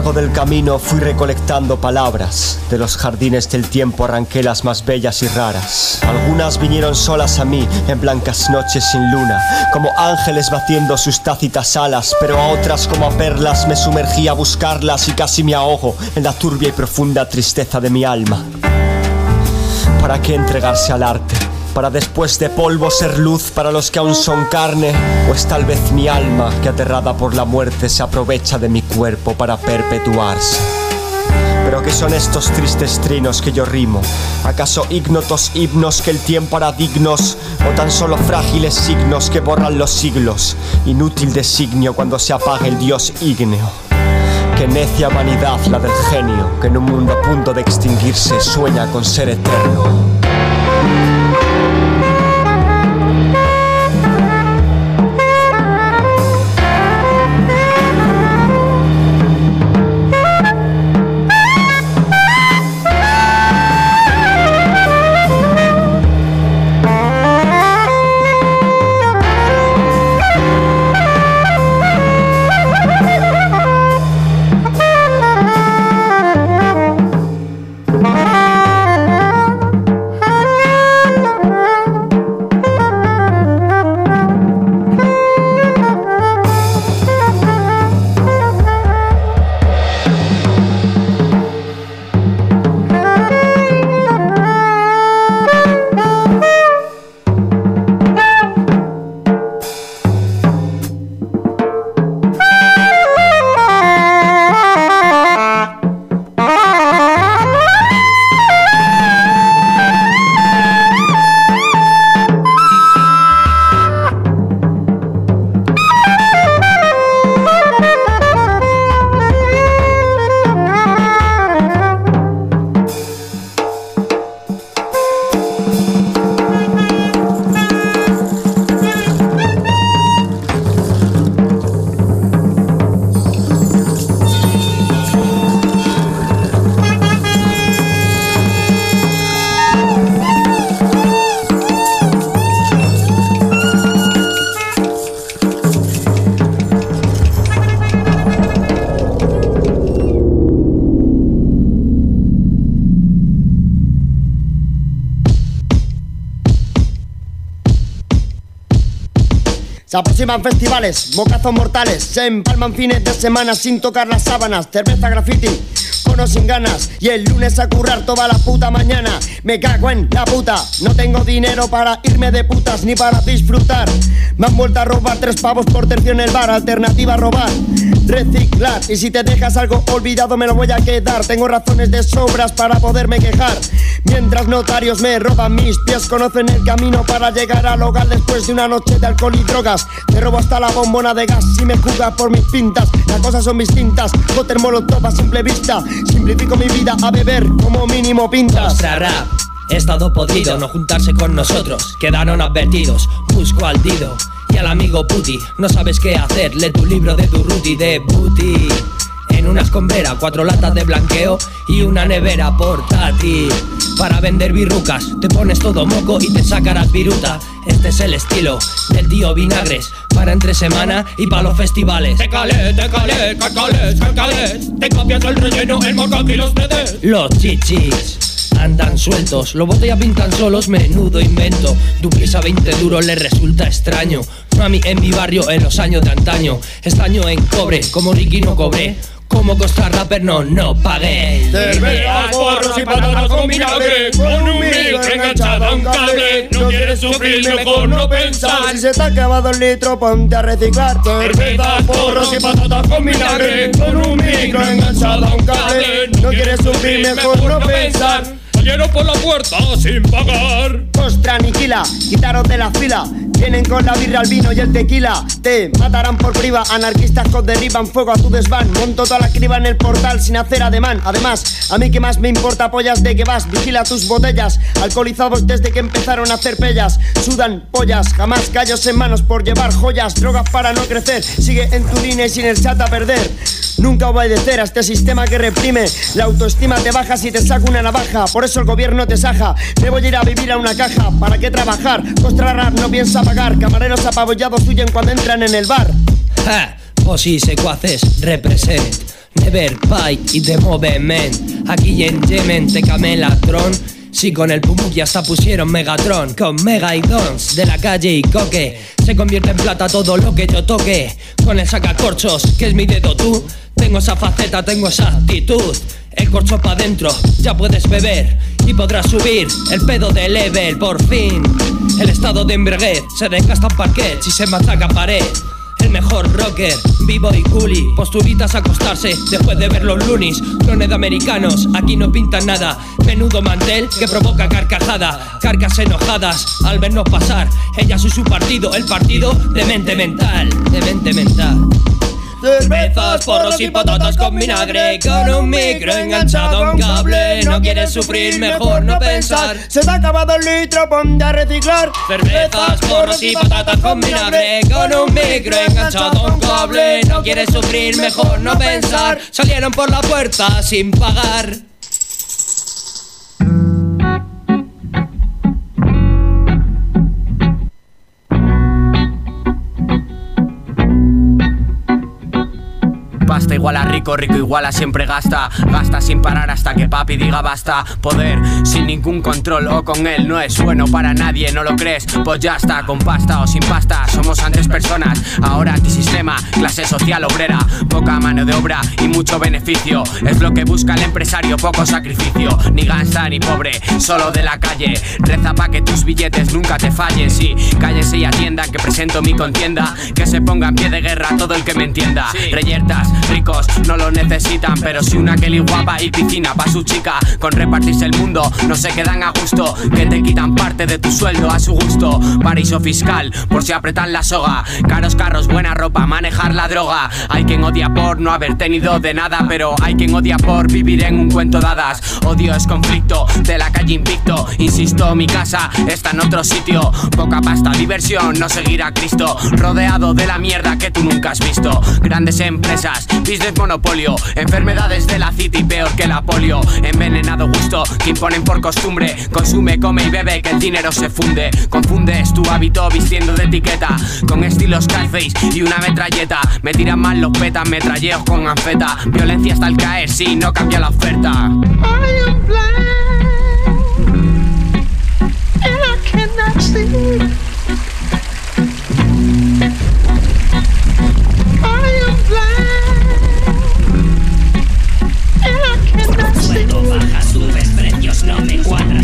largo del camino fui recolectando palabras. De los jardines del tiempo arranqué las más bellas y raras. Algunas vinieron solas a mí en blancas noches sin luna, como ángeles batiendo sus tácitas alas. Pero a otras como a perlas me sumergí a buscarlas y casi me ahogo en la turbia y profunda tristeza de mi alma. ¿Para qué entregarse al arte? Para después de polvo ser luz para los que aún son carne. ¿O es tal vez mi alma que aterrada por la muerte se aprovecha de mi cuerpo para perpetuarse? ¿Pero qué son estos tristes trinos que yo rimo? ¿Acaso ignotos himnos que el tiempo hará dignos? ¿O tan solo frágiles signos que borran los siglos? Inútil designio cuando se apague el dios ígneo. Qué necia vanidad la del genio, que en un mundo a punto de extinguirse sueña con ser eterno. Se aproximan festivales, bocazos mortales, se empalman fines de semana sin tocar las sábanas, cerveza graffiti, cono sin ganas, y el lunes a currar toda la puta mañana. Me cago en la puta, no tengo dinero para irme de putas ni para disfrutar. Me han vuelto a robar 3 pavos por tercio en el bar, alternativa a robar, reciclar. Y si te dejas algo olvidado me lo voy a quedar. Tengo razones de sobras para poderme quejar. Mientras notarios me roban mis pies, conocen el camino para llegar al hogar después de una noche de alcohol y drogas. Te robo hasta la bombona de gas si me juzgas por mis pintas. Las cosas son distintas, Potter Molotov a simple vista. Simplifico mi vida a beber, como mínimo pintas. Nuestra rap, he estado podrido, no juntarse con nosotros, quedaron advertidos. Busco al Dido y al amigo Puti, no sabes qué hacer, lee tu libro de Durruti de Booty. En una escombrera, 4 latas de blanqueo y una nevera portátil. Para vender birrucas, te pones todo moco y te sacarás viruta. Este es el estilo del tío Vinagres, para entre semana y para los festivales. Te calé, carcales, te copias el relleno, el moco y los CDs. Los chichis andan sueltos, los botellas pintan solos, menudo invento. Duplisa 20 duros le resulta extraño. Mami en mi barrio en los años de antaño, estaño en cobre, como Ricky no cobré. Como Costa Rapper no pagué. Cervezas, porros y patatas con vinagre, con un micro enganchado a un cable. No quieres sufrir, mejor no pensar. Si se te ha acabado el litro, ponte a reciclar. Cervezas, porros y patatas con vinagre, con un micro enganchado a un cable. No quieres sufrir, mejor no pensar. Salieron por la puerta sin pagar. Ostra, aniquila, quitaros de la fila. Vienen con la birra, el vino y el tequila. Te matarán por priva, anarquistas que derriban fuego a tu desván. Monto toda la criba en el portal sin hacer ademán. Además, a mí que más me importa pollas de que vas. Vigila tus botellas, alcoholizados desde que empezaron a hacer pellas. Sudan pollas, jamás callos en manos por llevar joyas. Drogas para no crecer, sigue en tu línea y sin el chat a perder. Nunca obedecer a este sistema que reprime. La autoestima te baja si te saca una navaja. Por eso el gobierno te saja. Me voy a ir a vivir a una caja. ¿Para qué trabajar? Costa Rap no piensa pagar. Camareros apabullados huyen cuando entran en el bar. Ja, pues sí, secuaces, represent. Never Fight y The Movement. Aquí en Yemen te Camelatron. Si con el Pumuk ya hasta pusieron Megatron. Con Mega y Dons de la calle y Coque se convierte en plata todo lo que yo toque. Con el sacacorchos que es mi dedo tú. Tengo esa faceta, tengo esa actitud. El corcho pa' dentro, ya puedes beber y podrás subir el pedo de level. Por fin, el estado de embriaguez se desgasta en parquet y se machaca pared. El mejor rocker, vivo y coolie. Posturitas a acostarse después de ver los Loonies. Clones de americanos, aquí no pintan nada. Menudo mantel que provoca carcajada. Carcas enojadas al vernos pasar. Ellas y su partido, el partido de mente mental. De mente mental. Cervezas, porros y patatas con vinagre. Con un micro enganchado a un cable. No quieres sufrir, mejor no pensar. Se te ha acabado el litro, ponte a reciclar. Cervezas, porros y patatas con vinagre. Con un micro enganchado a un cable. No quieres sufrir, mejor no pensar. Salieron por la puerta sin pagar. Pasta igual a rico, rico igual a siempre gasta. Gasta sin parar hasta que papi diga basta. Poder sin ningún control o con él no es bueno para nadie, ¿no lo crees? Pues ya está, con pasta o sin pasta. Somos antes personas, ahora antisistema. Clase social obrera, poca mano de obra y mucho beneficio. Es lo que busca el empresario, poco sacrificio. Ni gangsta ni pobre, solo de la calle. Reza pa' que tus billetes nunca te fallen. Sí, cállense y atiendan que presento mi contienda. Que se ponga en pie de guerra todo el que me entienda. Reyertas, ricos no lo necesitan, pero si una Kelly guapa y piscina pa' su chica, con repartirse el mundo no se quedan a gusto, que te quitan parte de tu sueldo a su gusto. Paraíso fiscal, por si apretan la soga. Caros carros, buena ropa, manejar la droga. Hay quien odia por no haber tenido de nada, pero hay quien odia por vivir en un cuento de hadas. Odio es conflicto, de la calle invicto. Insisto, mi casa está en otro sitio. Poca pasta, diversión, no seguir a Cristo. Rodeado de la mierda que tú nunca has visto. Grandes empresas, business monopolio. Enfermedades de la city peor que la polio. Envenenado gusto que imponen por costumbre. Consume, come y bebe que el dinero se funde. Confundes tu hábito vistiendo de etiqueta con estilos Scarface y una metralleta. Me tiran mal los petas, metralleos con anfeta. Violencia hasta el caer, si no cambia la oferta. I am blind and I cannot see. I am blind and I cannot see. Baja, subes precios, no me cuadras.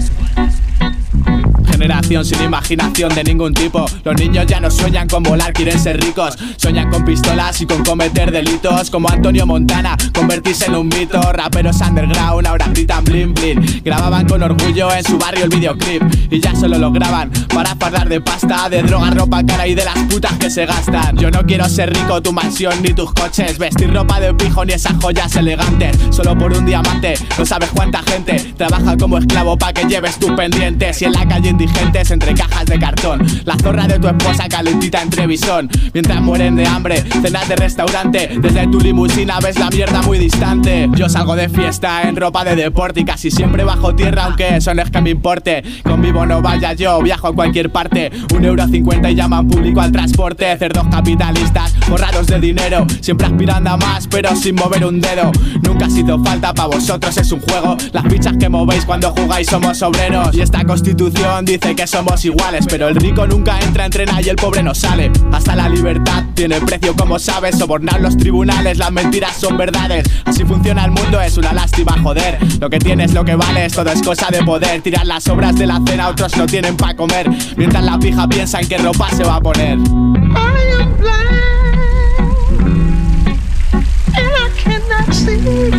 Generación sin imaginación de ningún tipo. Los niños ya no sueñan con volar, quieren ser ricos. Sueñan con pistolas y con cometer delitos. Como Antonio Montana, convertirse en un mito. Raperos underground, ahora gritan blin blin. Grababan con orgullo en su barrio el videoclip y ya solo lo graban para fardar de pasta, de droga, ropa cara y de las putas que se gastan. Yo no quiero ser rico, tu mansión ni tus coches. Vestir ropa de pijo ni esas joyas elegantes. Solo por un diamante, no sabes cuánta gente trabaja como esclavo pa' que lleves tus pendientes. Y en la calle indigentes entre cajas de cartón. La zorra de tu esposa calentita en Trevisón. Mientras mueren de hambre, cenas de restaurante. Desde tu limusina ves la mierda muy distante. Yo salgo de fiesta en ropa de deporte y casi siempre bajo tierra, aunque eso no es que me importe. Convivo no vaya yo, viajo a cualquier parte. €1.50 y llaman público al transporte. Cerdos capitalistas, borrados de dinero, siempre aspirando a más pero sin mover un dedo. Nunca ha sido falta, pa' vosotros es un juego. Las fichas que movéis cuando jugáis somos obreros. Y esta constitución dice que somos iguales, pero el rico nunca entra, entrena y el pobre no sale. Hasta la libertad tiene precio, como sabes. Sobornar los tribunales, las mentiras son verdades. Así funciona el mundo, es una lástima, joder. Lo que tienes, lo que vales, todo es cosa de poder. Tirar las sobras de la cena, otros no tienen pa' comer. Mientras la pija piensa en qué ropa se va a poner. I am blind and I cannot see.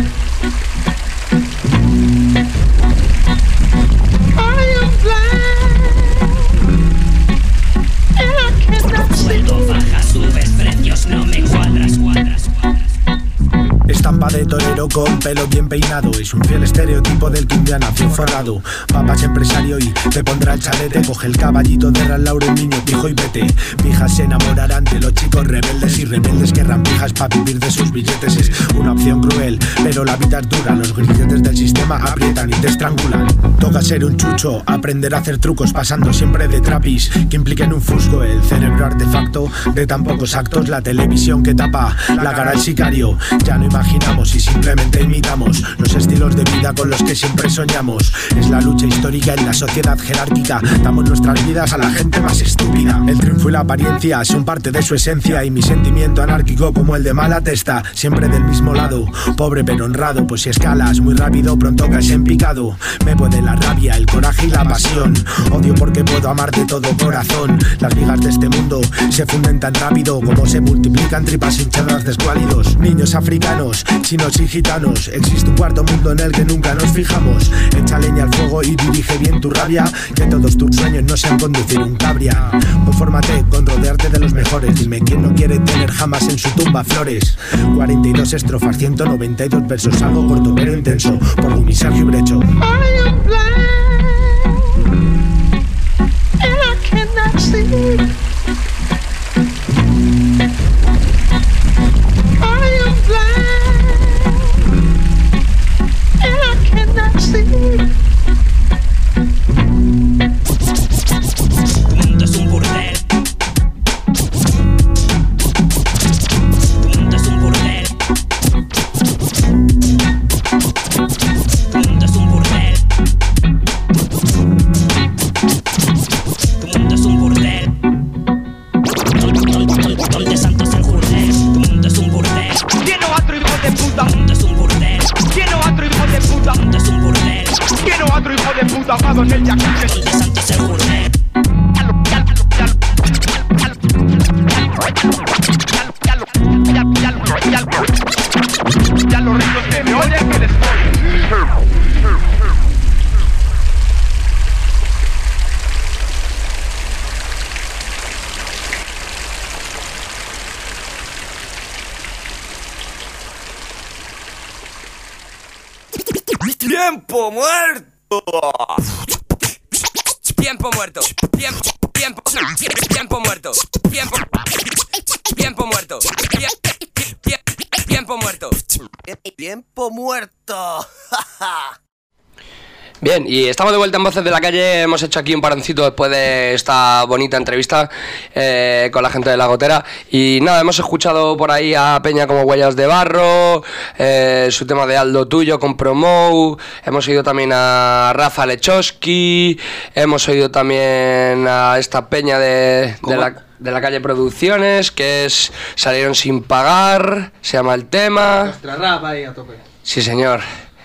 I am blind and I cannot see. Baja, subes precios, no me cuadras. Estampa de torero pero con pelo bien peinado. Es un fiel estereotipo del que un día nació forrado. Papá es empresario y te pondrá el chalete. Coge el caballito de Ran Lauren, niño, pijo y vete. Pijas se enamorarán de los chicos rebeldes y rebeldes querrán pijas para vivir de sus billetes. Es una opción cruel, pero la vida es dura. Los grilletes del sistema aprietan y te estrangulan. Toca ser un chucho, aprender a hacer trucos pasando siempre de trapis que impliquen un fusco. El cerebro artefacto de tan pocos actos. La televisión que tapa la cara al sicario. Ya no imaginamos y simplemente imitamos los estilos de vida con los que siempre soñamos. Es la lucha histórica en la sociedad jerárquica. Damos nuestras vidas a la gente más estúpida. El triunfo y la apariencia son parte de su esencia. Y mi sentimiento anárquico como el de mala testa, siempre del mismo lado, pobre pero honrado. Pues si escalas muy rápido pronto caes en picado. Me puede la rabia, el coraje y la pasión. Odio porque puedo amar de todo corazón. Las vigas de este mundo se funden tan rápido como se multiplican tripas hinchadas de escuálidos. Niños africanos, chinos y gitanos. Existe un cuarto mundo en el que nunca nos fijamos. Echa leña al fuego y dirige bien tu rabia. Que todos tus sueños no sean conducir un cabria. Confórmate con rodearte de los mejores. Dime quién no quiere tener jamás en su tumba flores. 42 estrofas, 192 versos. Algo corto pero intenso, por Gumi, Sergio y Brecho. I am blind and I cannot see. I am blind and I cannot see. Tu mundo es un burdel. Tu mundo es un burdel. Tu mundo es un burdel. Tu mundo es un burdel. Donde Santos el jurdel. Tu mundo es un burdel. Quiero otro hijo de puta. Tu mundo es un burdel. Quiero otro hijo de puta. Tu mundo es un burdel. Quiero otro hijo de puta ahogado en el jacuzzi. Donde Santos el jurdel. Ya los ricos que me oyen que les voy. ¡Tiempo muerto! Tiempo muerto. Tiempo muerto. Tiempo muerto. Tiempo muerto. Tiempo muerto. Bien, y estamos de vuelta en Voces de la Calle. Hemos hecho aquí un paroncito después de esta bonita entrevista con la gente de La Gotera. Y nada, hemos escuchado por ahí a Peña como Huellas de Barro, su tema de Aldo Tuyo con Promo. Hemos oído también a Rafa Lechowski. Hemos oído también a esta Peña de la Calle Producciones, que es Salieron sin pagar, se llama el tema. Nuestra rap ahí a tope. Sí, señor.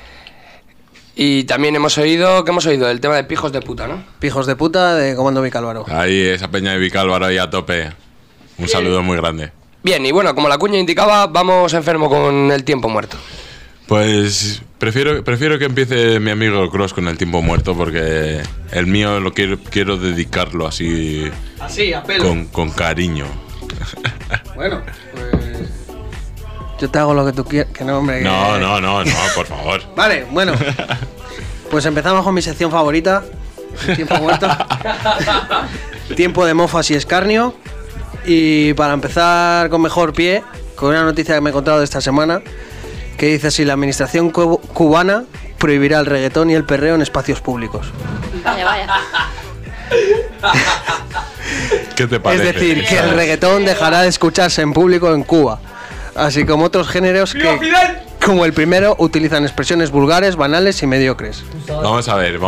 Y también hemos oído, ¿qué hemos oído? El tema de Pijos de Puta, ¿no? Pijos de Puta de Comando Vicálvaro. Ahí, esa peña de Vicálvaro ahí a tope. Un saludo muy grande. Bien, y bueno, como la cuña indicaba, vamos enfermo con el tiempo muerto. Pues prefiero que empiece mi amigo Cross con el tiempo muerto, porque el mío lo quiero dedicarlo así. Así, a pelo. Con cariño. Bueno, pues yo te hago lo que tú quieras. Que no, hombre. No, por favor. Vale, bueno. Pues empezamos con mi sección favorita. Tiempo muerto. Tiempo de mofas y escarnio. Y para empezar con mejor pie, con una noticia que me he encontrado esta semana, que dice así: la administración cubana prohibirá el reggaetón y el perreo en espacios públicos. Vaya. ¿Qué te parece? Es decir, que el reggaetón dejará de escucharse en público en Cuba, así como otros géneros que, como el primero, utilizan expresiones vulgares, banales y mediocres. Vamos a ver.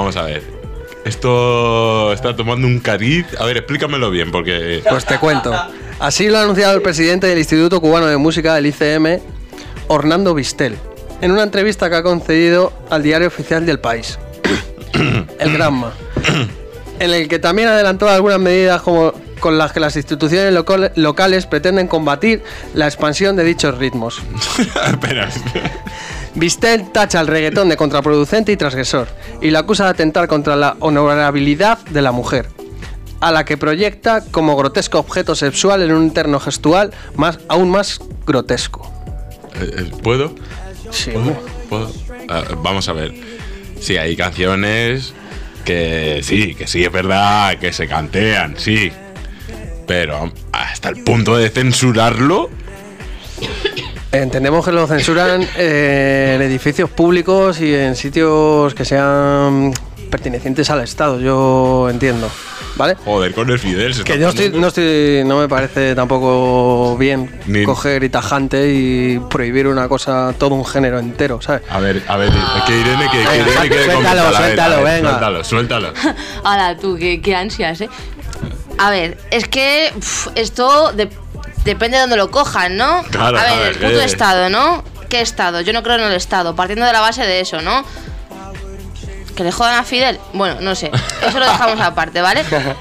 Esto está tomando un cariz. A ver, explícamelo bien, porque... Pues te cuento. Así lo ha anunciado el presidente del Instituto Cubano de Música, el ICM, Orlando Vistel, en una entrevista que ha concedido al diario oficial del país, El Granma, en el que también adelantó algunas medidas con las que las instituciones locales pretenden combatir la expansión de dichos ritmos. Espera. Vistel tacha al reggaetón de contraproducente y transgresor y la acusa de atentar contra la honorabilidad de la mujer, a la que proyecta como grotesco objeto sexual en un interno gestual aún más grotesco. ¿Puedo? Sí. Vamos a ver. Sí, hay canciones que sí es verdad, que se cantean, sí. Pero hasta el punto de censurarlo. Entendemos que lo censuran en edificios públicos y en sitios que sean pertenecientes al Estado, yo entiendo, ¿vale? Joder, con el Fidel. Que yo no me parece tampoco bien coger y tajante y prohibir una cosa, todo un género entero, ¿sabes? A ver, que Irene suéltalo. Ahora tú, qué ansias, ¿eh? A ver, es que esto depende de dónde lo cojan, ¿no? Claro, a ver, el puto Estado, ¿no? ¿Qué Estado? Yo no creo en el Estado, partiendo de la base de eso, ¿no? ¿Que le jodan a Fidel? Bueno, no sé, eso lo dejamos aparte, ¿vale?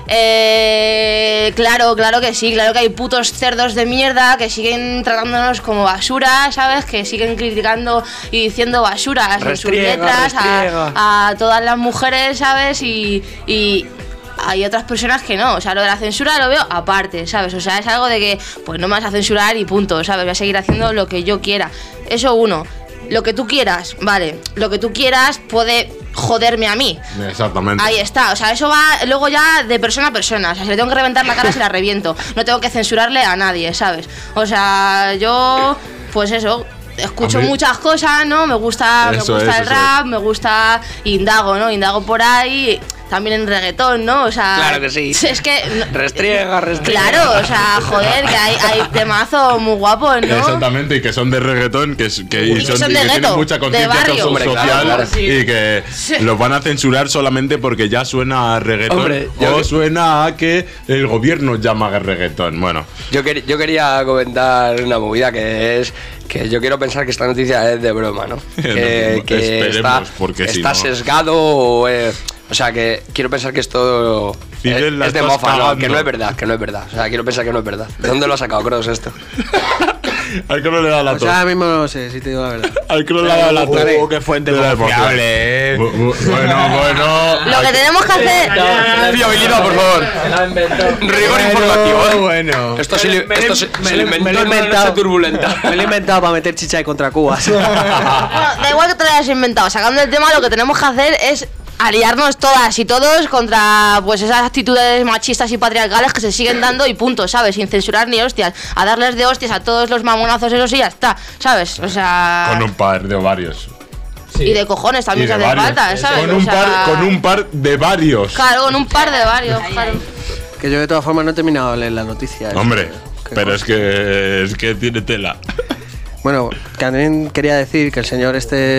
Claro que sí, claro que hay putos cerdos de mierda que siguen tratándonos como basura, ¿sabes? Que siguen criticando y diciendo basuras en sus letras a todas las mujeres, ¿sabes? Y hay otras personas que no, o sea, lo de la censura lo veo aparte, ¿sabes? O sea, es algo de que, pues no me vas a censurar y punto, ¿sabes? Voy a seguir haciendo lo que yo quiera. Eso uno. Lo que tú quieras, vale, lo que tú quieras puede joderme a mí. Exactamente. Ahí está, o sea, eso va luego ya de persona a persona. O sea, si le tengo que reventar la cara, se la reviento. No tengo que censurarle a nadie, ¿sabes? O sea, yo, pues eso, escucho muchas cosas, ¿no? Me gusta el rap, me gusta, indago, ¿no? Indago por ahí. También en reggaetón, ¿no? O sea, claro que sí. Es que restriega. Claro, o sea, joder, que hay temazos muy guapos, ¿no? Exactamente, y que son de reggaetón, que tienen mucha conciencia social, y que los van a censurar solamente porque ya suena a reggaetón. Hombre, suena a que el gobierno llama a reggaetón. Bueno, yo quería comentar una movida que es que yo quiero pensar que esta noticia es de broma, ¿no? Que esperemos, porque está sesgado o sea, que quiero pensar que esto es de mofa, ¿no? Que no es verdad. O sea, quiero pensar que no es verdad. ¿De dónde lo ha sacado, Cross, esto? Al Cross le da la tos. O sea, ahora mismo no sé, si te digo la verdad. Al Cross le da la tos. Qué fuente confiable, Bueno. Lo que tenemos que hacer... Fiabilidad, por favor. Rigor informativo, Bueno. Esto se lo inventó turbulenta. Me lo he inventado para meter chicha y contra Cubas. Bueno, da igual que te lo hayas inventado. Sacando el tema, lo que tenemos que hacer es aliarnos todas y todos contra pues esas actitudes machistas y patriarcales que se siguen dando y punto, ¿sabes? Sin censurar ni hostias. A darles de hostias a todos los mamonazos esos y ya está, ¿sabes? O sea... Con un par de ovarios. Sí. Y de cojones también se hace falta, ¿sabes? Con un par de varios. Claro, con un par de varios, claro. Que yo de todas formas no he terminado de leer la noticia. Hombre, pero es que tiene tela. Bueno, también quería decir que el señor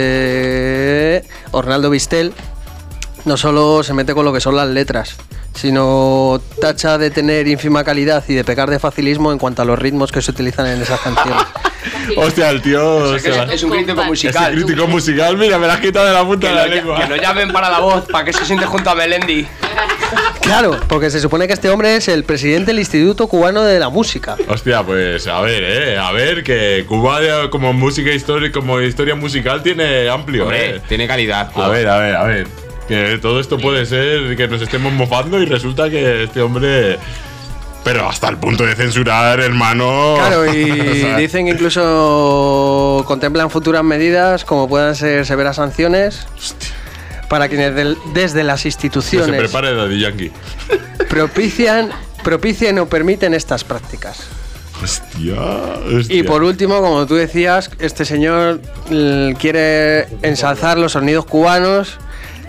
Ornaldo Vistel no solo se mete con lo que son las letras, sino tacha de tener ínfima calidad y de pecar de facilismo en cuanto a los ritmos que se utilizan en esas canciones. Hostia, el tío... Es un crítico musical. Es un crítico musical, mira, me la has quitado de la punta de la lengua. Que lo llamen para la voz, para que se siente junto a Melendi. Claro, porque se supone que este hombre es el presidente del Instituto Cubano de la Música. Hostia, pues a ver, que Cuba como música histórica, como historia musical tiene amplio. Hombre, tiene calidad. A ver. Que todo esto puede ser que nos estemos mofando y resulta que este hombre... Pero hasta el punto de censurar, hermano... Claro, y dicen que incluso contemplan futuras medidas como puedan ser severas sanciones. Hostia. Para quienes desde las instituciones... Que se prepare Daddy Yankee. Propician o permiten estas prácticas. Hostia. Y por último, como tú decías, este señor quiere ensalzar los sonidos cubanos...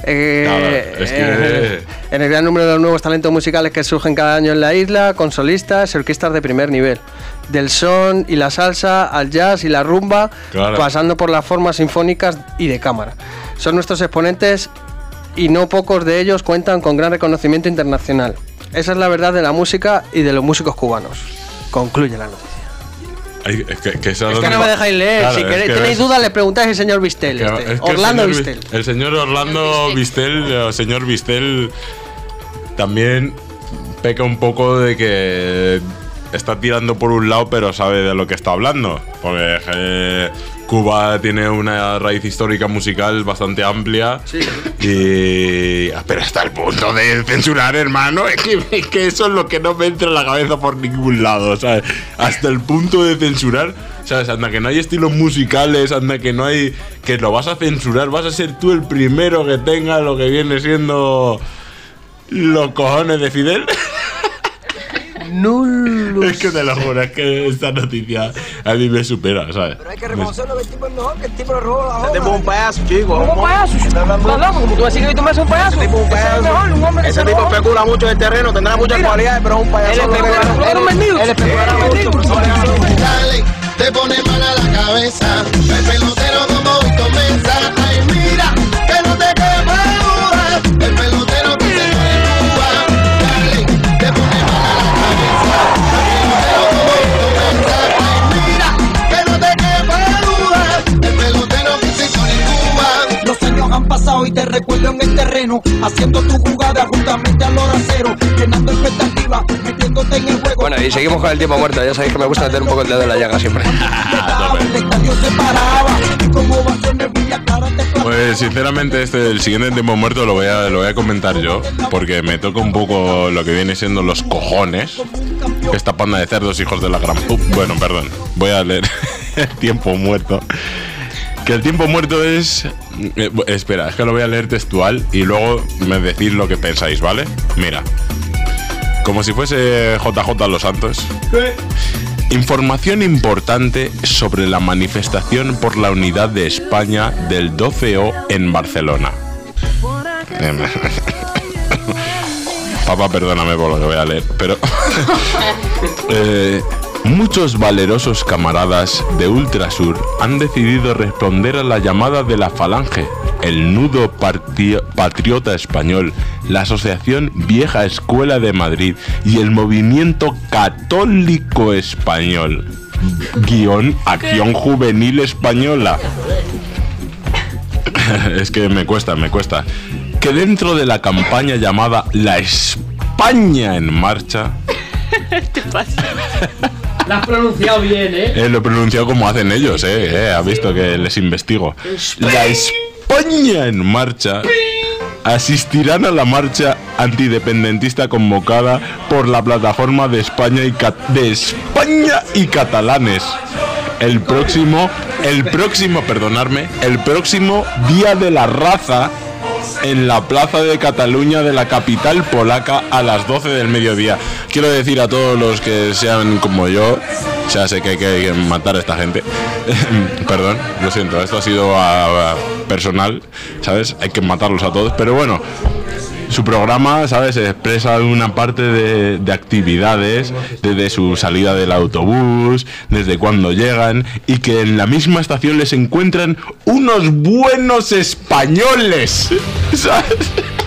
en el gran número de los nuevos talentos musicales que surgen cada año en la isla, con solistas y orquestas de primer nivel, del son y la salsa al jazz y la rumba, pasando por las formas sinfónicas y de cámara. Son nuestros exponentes y no pocos de ellos cuentan con gran reconocimiento internacional. Esa es la verdad de la música y de los músicos cubanos. Concluye la noticia. Es que no me dejáis leer. Claro, si queréis, tenéis dudas, le preguntáis al señor Vistel. Orlando Vistel. El señor Orlando Vistel, el señor Vistel también peca un poco de que está tirando por un lado, pero sabe de lo que está hablando. Porque Cuba tiene una raíz histórica musical bastante amplia. Sí. Pero hasta el punto de censurar, hermano, es que eso es lo que no me entra en la cabeza por ningún lado, ¿sabes? Hasta el punto de censurar, ¿sabes? Anda que no hay estilos musicales, anda que no hay... Que lo vas a censurar, vas a ser tú el primero que tenga lo que viene siendo los cojones de Fidel. No lo Es que te lo juro, es que esta noticia a mí me supera, ¿sabes? Pero hay que reconocerlo que el tipo es mejor, que el tipo le robó la joda. Ese tipo es un payaso, chico. ¿Cómo un payaso? ¿Estás loco? Como tú decís que tú me haces un payaso. Ese tipo es un payaso. Mejor, un hombre que Ese se tipo robó. especula mucho en el terreno, tendrá muchas cualidades, pero es un payaso. Él es un vendido. Él especulará mucho. Dale, te pone mala la cabeza. El pelotero como Víctor Mesa. Ay, mira, que no te quepa duda. El pelotero que se fue en Cuba. Dale, te pone mala la cabeza. El pelotero como Víctor Mesa. Ay, mira, que no te quepa duda. El pelotero que se fue en Cuba. Los años han pasado y te recuerdo en el terreno, haciendo tu jugada justamente al hora cero, llenando expectativas, metiéndote en el juego. Bueno, y seguimos con el tiempo muerto. Ya sabéis que me gusta meter un poco el dedo en la llaga siempre. Pues sinceramente el siguiente tiempo muerto lo voy a comentar yo, porque me toca un poco lo que viene siendo los cojones. Esta panda de cerdos, hijos de la gran bueno, perdón, voy a leer el tiempo muerto. Que el tiempo muerto es... espera, es que lo voy a leer textual y luego me decís lo que pensáis, ¿vale? Mira, como si fuese JJ Los Santos. Información importante sobre la manifestación por la unidad de España del 12O en Barcelona. Papá, perdóname por lo que voy a leer, pero... muchos valerosos camaradas de Ultrasur han decidido responder a la llamada de la Falange, el Nudo Patriota Español, la Asociación Vieja Escuela de Madrid y el Movimiento Católico Español. Acción Juvenil Española. Es que me cuesta. Que dentro de la campaña llamada La España en Marcha... ¿Qué pasa? Lo has pronunciado bien, ¿eh? Lo he pronunciado como hacen ellos, ha visto que les investigo. La España en Marcha asistirán a la marcha antidependentista convocada por la plataforma de España y catalanes. El próximo Día de la Raza en la Plaza de Cataluña de la capital polaca a las 12 del mediodía. Quiero decir a todos los que sean como yo, ya sé que hay que matar a esta gente. Perdón, lo siento, esto ha sido personal, ¿sabes? Hay que matarlos a todos, pero bueno. Su programa, ¿sabes? Expresa una parte de actividades, desde su salida del autobús, desde cuando llegan, y que en la misma estación les encuentran unos buenos españoles, ¿sabes?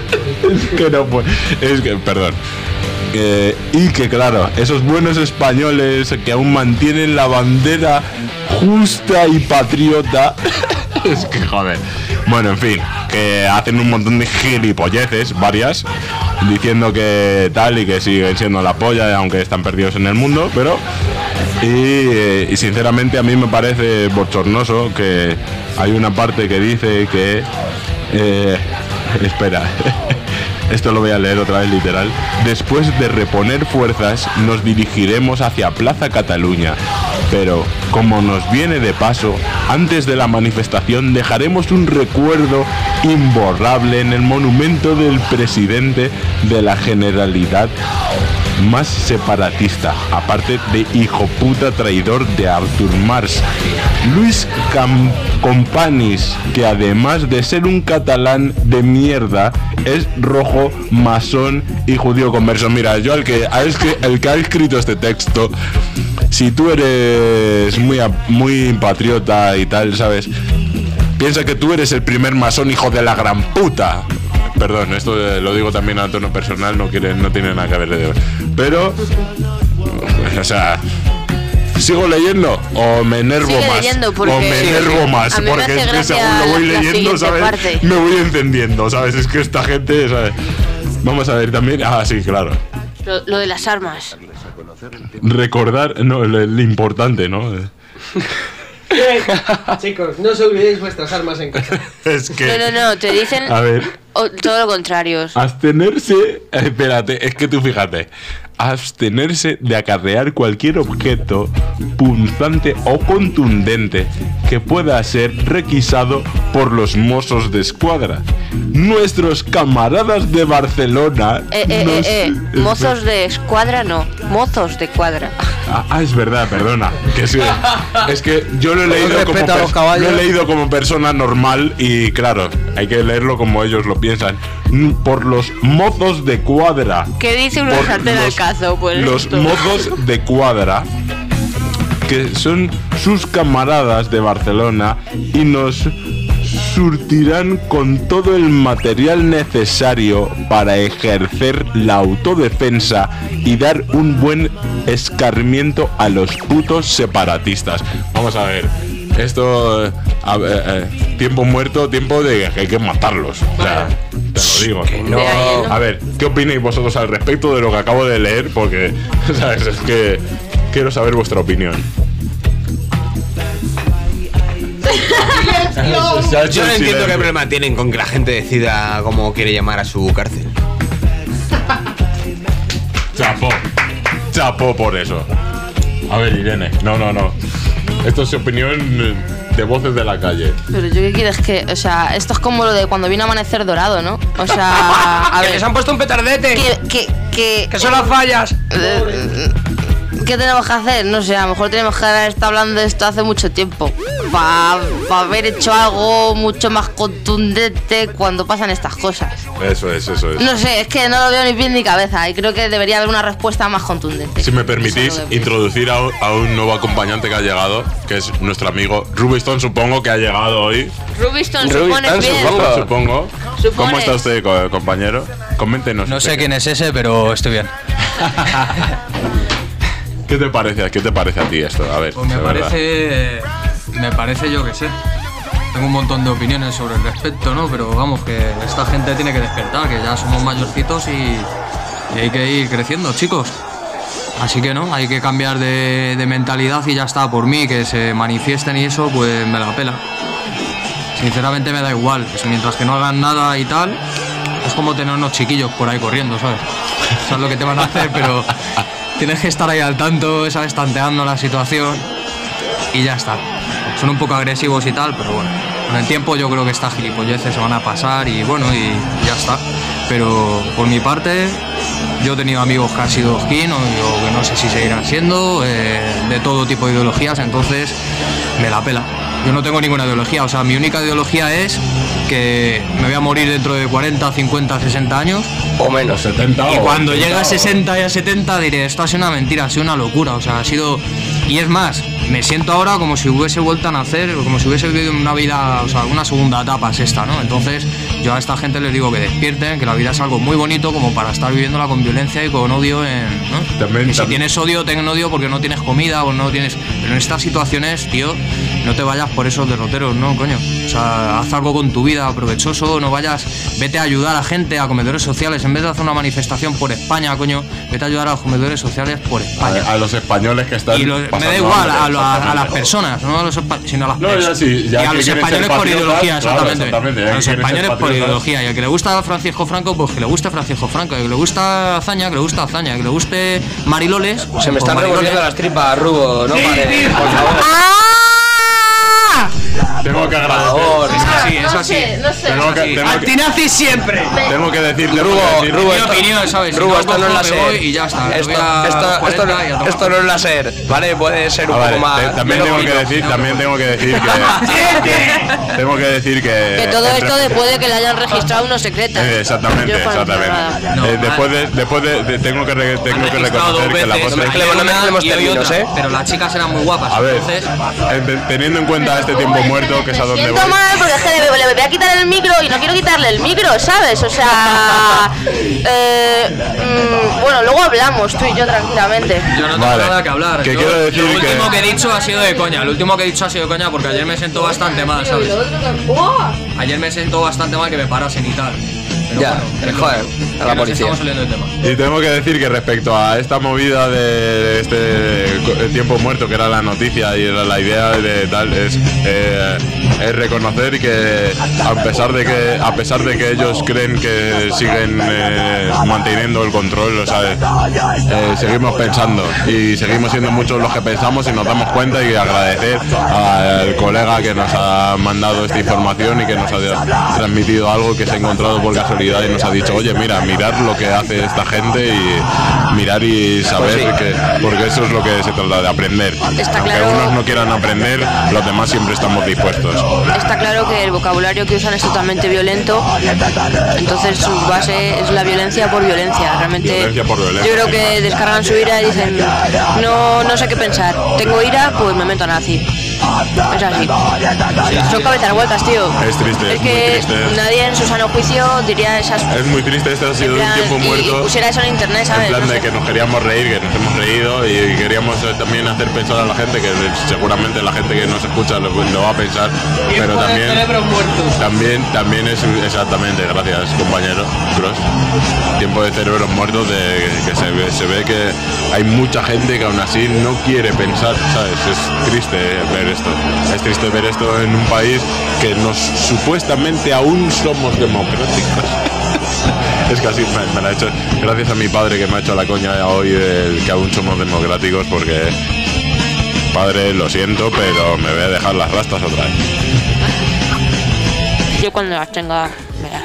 Perdón. Y que claro, esos buenos españoles que aún mantienen la bandera justa y patriota. Es que joder. Bueno, en fin, que hacen un montón de gilipolleces, varias, diciendo que tal y que siguen siendo la polla, aunque están perdidos en el mundo, pero... Y sinceramente a mí me parece bochornoso que hay una parte que dice que... espera... Esto lo voy a leer otra vez literal. Después de reponer fuerzas, nos dirigiremos hacia Plaza Cataluña. Pero, como nos viene de paso, antes de la manifestación dejaremos un recuerdo imborrable en el monumento del presidente de la Generalidad más separatista, aparte de hijo puta traidor de Artur Mas, Luis Companys, que además de ser un catalán de mierda, es rojo, masón y judío converso. Mira, yo el que ha escrito este texto, si tú eres muy patriota y tal, ¿sabes? Piensa que tú eres el primer masón, hijo de la gran puta. Perdón, esto lo digo también a tono personal, no tiene nada que ver. Pero, o sea, ¿sigo leyendo o me enervo más? Porque es que según lo voy leyendo, ¿sabes? Parte. Me voy encendiendo, ¿sabes? Es que esta gente, ¿sabes? Vamos a ver también. Ah, sí, claro. Lo de las armas. Recordar, no, lo importante, ¿no? Chicos, no os olvidéis vuestras armas en casa. Es que... No, te dicen A ver, todo lo contrario. abstenerse... Espérate, es que tú fíjate. Abstenerse de acarrear cualquier objeto punzante o contundente que pueda ser requisado por los Mossos de Escuadra. Nuestros camaradas de Barcelona... Mozos de escuadra no, mozos de cuadra. Es verdad, perdona. Que sí, es que yo lo he leído como persona normal y claro, hay que leerlo como ellos lo piensan. Por los mozos de cuadra. ¿Qué dice una sartén al cazo? Pues los mozos de cuadra, que son sus camaradas de Barcelona y nos surtirán con todo el material necesario para ejercer la autodefensa y dar un buen escarmiento a los putos separatistas. Vamos a ver, esto tiempo muerto, tiempo de que hay que matarlos. O sea, te lo digo. A ver, ¿qué opináis vosotros al respecto de lo que acabo de leer? Porque, ¿sabes? Es que quiero saber vuestra opinión. Yo no entiendo qué problema tienen con que la gente decida cómo quiere llamar a su cárcel. Chapó por eso. A ver, Irene, no. Esto es opinión de voces de la calle. Pero yo qué quieres que, o sea, esto es como lo de cuando vino a amanecer dorado, ¿no? O sea, a ver, que les han puesto un petardete. Que son las fallas. ¿Qué tenemos que hacer? No sé, a lo mejor tenemos que haber estado hablando de esto hace mucho tiempo. Para haber hecho algo mucho más contundente cuando pasan estas cosas. Eso es. No sé, es que no lo veo ni pie ni cabeza y creo que debería haber una respuesta más contundente. Si me permitís introducir a un nuevo acompañante que ha llegado, que es nuestro amigo Rubiston, supongo que ha llegado hoy. Rubiston, supones bien. Supongo. ¿Cómo está usted, compañero? Coméntenos. No sé quién es ese, pero estoy bien. ¿Qué te parece a ti esto? A ver. Pues me parece, yo que sé. Tengo un montón de opiniones sobre el respecto, ¿no? Pero vamos, que esta gente tiene que despertar, que ya somos mayorcitos y hay que ir creciendo, chicos. Así que no, hay que cambiar de mentalidad y ya está. Por mí, que se manifiesten y eso, pues me la pela. Sinceramente me da igual. Mientras que no hagan nada y tal, es como tener unos chiquillos por ahí corriendo, ¿sabes? Sabes lo que te van a hacer, pero... Tienes que estar ahí al tanto, ¿sabes? Tanteando la situación y ya está. Son un poco agresivos y tal, pero bueno, con el tiempo yo creo que estas gilipolleces se van a pasar y bueno, y ya está. Pero por mi parte, yo he tenido amigos que han sido skin o que no sé si seguirán siendo, de todo tipo de ideologías, entonces me la pela. Yo no tengo ninguna ideología, o sea, mi única ideología es que me voy a morir dentro de 40, 50, 60 años. O menos. 70 y cuando llegue a 60 y a 70 diré, esto ha sido una mentira, ha sido una locura, o sea, ha sido... Y es más, me siento ahora como si hubiese vuelto a nacer, como si hubiese vivido una vida, o sea, una segunda etapa es esta, ¿no? Entonces, yo a esta gente les digo que despierten, que la vida es algo muy bonito como para estar viviéndola con violencia y con odio, ¿no? Si tienes odio, ten odio porque no tienes comida o no tienes... Pero en estas situaciones, tío, no te vayas por esos derroteros, ¿no, coño? O sea, haz algo con tu vida provechoso, no vayas... Vete a ayudar a gente, a comedores sociales, en vez de hacer una manifestación por España, coño, vete a ayudar a los comedores sociales por España. A los españoles que están... Me da igual a las personas, no a los sino a las personas. Y a los españoles por ideología, exactamente. A los españoles por ideología. Y al que le gusta Francisco Franco, pues que le guste Francisco Franco. Y al que le gusta Azaña, que le gusta Azaña. Y al que le guste Mariloles, pues se me están revolviendo las tripas, Rubo, ¿no? Vale, por favor. Tengo que agradecer. Es así. No sé. Antinazi siempre. Tengo que decirle, Rubo, mi opinión, ¿sabes? Rubo, esto no es láser. Y ya está. Esto no es láser, ¿vale? Puede ser un poco más. También tengo que decir que que todo esto después de que le hayan registrado unos secretos. Exactamente. Después de tengo que reconocer que la voz pero las chicas eran muy guapas. A ver, teniendo en cuenta este tiempo muerto, que es a donde voy. Siento mal porque es que le voy a quitar el micro y no quiero quitarle el micro, ¿sabes? O sea, bueno, luego hablamos tú y yo tranquilamente. Yo no tengo nada que hablar. Que quiero decir lo último que he dicho ha sido de coña. Lo último que he dicho ha sido de coña porque ayer me siento bastante mal, ¿sabes? Ayer me siento bastante mal que me parasen y tal. Pero ya, bueno, joder, a la policía. Estamos saliendo de tema. Y tengo que decir que respecto a esta movida de este tiempo muerto, que era la noticia y era la idea de tal, es reconocer que a pesar de que ellos creen que siguen manteniendo el control, o sea, seguimos pensando y seguimos siendo muchos los que pensamos y nos damos cuenta, y agradecer al colega que nos ha mandado esta información y que nos ha transmitido algo que se ha encontrado por casualidad y nos ha dicho, oye, mira, mirad lo que hace esta gente y mirar y saber que, porque eso es lo que se trata de aprender. Aunque unos no quieran aprender, los demás siempre estamos dispuestos. Está claro que el vocabulario que usan es totalmente violento, entonces su base es la violencia por violencia. Realmente Violencia por violencia. yo creo que descargan su ira y dicen, no sé qué pensar, tengo ira, pues me meto nazi. Es así. Son cabezas vueltas, tío. Es triste, es que muy triste. nadie en su sano juicio diría esas. Es muy triste, este ha sido un tiempo muerto. Y pusiera eso en internet, ¿sabes? En plan No de sé. que nos queríamos reír, que nos hemos reído y queríamos también hacer pensar a la gente, que seguramente la gente que nos escucha lo va a pensar, pero también cerebros muertos. También es exactamente, gracias compañero Cross, tiempo de cerebros muertos, de que se ve que hay mucha gente que aún así no quiere pensar, ¿sabes? Es triste ver esto. Es triste ver esto en un país que supuestamente aún somos democráticos. Es que así me la ha hecho, gracias a mi padre que me ha hecho la coña hoy del que aún somos democráticos, porque padre, lo siento, pero me voy a dejar las rastas otra vez. Yo cuando las tenga, verás.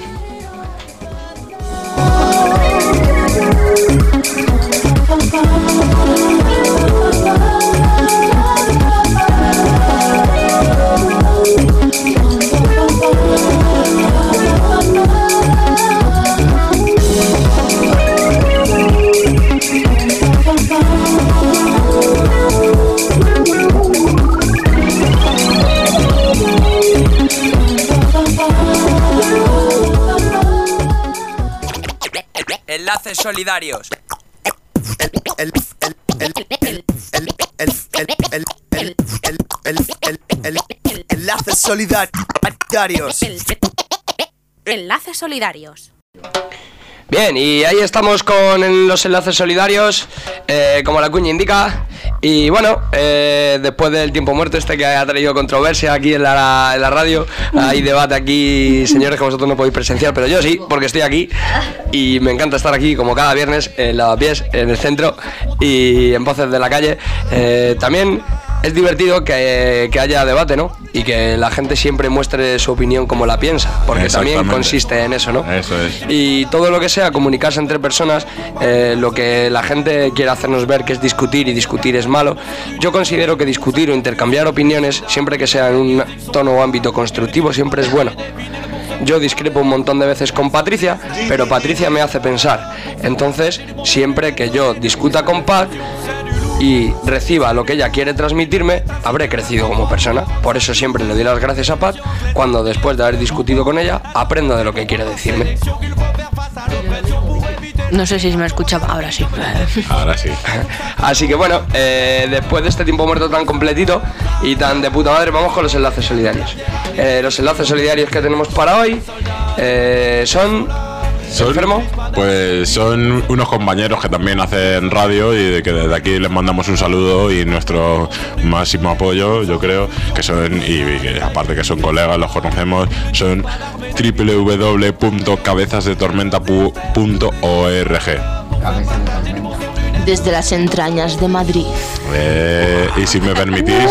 Enlaces solidarios. Enlaces solidarios. Enlaces solidarios. Bien, y ahí estamos con los enlaces solidarios, como la cuña indica. Y bueno, después del tiempo muerto este que ha traído controversia aquí en la radio, hay debate aquí, señores, que vosotros no podéis presenciar, pero yo sí, porque estoy aquí y me encanta estar aquí como cada viernes en Lavapiés, en el centro y en Voces de la Calle. También es divertido que haya debate, ¿no? Y que la gente siempre muestre su opinión como la piensa, porque también consiste en eso, ¿no? Eso es. Y todo lo que sea comunicarse entre personas, lo que la gente quiere hacernos ver que es discutir, y discutir es malo. Yo considero que discutir o intercambiar opiniones, siempre que sea en un tono o ámbito constructivo, siempre es bueno. Yo discrepo un montón de veces con Patricia, pero Patricia me hace pensar. Entonces, siempre que yo discuta con Pat y reciba lo que ella quiere transmitirme, habré crecido como persona. Por eso siempre le doy las gracias a Pat cuando, después de haber discutido con ella, aprendo de lo que quiere decirme. No sé si me escuchaba, ahora sí. Ahora sí. Así que bueno, después de este tiempo muerto tan completito y tan de puta madre, vamos con los enlaces solidarios. Los enlaces solidarios que tenemos para hoy son ¿Enfermo? Pues son unos compañeros que también hacen radio y que desde aquí les mandamos un saludo y nuestro máximo apoyo, yo creo, que son, y que aparte que son colegas, los conocemos, son www.cabezasdetormenta.org. Desde las entrañas de Madrid. Y si me permitís,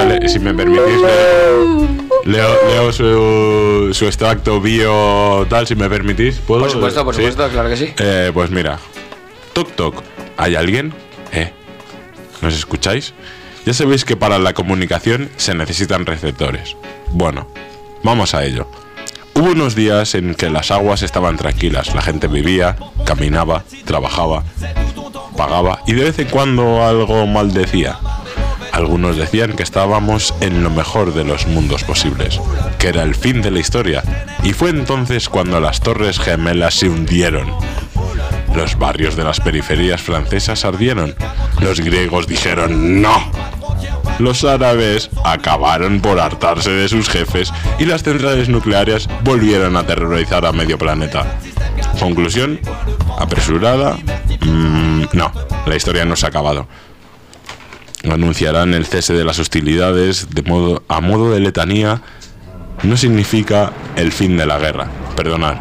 leo su extracto bio tal, si me permitís. ¿Puedo? Por supuesto, ¿Sí? claro que sí. Pues mira, toc toc, ¿hay alguien? ¿Nos escucháis? Ya sabéis que para la comunicación se necesitan receptores. Bueno, vamos a ello. Hubo unos días en que las aguas estaban tranquilas, la gente vivía, caminaba, trabajaba, pagaba y de vez en cuando algo maldecía. Algunos decían que estábamos en lo mejor de los mundos posibles, que era el fin de la historia, y fue entonces cuando las Torres Gemelas se hundieron. Los barrios de las periferias francesas ardieron. Los griegos dijeron ¡no! los árabes acabaron por hartarse de sus jefes y las centrales nucleares volvieron a aterrorizar a medio planeta. Conclusión, apresurada, no, la historia no se ha acabado. Anunciarán el cese de las hostilidades a modo de letanía. No significa el fin de la guerra, perdonad.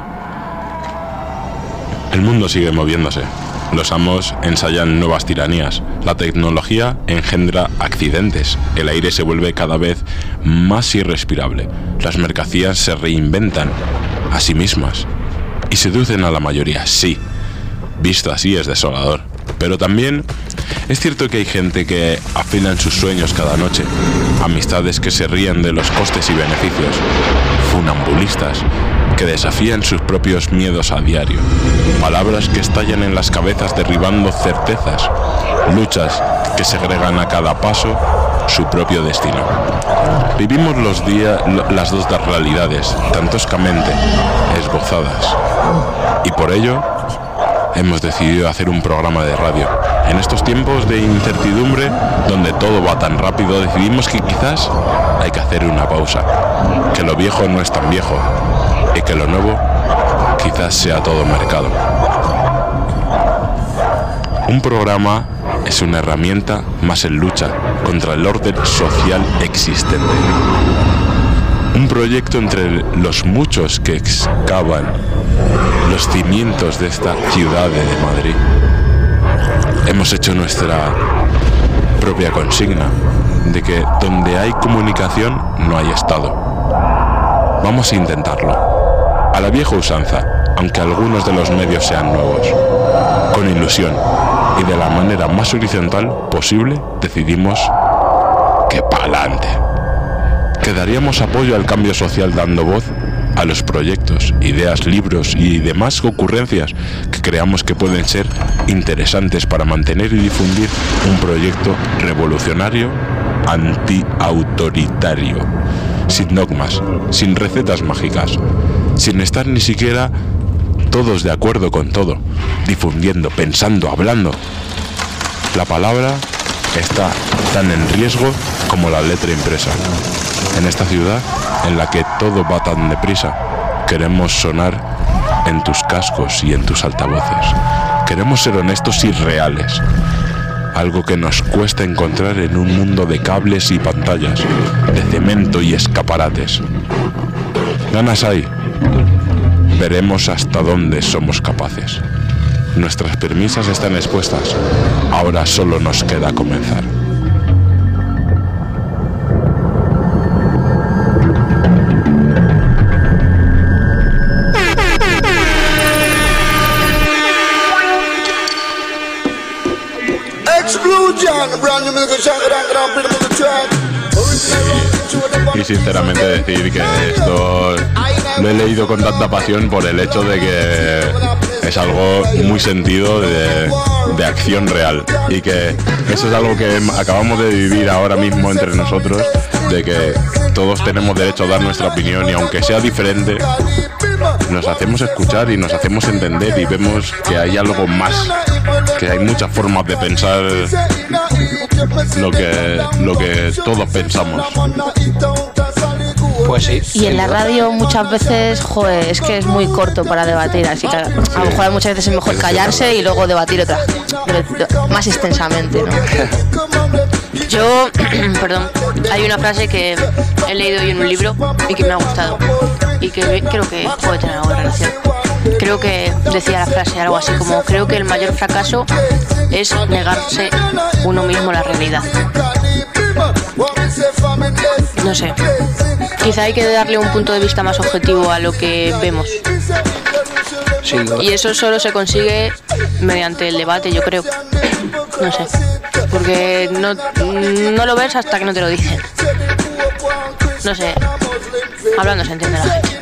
El mundo sigue moviéndose. Los amos ensayan nuevas tiranías. La tecnología engendra accidentes. El aire se vuelve cada vez más irrespirable. Las mercancías se reinventan a sí mismas y seducen a la mayoría, sí. Visto así es desolador. Pero también es cierto que hay gente que afila en sus sueños cada noche. Amistades que se ríen de los costes y beneficios. Funambulistas que desafían sus propios miedos a diario. Palabras que estallan en las cabezas derribando certezas. Luchas que segregan a cada paso su propio destino. Vivimos las dos realidades, tan toscamente esbozadas. Y por ello hemos decidido hacer un programa de radio. En estos tiempos de incertidumbre, donde todo va tan rápido, decidimos que quizás hay que hacer una pausa. Que lo viejo no es tan viejo y que lo nuevo quizás sea todo mercado. Un programa es una herramienta más en lucha contra el orden social existente. Un proyecto entre los muchos que excavan los cimientos de esta ciudad de Madrid. Hemos hecho nuestra propia consigna de que donde hay comunicación no hay Estado. Vamos a intentarlo, a la vieja usanza, aunque algunos de los medios sean nuevos. Con ilusión y de la manera más horizontal posible decidimos que pa'lante. Que daríamos apoyo al cambio social dando voz a los proyectos, ideas, libros y demás ocurrencias que creamos que pueden ser interesantes para mantener y difundir un proyecto revolucionario, anti-autoritario, sin dogmas, sin recetas mágicas, sin estar ni siquiera todos de acuerdo con todo, difundiendo, pensando, hablando. La palabra está tan en riesgo como la letra impresa. En esta ciudad en la que todo va tan deprisa, queremos sonar en tus cascos y en tus altavoces. Queremos ser honestos y reales, algo que nos cuesta encontrar en un mundo de cables y pantallas, de cemento y escaparates. Ganas hay. Veremos hasta dónde somos capaces. Nuestras premisas están expuestas. Ahora solo nos queda comenzar. Y sinceramente decir que esto lo he leído con tanta pasión por el hecho de que es algo muy sentido de acción real, y que eso es algo que acabamos de vivir ahora mismo entre nosotros, de que todos tenemos derecho a dar nuestra opinión y aunque sea diferente nos hacemos escuchar y nos hacemos entender y vemos que hay algo más, que hay muchas formas de pensar lo que todos pensamos. Pues sí. Y en la radio muchas veces, joder, es que es muy corto para debatir, así que a lo mejor muchas veces es mejor callarse y luego debatir otra, más extensamente, ¿no? Yo, perdón, hay una frase que he leído hoy en un libro y que me ha gustado y que creo que puede tener algo de relación. Creo que decía la frase algo así como: creo que el mayor fracaso es negarse uno mismo la realidad. No sé, quizá hay que darle un punto de vista más objetivo a lo que vemos. Sí, y eso solo se consigue mediante el debate, yo creo. No sé, porque no lo ves hasta que no te lo dicen. No sé, hablando se entiende la gente.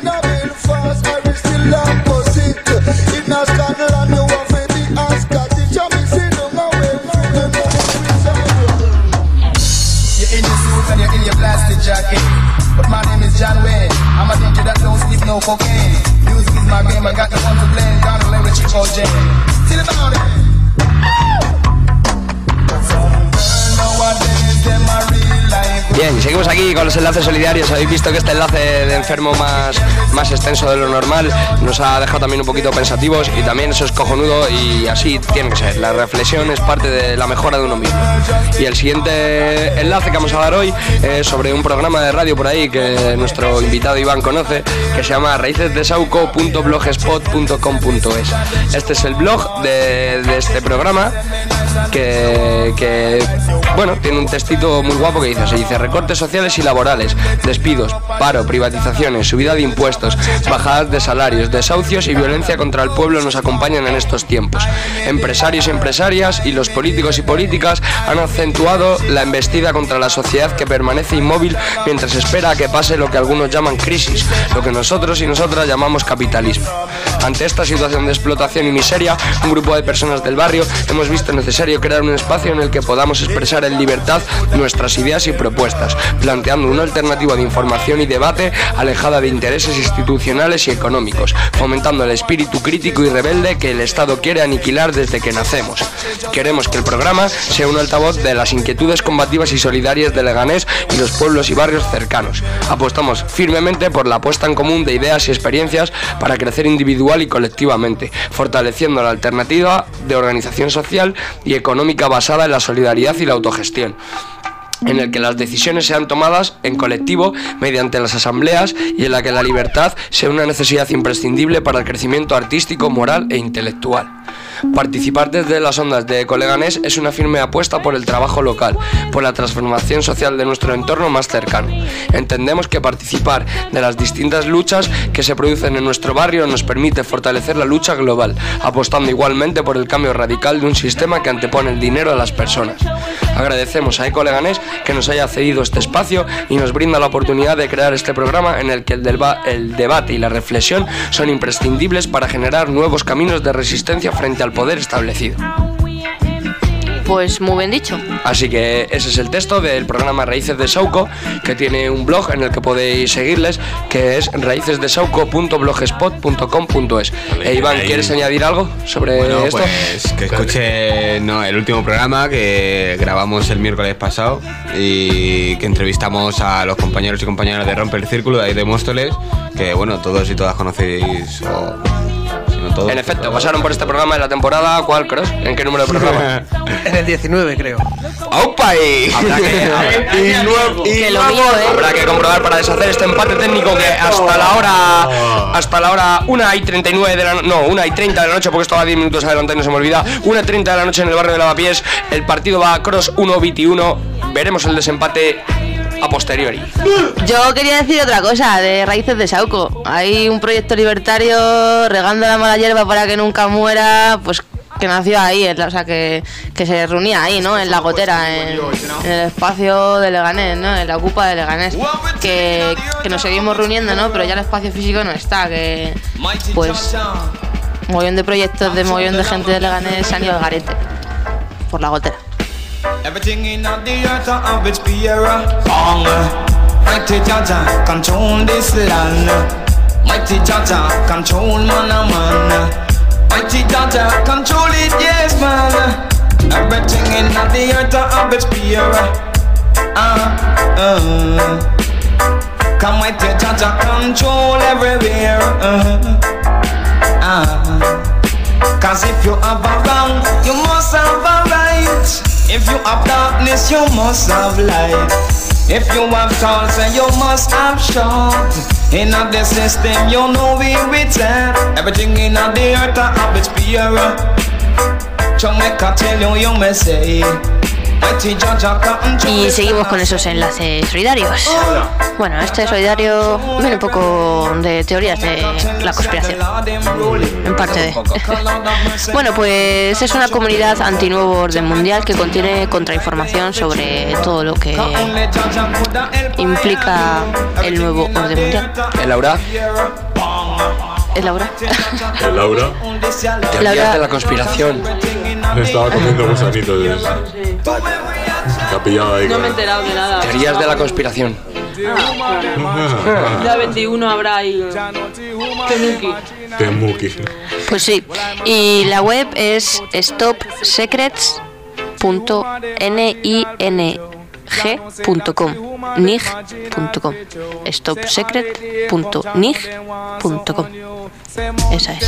But my name is John Wayne. I'm a DJ that don't sleep no cocaine. Music is my game, I got the one to blame. Gotta learn with Chico J. See the down there. Some girl nowadays, them a real aquí con los enlaces solidarios. Habéis visto que este enlace de enfermo más extenso de lo normal nos ha dejado también un poquito pensativos, y también eso es cojonudo y así tiene que ser. La reflexión es parte de la mejora de uno mismo. Y el siguiente enlace que vamos a dar hoy es sobre un programa de radio por ahí que nuestro invitado Iván conoce, que se llama raicesdesauco.blogspot.com.es. Este es el blog de este programa que bueno, tiene un textito muy guapo que dice recortes sociales y laborales, despidos, paro, privatizaciones, subida de impuestos, bajadas de salarios, desahucios y violencia contra el pueblo nos acompañan en estos tiempos. Empresarios y empresarias y los políticos y políticas han acentuado la embestida contra la sociedad, que permanece inmóvil mientras espera a que pase lo que algunos llaman crisis, lo que nosotros y nosotras llamamos capitalismo. Ante esta situación de explotación y miseria, un grupo de personas del barrio hemos visto necesario crear un espacio en el que podamos expresar en libertad nuestras ideas y propuestas, planteando una alternativa de información y debate alejada de intereses institucionales y económicos, fomentando el espíritu crítico y rebelde que el Estado quiere aniquilar desde que nacemos. Queremos que el programa sea un altavoz de las inquietudes combativas y solidarias de Leganés y los pueblos y barrios cercanos. Apostamos firmemente por la puesta en común de ideas y experiencias para crecer individual y colectivamente, fortaleciendo la alternativa de organización social y económica basada en la solidaridad y la autogestión, en el que las decisiones sean tomadas en colectivo mediante las asambleas y en la que la libertad sea una necesidad imprescindible para el crecimiento artístico, moral e intelectual. Participar desde las ondas de Ecoleganés es una firme apuesta por el trabajo local, por la transformación social de nuestro entorno más cercano. Entendemos que participar de las distintas luchas que se producen en nuestro barrio nos permite fortalecer la lucha global, apostando igualmente por el cambio radical de un sistema que antepone el dinero a las personas. Agradecemos a Ecoleganés que nos haya cedido este espacio y nos brinda la oportunidad de crear este programa en el que el debate y la reflexión son imprescindibles para generar nuevos caminos de resistencia frente al poder establecido. Pues muy bien dicho. Así que ese es el texto del programa Raíces de Sauco, que tiene un blog en el que podéis seguirles, que es raicesdesauco.blogspot.com.es. Iván, ¿quieres añadir algo sobre esto? Pues que escuche el último programa que grabamos el miércoles pasado y que entrevistamos a los compañeros y compañeras de Romper el Círculo de ahí de Móstoles, que bueno, todos y todas conocéis todos. En efecto, pasaron por este programa en la temporada. ¿Cuál, Cross? ¿En qué número de programa? En el 19, creo. ¡Aupa! Habrá que comprobar para deshacer este empate técnico que hasta la hora 1:39 de la noche, no, 1:30 de la noche, porque esto va 10 minutos adelante y no se me olvida. 1:30 de la noche en el barrio de Lavapiés. El partido va a Cross 1, Viti 1. Veremos el desempate a posteriori. Yo quería decir otra cosa de Raíces de Sauco. Hay un proyecto libertario regando la mala hierba para que nunca muera, pues que nació ahí, o sea, que se reunía ahí, ¿no? En la gotera, en el espacio de Leganés, ¿no? En la ocupa de Leganés, que nos seguimos reuniendo, ¿no? Pero ya el espacio físico no está, que pues un montón de proyectos de un montón de gente de Leganés se han ido al garete por la gotera. Everything in the earth of its fear. Mighty Jaja control this land. Mighty Jaja control man a man. Mighty Jaja control it, yes man. Everything in the earth of its fear. Come Mighty Jaja control everywhere. Cause if you have a wrong, you must have a right. If you have darkness, you must have light. If you have tall, then you must have short. In the system, you know we return. Everything in the earth of its pure. Jamaica tell you may say. Y seguimos con esos enlaces solidarios. Bueno, este solidario viene un poco de teorías de la conspiración, en parte de. Bueno, pues es una comunidad antinuevo orden mundial que contiene contrainformación sobre todo lo que implica el nuevo orden mundial. ¿El Laura? ¿El Laura? ¿El Laura? Teorías de la conspiración. Estaba comiendo gusanitos. Te ha pillado ahí. No me he enterado de nada. Teorías de la conspiración. Ya 21 habrá ahí. Temuki. Pues sí. Y la web es stopsecrets.ning stopsecret.nig.com. stopsecret.nig.com. Esa es.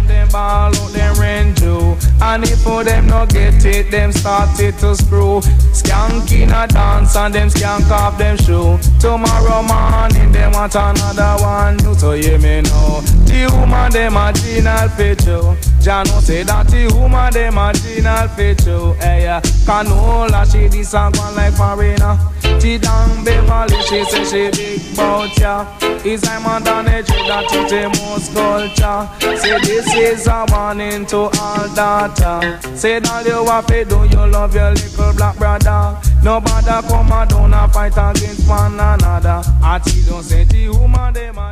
And if for them no get it, them started to screw. Skank in a dance and them skank off them shoe. Tomorrow morning them want another one. You so hear me now. The woman them a marginal picture. Jah no say that the woman them a marginal picture. Hey, canola she this and one like Marina. She down Beverly she say she big bout ya. Is I'm on the edge that is the most culture. Say this is a warning to all data. Say that you have to do you love your little black brother. Nobody come and down and fight against one another. I don't say the woman them a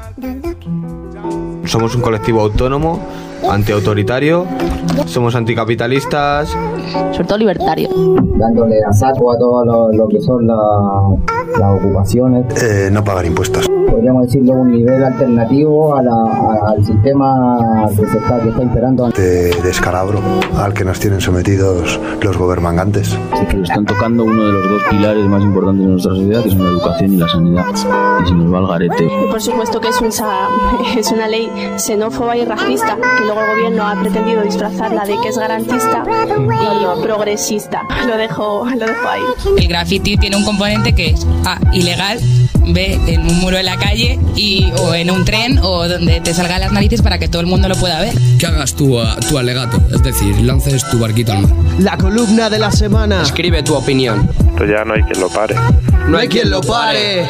Somos un colectivo autónomo, antiautoritario, somos anticapitalistas, sobre todo libertario. Dándole a saco a todo lo que son las ocupaciones. No pagar impuestos. Podríamos decirlo un nivel alternativo al sistema que está imperando. De descalabro al que nos tienen sometidos los gobernantes. Sí, que están tocando uno de los dos pilares más importantes de nuestra sociedad, que son la educación y la sanidad. Y se nos va al garete. Por supuesto que es una ley xenófoba y racista, que luego el gobierno ha pretendido disfrazarla de que es garantista y progresista. Lo dejo ahí. El graffiti tiene un componente que es A, ilegal, B, en un muro en la calle o en un tren o donde te salgan las narices para que todo el mundo lo pueda ver. Que hagas tu alegato, es decir, lances tu barquito al mar. La columna de la semana. Escribe tu opinión. Esto ya no hay quien lo pare. No hay quien lo pare.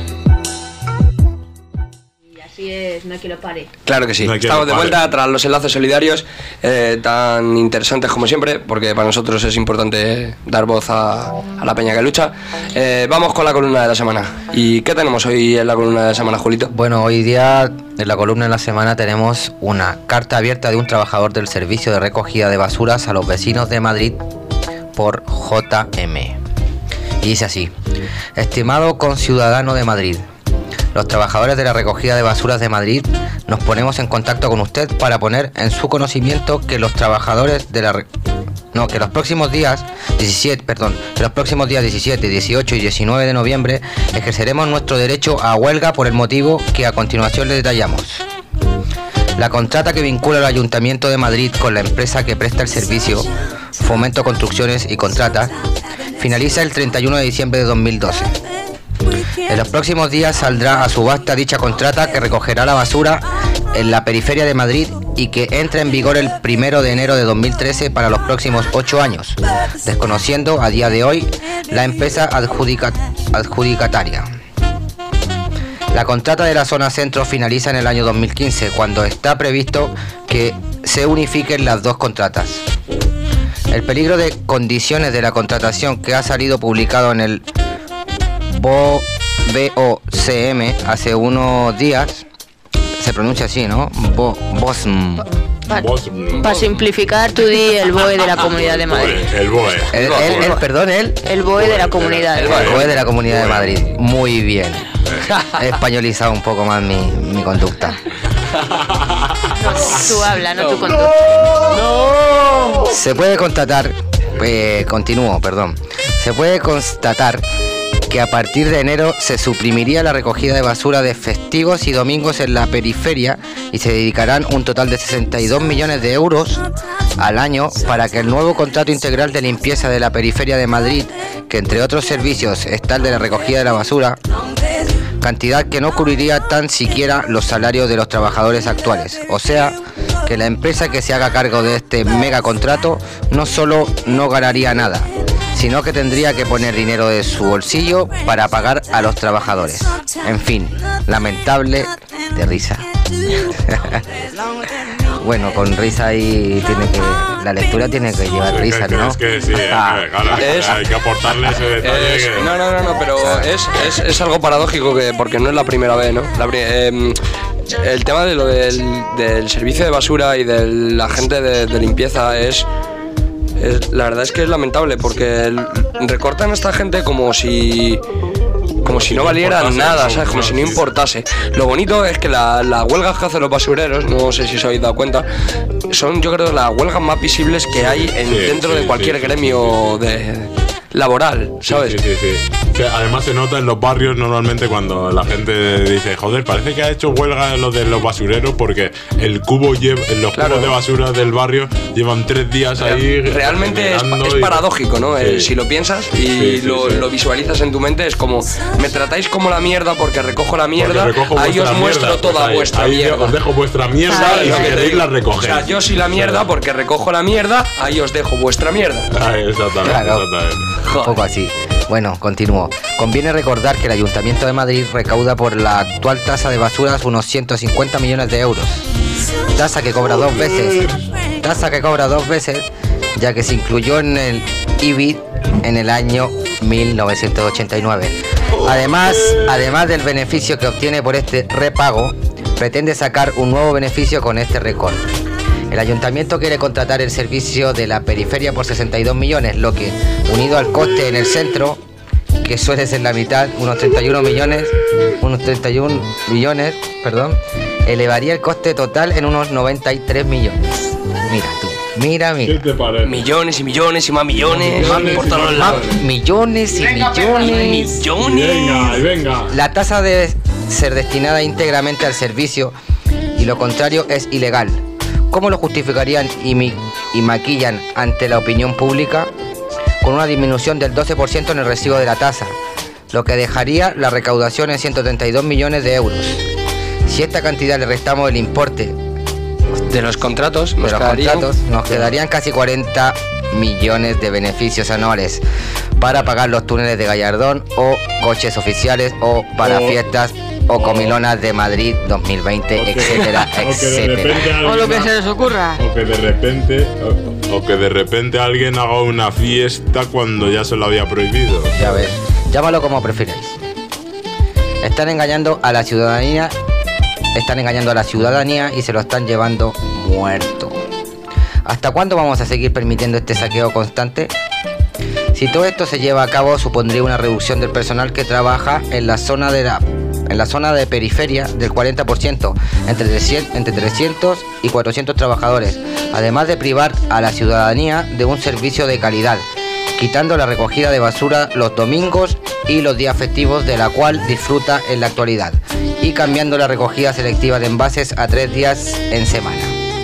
Así es, no hay que lo pare. Claro que sí. No Estamos de vuelta tras los enlaces solidarios tan interesantes como siempre, porque para nosotros es importante dar voz a la peña que lucha. Vamos con la columna de la semana. ¿Y qué tenemos hoy en la columna de la semana, Julito? Bueno, hoy día en la columna de la semana tenemos una carta abierta de un trabajador del servicio de recogida de basuras a los vecinos de Madrid por JM. Y dice así: estimado conciudadano de Madrid, los trabajadores de la recogida de basuras de Madrid nos ponemos en contacto con usted para poner en su conocimiento que los trabajadores de que los próximos días 17, 18 y 19 de noviembre ejerceremos nuestro derecho a huelga por el motivo que a continuación le detallamos. La contrata que vincula al Ayuntamiento de Madrid con la empresa que presta el servicio, Fomento Construcciones y Contratas, finaliza el 31 de diciembre de 2012. En los próximos días saldrá a subasta dicha contrata que recogerá la basura en la periferia de Madrid y que entra en vigor el 1 de enero de 2013 para los próximos 8 años, desconociendo a día de hoy la empresa adjudicataria. La contrata de la zona centro finaliza en el año 2015, cuando está previsto que se unifiquen las dos contratas. El peligro de condiciones de la contratación que ha salido publicado en el BOCM hace unos días, se pronuncia así, ¿no? BOSM. Para simplificar, tú di el BOE de la Comunidad de Madrid. El BOE. El BOE de la Comunidad. El BOE de la Comunidad de Madrid. Muy bien. He españolizado un poco más mi conducta. No, tú habla, no tu conducta. ¡No! Se puede constatar, se puede constatar que a partir de enero se suprimiría la recogida de basura de festivos y domingos en la periferia y se dedicarán un total de 62 millones de euros al año para que el nuevo contrato integral de limpieza de la periferia de Madrid, que entre otros servicios está el de la recogida de la basura, cantidad que no cubriría tan siquiera los salarios de los trabajadores actuales. O sea, que la empresa que se haga cargo de este mega contrato no solo no ganaría nada, sino que tendría que poner dinero de su bolsillo para pagar a los trabajadores. En fin, lamentable de risa. Bueno, con risa ahí la lectura tiene que llevar risa, ¿no? Es que sí, claro, hay que aportarle ese detalle. No, pero es algo paradójico porque no es la primera vez, ¿no? El tema de lo del servicio de basura y de la gente de limpieza la verdad es que es lamentable porque recortan a esta gente como si no valiera nada, ¿sabes? Como si no importase. Lo bonito es que las huelgas que hacen los basureros, no sé si os habéis dado cuenta, son, yo creo, las huelgas más visibles que hay dentro de cualquier gremio laboral, ¿sabes? Sí. O sea, además se nota en los barrios normalmente cuando la gente dice, joder, parece que ha hecho huelga lo de los basureros porque los cubos de basura del barrio llevan 3 días ahí. Realmente es paradójico, ¿no? Si lo piensas y lo visualizas en tu mente, es como, me tratáis como la mierda porque recojo la mierda, ahí os muestro toda vuestra mierda. Os dejo vuestra mierda y si queréis la recogéis. O sea, yo soy la mierda porque recojo la mierda, ahí os dejo vuestra mierda. Exactamente, Claro. exactamente. Un poco así. Bueno, continúo. Conviene recordar que el Ayuntamiento de Madrid recauda por la actual tasa de basuras unos 150 millones de euros. Tasa que cobra 2 veces. Ya que se incluyó en el IBI en el año 1989. Además del beneficio que obtiene por este repago, pretende sacar un nuevo beneficio con este recorte. El ayuntamiento quiere contratar el servicio de la periferia por 62 millones, lo que, unido al coste en el centro, que suele ser la mitad, unos 31 millones, elevaría el coste total en unos 93 millones. Mira tú, mira. ¿Qué te parece? Millones y millones y más millones, por todos lados. Millones y millones. Venga. La tasa debe ser destinada íntegramente al servicio y lo contrario es ilegal. ¿Cómo lo justificarían y maquillan ante la opinión pública? Con una disminución del 12% en el recibo de la tasa, lo que dejaría la recaudación en 132 millones de euros. Si esta cantidad le restamos el importe de los contratos, nos quedarían casi 40 millones de beneficios anuales para pagar los túneles de Gallardón o coches oficiales o para fiestas o comilonas de Madrid 2020, etcétera, etcétera. O lo que se les ocurra. O que de repente alguien haga una fiesta cuando ya se lo había prohibido. Ya ves, llámalo como prefiráis. Están engañando a la ciudadanía y se lo están llevando muerto. ¿Hasta cuándo vamos a seguir permitiendo este saqueo constante? Si todo esto se lleva a cabo, supondría una reducción del personal que trabaja en la zona de periferia del 40%, entre 300 y 400 trabajadores, además de privar a la ciudadanía de un servicio de calidad, quitando la recogida de basura los domingos y los días festivos de la cual disfruta en la actualidad, y cambiando la recogida selectiva de envases a 3 días en semana.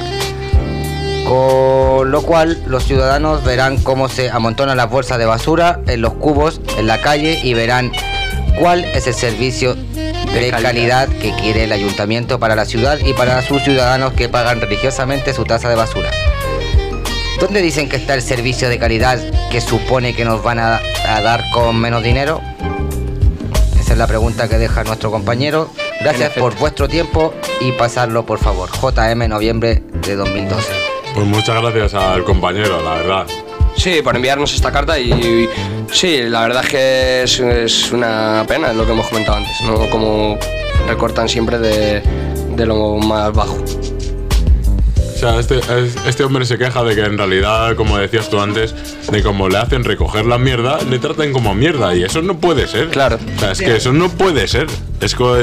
Con lo cual los ciudadanos verán cómo se amontonan las bolsas de basura en los cubos en la calle y verán cuál es el servicio de calidad que quiere el ayuntamiento para la ciudad y para sus ciudadanos que pagan religiosamente su tasa de basura. ¿Dónde dicen que está el servicio de calidad que supone que nos van a dar con menos dinero? Esa es la pregunta que deja nuestro compañero. Gracias por vuestro tiempo y pasarlo, por favor. JM, noviembre de 2012. Pues muchas gracias al compañero, la verdad. Sí, por enviarnos esta carta y sí, la verdad es que es una pena, es lo que hemos comentado antes, ¿no? Como recortan siempre de lo más bajo. O sea, este hombre se queja de que en realidad, como decías tú antes, de cómo le hacen recoger la mierda, le tratan como mierda y eso no puede ser. Claro. O sea, es que eso no puede ser. Es como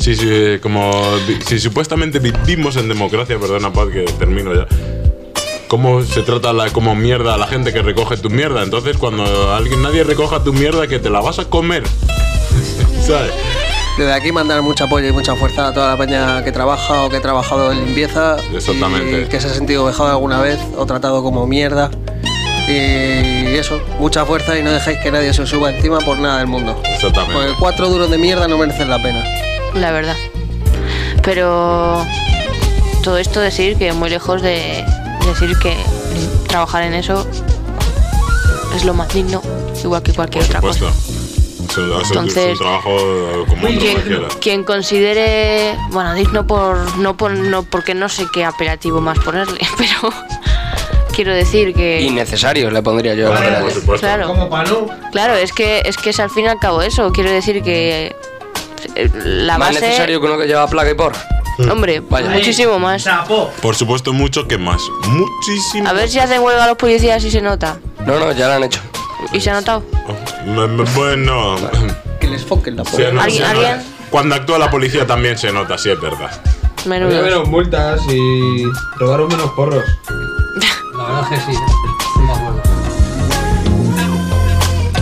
si supuestamente vivimos en democracia, perdona Paz que termino ya. ¿Cómo se trata como mierda a la gente que recoge tu mierda? Entonces cuando nadie recoja tu mierda, que te la vas a comer. ¿Sabes? Desde aquí mandar mucho apoyo y mucha fuerza a toda la peña que trabaja o que ha trabajado en limpieza. Exactamente. Y que se ha sentido vejado alguna vez o tratado como mierda. Y eso, mucha fuerza y no dejéis que nadie se os suba encima por nada del mundo. Exactamente. Porque 4 duros de mierda no merecen la pena. La verdad. Pero todo esto decir que muy lejos de decir que trabajar en eso es lo más digno, igual que cualquier otra cosa. Entonces, es un trabajo como otro cualquiera. Quien considere, bueno, digno no porque no sé qué apelativo más ponerle, pero quiero decir que innecesario le pondría yo. Claro, por supuesto. Claro, es que es al fin y al cabo eso. Quiero decir que la más base, necesario que uno que lleva placa y porra. Hombre, vaya. Muchísimo más. Por supuesto, mucho que más. Muchísimo. A ver si hacen huelga a los policías y se nota. No, ya lo han hecho. ¿Y se ha notado? Bueno. Que les foquen la policía. ¿Alguien? Cuando actúa la policía también se nota, sí, es verdad. Había menos multas y robaron menos porros. La verdad es que sí. No me acuerdo.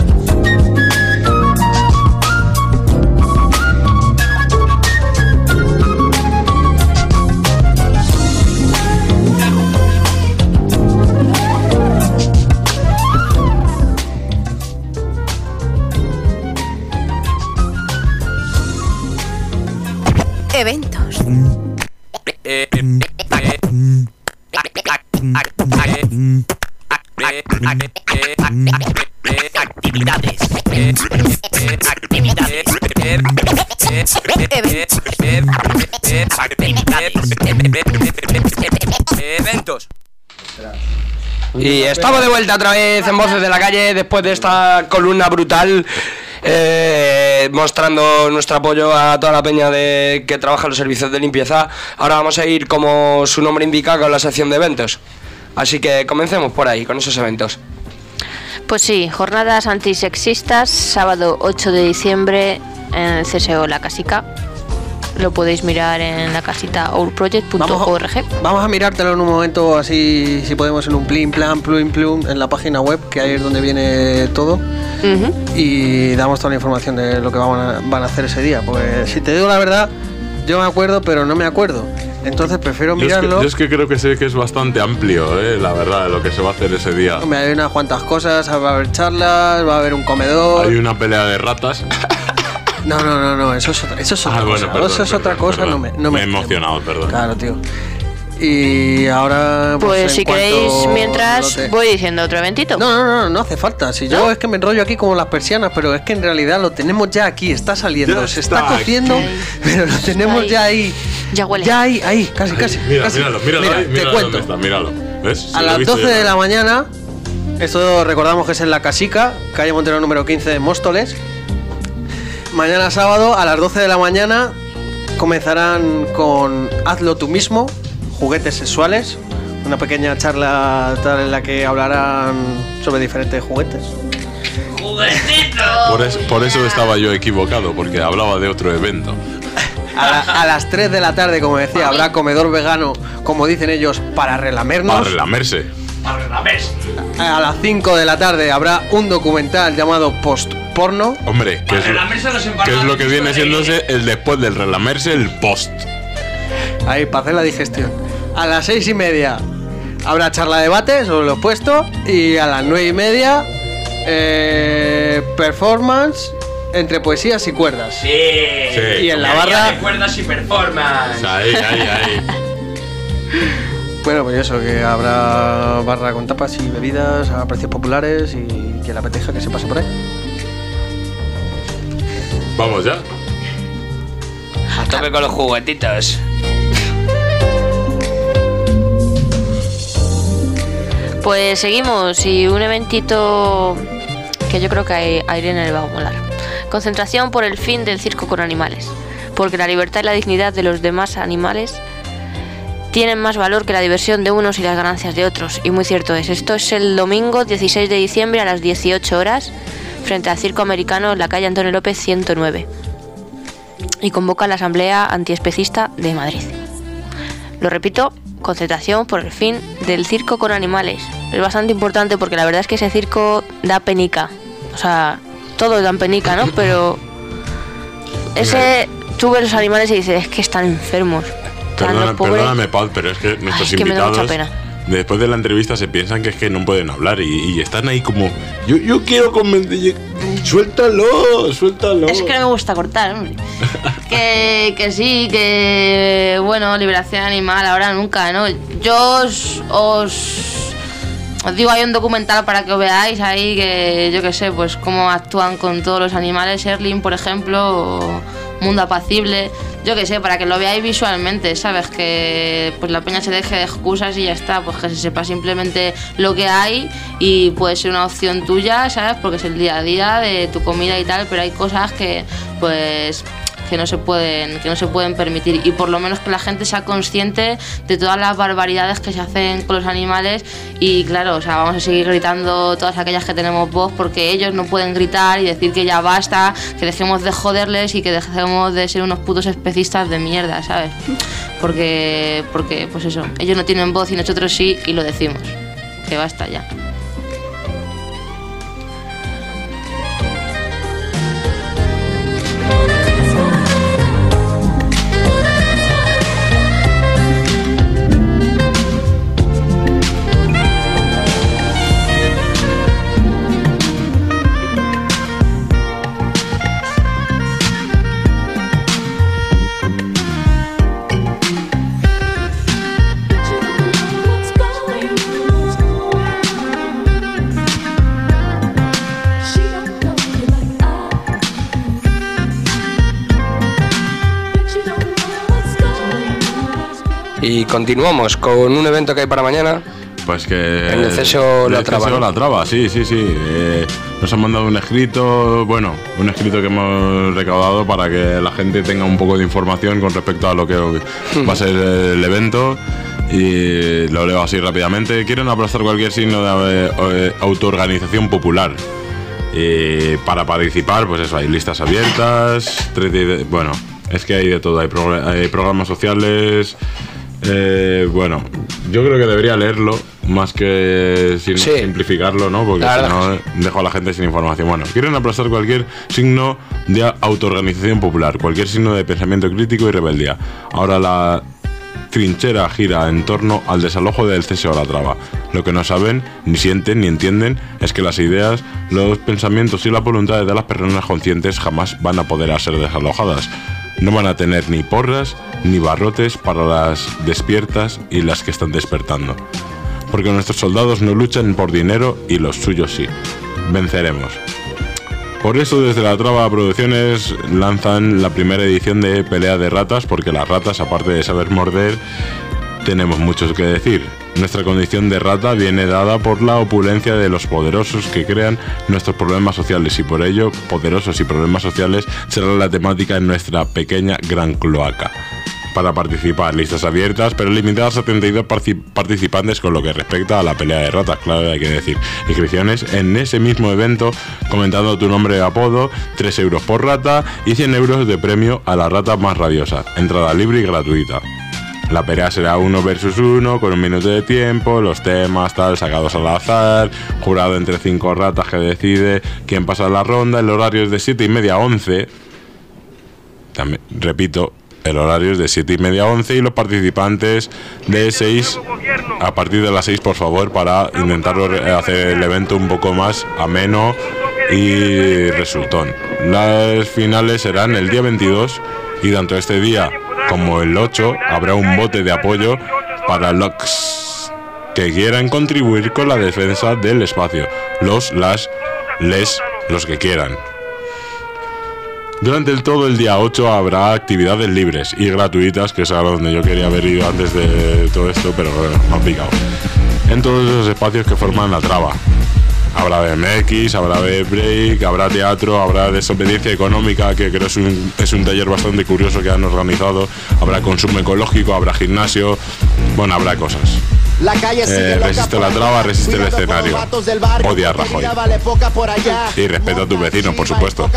Eventos. Actividades. Eventos. Y estamos de vuelta otra vez en Voces de la Calle después de esta columna brutal, mostrando nuestro apoyo a toda la peña que trabaja en los servicios de limpieza. Ahora vamos a ir, como su nombre indica, con la sección de eventos. Así que comencemos por ahí, con esos eventos. Pues sí, jornadas antisexistas, sábado 8 de diciembre en el CSO La Casica. Lo podéis mirar en la casita ourproject.org. Vamos a mirártelo en un momento, así si podemos, en un plum en la página web, que ahí es donde viene todo. Y damos toda la información de lo que van a hacer ese día. Pues si te digo la verdad, yo me acuerdo, pero no me acuerdo. Entonces prefiero mirarlo. Yo es que creo que sé que es bastante amplio, la verdad, lo que se va a hacer ese día. Hombre, hay unas cuantas cosas, va a haber charlas, va a haber un comedor. Hay una pelea de ratas. No, eso es otra cosa. Bueno, perdón, eso es otra cosa, no me he emocionado, perdón. Claro, tío. Y ahora... Pues si queréis, mientras voy diciendo otro eventito. No hace falta. Si yo es que me enrollo aquí como las persianas, pero es que en realidad lo tenemos ya aquí, está saliendo, se está cociendo, pero lo tenemos ya ahí. Ya huele. Ya ahí, casi. Míralo, te cuento. Míralo. ¿Ves? A las 12 de la mañana, esto recordamos que es en La Casica, calle Montero número 15 de Móstoles. Mañana sábado a las 12 de la mañana comenzarán con Hazlo tú mismo, juguetes sexuales, una pequeña charla tal en la que hablarán sobre diferentes juguetes. ¡Juguetitos! Por eso estaba yo equivocado, porque hablaba de otro evento. A las 3 de la tarde, como decía, habrá comedor vegano, como dicen ellos, para relamernos. Para relamerse. A las 5 de la tarde habrá un documental llamado Post-Porno. Hombre, que es lo que viene siéndose el después del relamerse, el post. Ahí, para hacer la digestión. A las 6:30 habrá charla debate sobre lo opuesto. Y a las 9:30 performance entre poesías y cuerdas. Sí. Y en la barra de cuerdas y performance. Ahí. Bueno, pues eso, que habrá barra con tapas y bebidas a precios populares y quien le apetezca que se pase por ahí. Vamos ya. A tope con los juguetitos. Pues seguimos, y un eventito que yo creo que a Irene le va a molar. Concentración por el fin del circo con animales, porque la libertad y la dignidad de los demás animales tienen más valor que la diversión de unos y las ganancias de otros. Y muy cierto es. Esto es el domingo 16 de diciembre a las 18 horas frente al Circo Americano en la calle Antonio López 109. Y convoca la Asamblea Antiespecista de Madrid. Lo repito, concentración por el fin del circo con animales. Es bastante importante porque la verdad es que ese circo da penica. O sea, todos dan penica, ¿no? Pero tú ves los animales y dices, es que están enfermos. Perdóname, Paul, pero es que nuestros invitados, después de la entrevista, se piensan que es que no pueden hablar y están ahí como, yo quiero convencer, suéltalo. Es que no me gusta cortar, hombre. que sí, que bueno, liberación animal, ahora nunca, ¿no? Yo os digo, hay un documental para que os veáis ahí, que yo qué sé, pues cómo actúan con todos los animales, Erling, por ejemplo, o Mundo Apacible. Yo qué sé, para que lo veáis visualmente, ¿sabes? Que pues la peña se deje de excusas y ya está, pues que se sepa simplemente lo que hay y puede ser una opción tuya, ¿sabes? Porque es el día a día de tu comida y tal, pero hay cosas que pues que no se pueden permitir, y por lo menos que la gente sea consciente de todas las barbaridades que se hacen con los animales. Y claro, o sea, vamos a seguir gritando todas aquellas que tenemos voz, porque ellos no pueden gritar y decir que ya basta, que dejemos de joderles y que dejemos de ser unos putos especistas de mierda, ¿sabes? Porque pues eso, ellos no tienen voz y nosotros sí, y lo decimos, que basta ya. Y continuamos con un evento que hay para mañana. Pues que... En el CSO La Traba. La Traba, sí. Nos han mandado un escrito que hemos recaudado para que la gente tenga un poco de información con respecto a lo que va a ser el evento. Y lo leo así rápidamente. Quieren aplastar cualquier signo de autoorganización popular. Y para participar, pues eso, hay listas abiertas, bueno, es que hay de todo, hay programas sociales. Bueno, yo creo que debería leerlo más que simplificarlo, ¿no? Porque si no dejo a la gente sin información. Bueno, quieren aplastar cualquier signo de autoorganización popular, cualquier signo de pensamiento crítico y rebeldía. Ahora la trinchera gira en torno al desalojo del CSO La Traba. Lo que no saben, ni sienten, ni entienden es que las ideas, los pensamientos y las voluntades de las personas conscientes jamás van a poder ser desalojadas. No van a tener ni porras ni barrotes para las despiertas y las que están despertando. Porque nuestros soldados no luchan por dinero y los suyos sí. Venceremos. Por eso desde La Traba Producciones lanzan la primera edición de Pelea de Ratas, porque las ratas, aparte de saber morder, tenemos mucho que decir. Nuestra condición de rata viene dada por la opulencia de los poderosos que crean nuestros problemas sociales, y por ello, poderosos y problemas sociales será la temática en nuestra pequeña gran cloaca. Para participar, listas abiertas, pero limitadas a 32 participantes con lo que respecta a la pelea de ratas, claro, hay que decir. Inscripciones en ese mismo evento, comentando tu nombre y apodo, 3 euros por rata y 100 euros de premio a la rata más rabiosa. Entrada libre y gratuita. La pelea será 1 versus 1, con 1 minuto de tiempo, los temas sacados al azar, jurado entre 5 ratas que decide quién pasa la ronda, el horario es de 7:30 a 11. También, repito, el horario es de 7:30 a 11 y los participantes de 6, a partir de las 6, por favor, para intentar hacer el evento un poco más ameno y resultón. Las finales serán el día 22 y tanto este día como el 8 habrá un bote de apoyo para los que quieran contribuir con la defensa del espacio. Los que quieran. Durante todo el día 8 habrá actividades libres y gratuitas, que es a donde yo quería haber ido antes de todo esto, pero bueno, me han picado. En todos esos espacios que forman La Traba. Habrá BMX, habrá break, habrá teatro, habrá desobediencia económica, que creo es un taller bastante curioso que han organizado. Habrá consumo ecológico, habrá gimnasio, bueno, habrá cosas. La calle resiste La Traba, resiste el escenario. Odia a Rajoy. Y respeta a tus vecinos, por supuesto.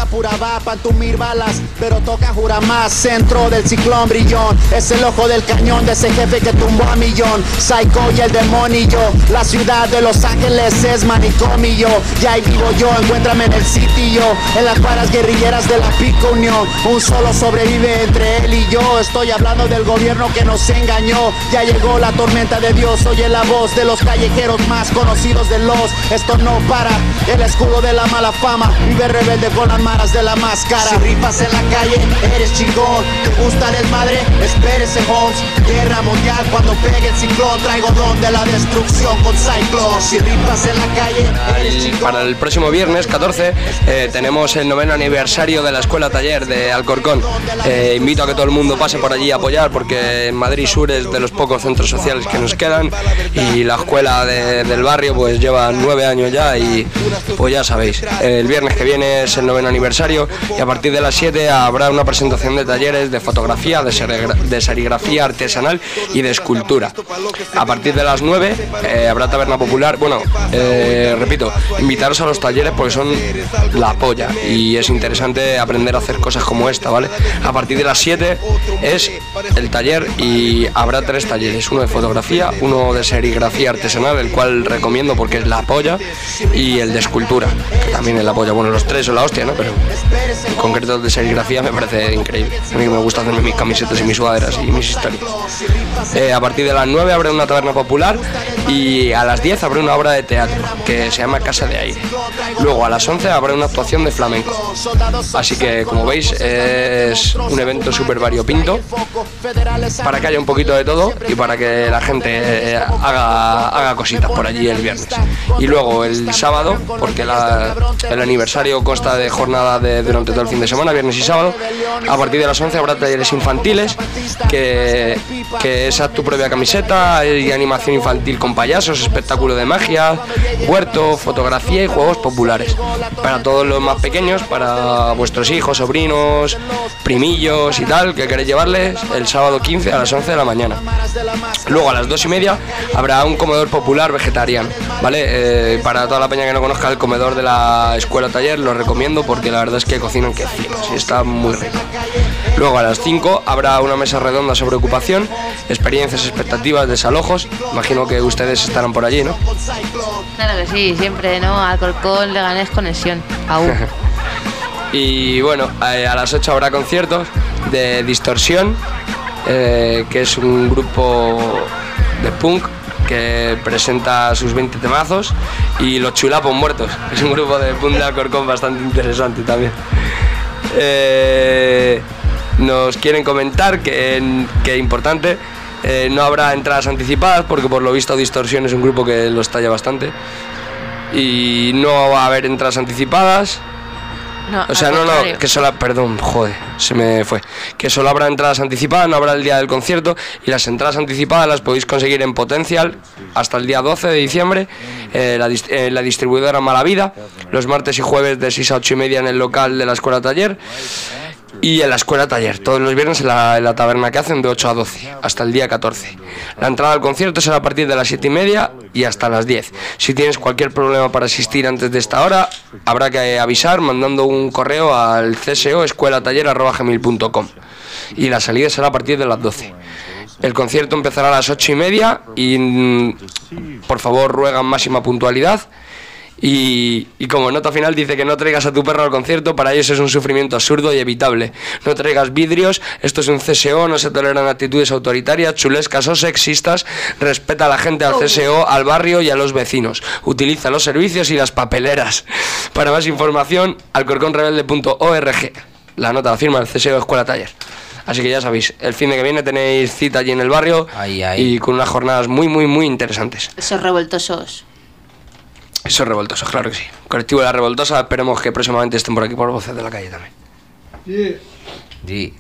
Pero toca jura más. Centro del ciclón brillón. Es el ojo del cañón de ese jefe que tumbó a millón. Psycho y el demonio. La ciudad de Los Ángeles es manicomio. Ya ahí vivo yo, encuéntrame en el sitio. En las varas guerrilleras de la Pico Unión. Un solo sobrevive entre él y yo. Estoy hablando del gobierno que nos engañó. Ya llegó la tormenta de Dios. Oye la voz de los callejeros más conocidos de los. Esto no para, el escudo de la mala fama. Vive rebelde con las maras de la máscara. Si ripas en la calle, eres chingón. ¿Te gusta el desmadre? Espérese Holmes. Guerra mundial cuando pegue el ciclón. Traigo don de la destrucción con Cyclone. Si ripas en la calle, eres chingón. Para el próximo viernes 14 tenemos el 9º aniversario de la Escuela Taller de Alcorcón. Invito a que todo el mundo pase por allí a apoyar, porque en Madrid Sur es de los pocos centros sociales que nos quedan. Y la escuela del barrio pues lleva 9 años ya, y pues ya sabéis, el viernes que viene es el 9º aniversario, y a partir de las 7 habrá una presentación de talleres de fotografía, de serigrafía artesanal y de escultura. A partir de las 9 habrá taberna popular. Bueno, repito, invitaros a los talleres porque son la polla y es interesante aprender a hacer cosas como esta, ¿vale? A partir de las 7 es el taller y habrá 3 talleres, uno de fotografía, uno de serigrafía artesanal, el cual recomiendo porque es la polla, y el de escultura, que también es la polla. Bueno, los 3 son la hostia, ¿no? Pero en concreto el de serigrafía me parece increíble. A mí me gusta hacerme mis camisetas y mis sudaderas y mis historias. A partir de las 9 habrá una taberna popular y a las 10 habrá una obra de teatro que se llama Casa de Aire. Luego a las 11 habrá una actuación de flamenco. Así que, como veis, es un evento súper variopinto para que haya un poquito de todo y para que la gente haga cositas por allí el viernes. Y luego el sábado, porque el aniversario consta de jornada durante todo el fin de semana, viernes y sábado, a partir de las 11 habrá talleres infantiles, que es a tu propia camiseta, hay animación infantil con payasos, espectáculo de magia, huerto, fotografía y juegos populares. Para todos los más pequeños, para vuestros hijos, sobrinos, primillos y tal, que queréis llevarles, el sábado 15 a las 11 de la mañana. Luego a las 2:30 habrá un comedor popular vegetariano, ¿vale? Para toda la peña que no conozca el comedor de la escuela taller, lo recomiendo porque la verdad es que cocinan que flipas y está muy rico. Luego a las 5 habrá una mesa redonda sobre ocupación, experiencias, expectativas, desalojos. Imagino que ustedes estarán por allí, ¿no? Claro que sí, siempre, ¿no? Alcorcón, Leganés, conexión, aún. Y bueno, a las 8 habrá conciertos de Distorsión, que es un grupo de punk que presenta sus 20 temazos, y Los Chulapos Muertos, que es un grupo de punk de Alcorcón bastante interesante también. Nos quieren comentar que importante, no habrá entradas anticipadas porque por lo visto Distorsión es un grupo que los talla bastante y no va a haber entradas anticipadas. No, o sea, que solo, perdón, joder, se me fue. Que solo habrá entradas anticipadas, no habrá el día del concierto, y las entradas anticipadas las podéis conseguir en Potencial hasta el día 12 de diciembre, la distribuidora Mala Vida, los martes y jueves de 6 a 8:30 en el local de la Escuela Taller, y en la Escuela Taller, todos los viernes en la taberna que hacen de 8 a 12, hasta el día 14. La entrada al concierto será a partir de las 7:30 y hasta las 10. Si tienes cualquier problema para asistir antes de esta hora, habrá que avisar mandando un correo al cso@escuelataller@gmail.com, y la salida será a partir de las 12. El concierto empezará a las 8:30 y por favor ruegan máxima puntualidad. Y como nota final dice que no traigas a tu perro al concierto, para ellos es un sufrimiento absurdo y evitable. No traigas vidrios, esto es un CSO, no se toleran actitudes autoritarias, chulescas o sexistas, respeta a la gente, al CSO, al barrio y a los vecinos. Utiliza los servicios y las papeleras. Para más información, alcorconrebelde.org. La nota la firma el CSO Escuela Taller. Así que ya sabéis, el fin de que viene tenéis cita allí en el barrio y con unas jornadas muy, muy, muy interesantes. Esos revoltosos. Esos revoltosos, claro que sí. Colectivo de la Revoltosa, esperemos que próximamente estén por aquí por Voces de la Calle también. Sí.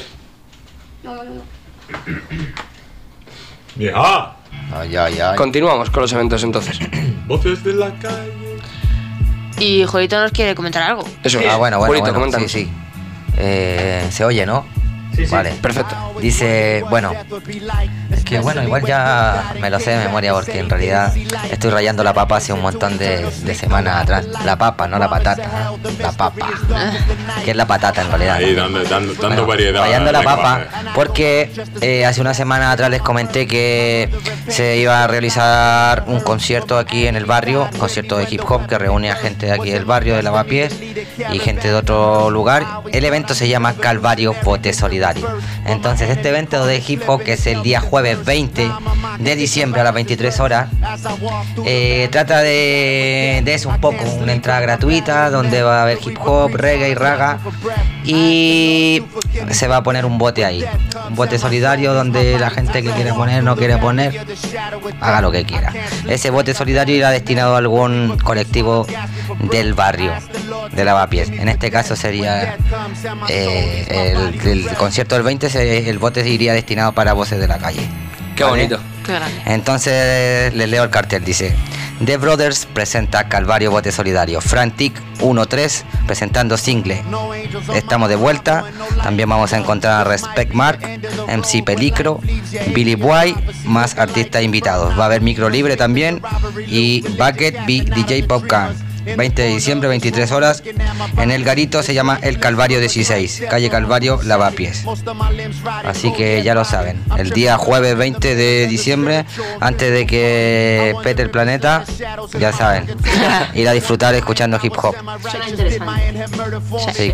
¡Ya! Continuamos con los eventos entonces. Voces de la Calle. Y Jolito nos quiere comentar algo. Eso, bueno, Jolito, coméntanos. Sí. Se oye, ¿no? Sí. Vale, perfecto. Dice, bueno, es que bueno, igual ya me lo sé de memoria porque en realidad estoy rayando la papa hace un montón de semanas atrás. La papa, no la patata, la papa. Que es la patata en realidad. Ahí dando variedad. Rayando la papa porque hace una semana atrás les comenté que se iba a realizar un concierto aquí en el barrio, un concierto de hip hop que reúne a gente de aquí del barrio de Lavapiés y gente de otro lugar. El evento se llama Calvario Bote Solidario. Entonces este evento de hip hop, que es el día jueves 20 de diciembre a las 23 horas, trata de eso un poco, una entrada gratuita donde va a haber hip hop, reggae y raga, y se va a poner un bote ahí, un bote solidario donde la gente que quiere poner, no quiere poner, haga lo que quiera. Ese bote solidario irá destinado a algún colectivo del barrio de Lavapiés. En este caso sería el concierto del 20, el bote iría destinado para Voces de la Calle. Qué bonito. Qué grande. Entonces les leo el cartel, dice: The Brothers presenta Calvario Bote Solidario, Frantic 1-3 presentando single Estamos de vuelta. También vamos a encontrar a Respect Mark, MC Pelicro, Billy Boy, más artistas invitados. Va a haber micro libre también y Bucket B DJ Popcorn. 20 de diciembre, 23 horas, en el garito, se llama El Calvario 16, calle Calvario, Lavapiés. Así que ya lo saben, el día jueves 20 de diciembre, antes de que pete el planeta, ya saben, ir a disfrutar escuchando hip hop. Suena interesante. Sí.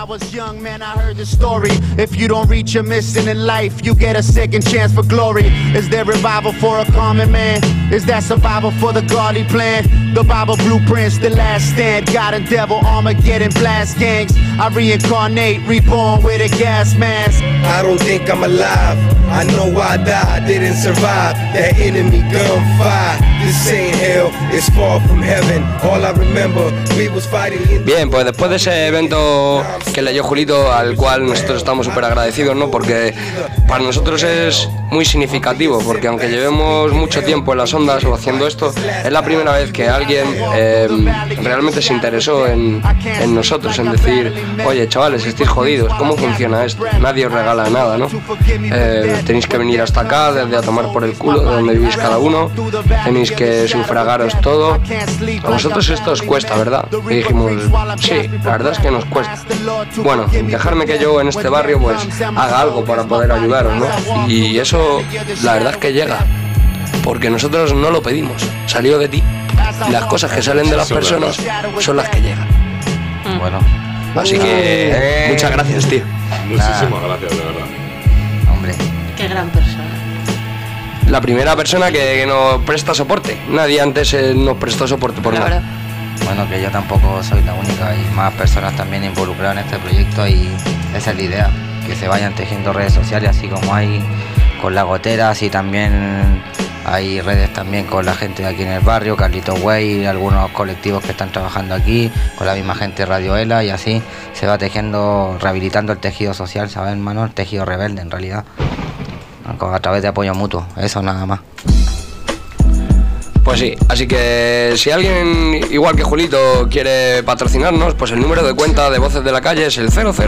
If you don't reach your mission in life, you get a second chance for glory. Is there revival for a common man? Is that survival for the godly plan? The Bible blueprints, the last stand. God and devil, Armageddon blast gangs. I reincarnate, reborn with a gas mask. I don't think I'm alive. I know I died, didn't survive. That enemy gunfire. This ain't hell, it's far from heaven. All I remember, we was fighting in... Bien, pues después de ese evento que leyó Julito, al cual nosotros estamos súper agradecidos, ¿no? Porque para nosotros es muy significativo, porque aunque llevemos mucho tiempo en las ondas o haciendo esto, es la primera vez que alguien realmente se interesó en nosotros, en decir, oye chavales, estáis jodidos, ¿cómo funciona esto? Nadie os regala nada, ¿no? Tenéis que venir hasta acá, desde a tomar por el culo, de donde vivís cada uno, tenéis que sufragaros todo. A vosotros esto os cuesta, ¿verdad? Y dijimos, sí, la verdad es que nos cuesta. Bueno, dejarme que yo en este barrio pues haga algo para poder ayudaros, ¿no? Y eso, la verdad es que llega, porque nosotros no lo pedimos, salió de ti. Y las cosas que salen de las personas son las que llegan. Bueno. Así que muchas gracias, tío. Muchísimas gracias, de verdad. Hombre. Qué gran persona. La primera persona que nos presta soporte. Nadie antes nos prestó soporte por nada. Bueno, que yo tampoco soy la única, hay más personas también involucradas en este proyecto y esa es la idea, que se vayan tejiendo redes sociales así como hay con La Gotera, así también hay redes también con la gente de aquí en el barrio, Carlitos Way, algunos colectivos que están trabajando aquí, con la misma gente de Radio Ela y así se va tejiendo, rehabilitando el tejido social, ¿sabes, hermano? El tejido rebelde en realidad, a través de apoyo mutuo, eso nada más. Pues sí, así que si alguien, igual que Julito, quiere patrocinarnos, pues el número de cuenta de Voces de la Calle es el 000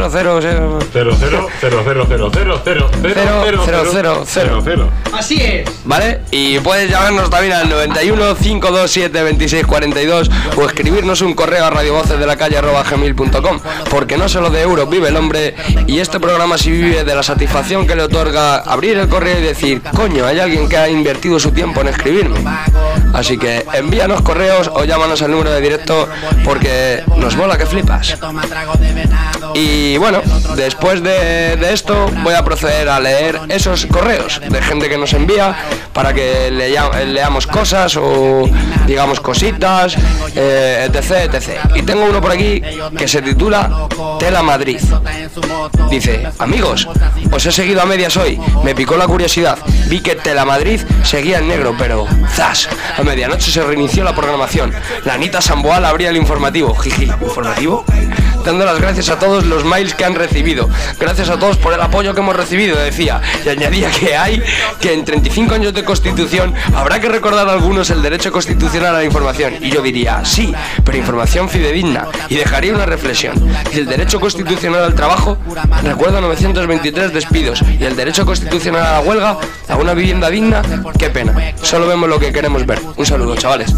Así es. ¿Vale? Y puedes llamarnos también al 91 527 2642 o escribirnos un correo a radiovocesdelacalle@gmail.com, porque no solo de euros vive el hombre, y este programa sí vive de la satisfacción que le otorga abrir el correo y decir, coño, hay alguien que ha invertido su tiempo en escribirme. Así que envíanos correos o llámanos al número de directo, porque nos mola que flipas. Y bueno, después de esto voy a proceder a leer esos correos de gente que nos envía para que leamos cosas o digamos cositas, etc, etc. Y tengo uno por aquí que se titula Tela Madrid. Dice, amigos, os he seguido a medias hoy, me picó la curiosidad, vi que Tela Madrid seguía en negro, pero ¡zas! A medianoche se reinició la programación. La Anita Samboal abría el informativo. Jiji, ¿informativo? Dando las gracias a todos los mails que han recibido. Gracias a todos por el apoyo que hemos recibido, decía. Y añadía que en 35 años de Constitución habrá que recordar a algunos el derecho constitucional a la información. Y yo diría, sí, pero información fidedigna. Y dejaría una reflexión. Y el derecho constitucional al trabajo, recuerdo 923 despidos. Y el derecho constitucional a la huelga, a una vivienda digna, qué pena. Solo vemos lo que queremos ver. Un saludo, chavales.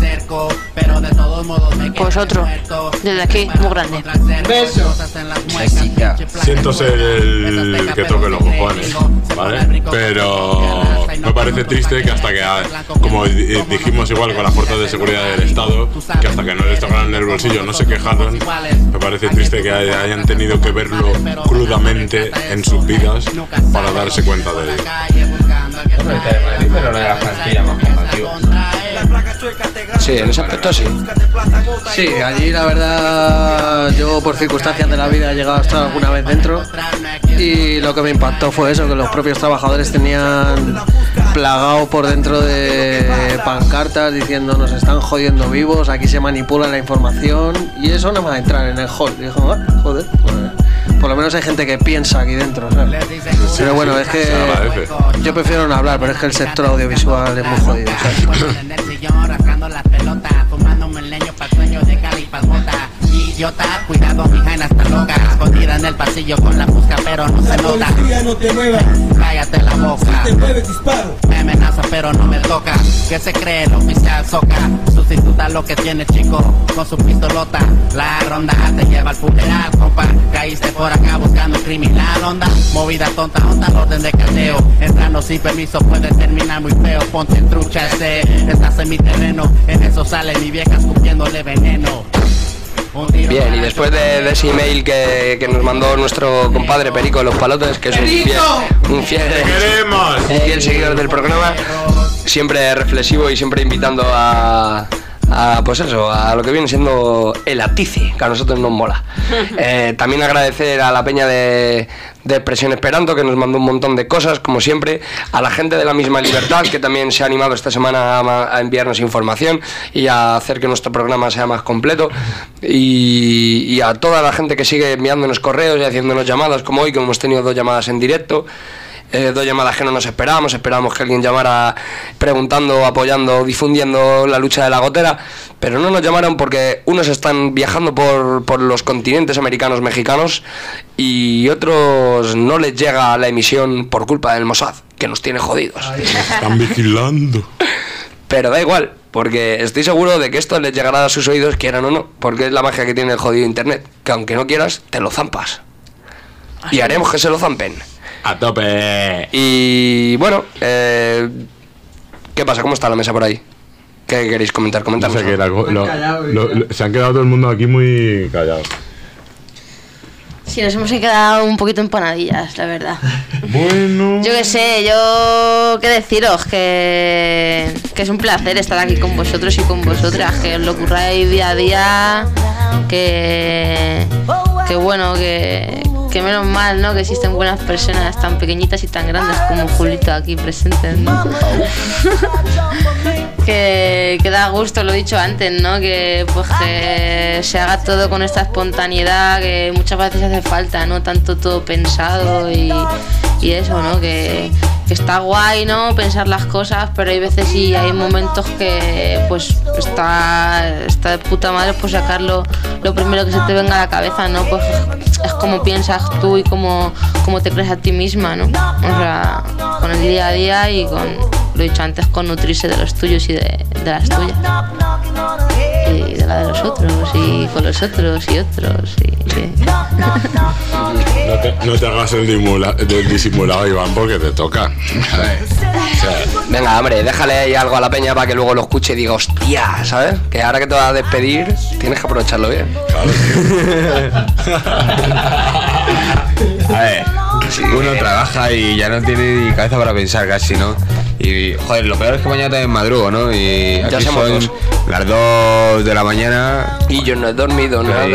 Pues otro, desde aquí, muy grande. Beso. Siento ser el que toque los cojones, ¿vale? Pero me parece triste que hasta que, como dijimos igual con las fuerzas de seguridad del Estado, que hasta que no les tocaron en el bolsillo no se quejaron, me parece triste que hayan tenido que verlo crudamente en sus vidas para darse cuenta de ello. Pero lo de la plantilla más combativo. Sí, en ese aspecto sí. Sí, allí la verdad yo por circunstancias de la vida he llegado a estar alguna vez dentro y lo que me impactó fue eso, que los propios trabajadores tenían plagado por dentro de pancartas diciendo nos están jodiendo vivos, aquí se manipula la información y eso no va a entrar en el hall. Y dijo, joder, pues, por lo menos hay gente que piensa aquí dentro, ¿sabes? Pero bueno, es que yo prefiero no hablar, pero es que el sector audiovisual es muy jodido, ¿sabes? Idiota, cuidado, mi jaina está loca, escondida en el pasillo con la busca, pero no se nota. No te muevas. Cállate la boca. Si te mueves, disparo. Me amenaza, pero no me toca. ¿Qué se cree el oficial Soca? Sustituta lo que tiene, chico, con su pistolota. La ronda te lleva al funeral, compa. Caíste por acá buscando un criminal, onda. Movida tonta, onda, al orden de cateo. Entrando sin permiso puede terminar muy feo. Ponte en trucha, estás en mi terreno. En eso sale mi vieja escupiéndole veneno. Bien, y después de ese email que nos mandó nuestro compadre Perico de los Palotes, que es un fiel seguidor del programa, siempre reflexivo y siempre invitando a pues eso, a lo que viene siendo el atice, que a nosotros nos mola. También agradecer a la peña de Expresión Esperanto, que nos mandó un montón de cosas, como siempre, a la gente de La Misma Libertad, que también se ha animado esta semana a enviarnos información y a hacer que nuestro programa sea más completo, y a toda la gente que sigue enviándonos correos y haciéndonos llamadas, como hoy, que hemos tenido 2 llamadas en directo. 2 llamadas que no nos esperábamos que alguien llamara preguntando, apoyando, difundiendo la lucha de la gotera, pero no nos llamaron porque unos están viajando por los continentes americanos, mexicanos, y otros no les llega la emisión por culpa del Mossad, que nos tiene jodidos. Están vigilando. Pero da igual, porque estoy seguro de que esto les llegará a sus oídos, quieran o no, porque es la magia que tiene el jodido internet, que aunque no quieras, te lo zampas. Y haremos que se lo zampen. A tope. Y bueno, ¿qué pasa? ¿Cómo está la mesa por ahí? ¿Qué queréis comentar? Comentadnos. No sé, se han quedado todo el mundo aquí muy callado. Sí, nos hemos quedado un poquito empanadillas, la verdad. Bueno. Yo qué sé, yo qué deciros, que es un placer estar aquí con vosotros y con vosotras, que os lo curráis día a día, que bueno, que menos mal, ¿no? Que existen buenas personas tan pequeñitas y tan grandes como Julito aquí presentes, ¿no? que da gusto, lo he dicho antes, ¿no? Que pues que se haga todo con esta espontaneidad que muchas veces hace falta, ¿no? Tanto todo pensado y eso, ¿no? Que está guay, ¿no? Pensar las cosas, pero hay veces y hay momentos que pues está de puta madre pues sacarlo lo primero que se te venga a la cabeza, ¿no? Pues es como piensas tú y como te crees a ti misma, ¿no? O sea, con el día a día y con, lo he dicho antes, con nutrirse de los tuyos y de las tuyas. Y de la de los otros, y con los otros y otros. No te hagas el disimulado, Iván, porque te toca. Venga, hombre, déjale ahí algo a la peña para que luego lo escuche y diga, hostia, ¿sabes? Que ahora que te vas a despedir, tienes que aprovecharlo bien. A ver, uno trabaja y ya no tiene ni cabeza para pensar casi, ¿no? Y, joder, lo peor es que mañana también madrugo, ¿no? Y aquí son las 2 de la mañana. Y yo no he dormido nada.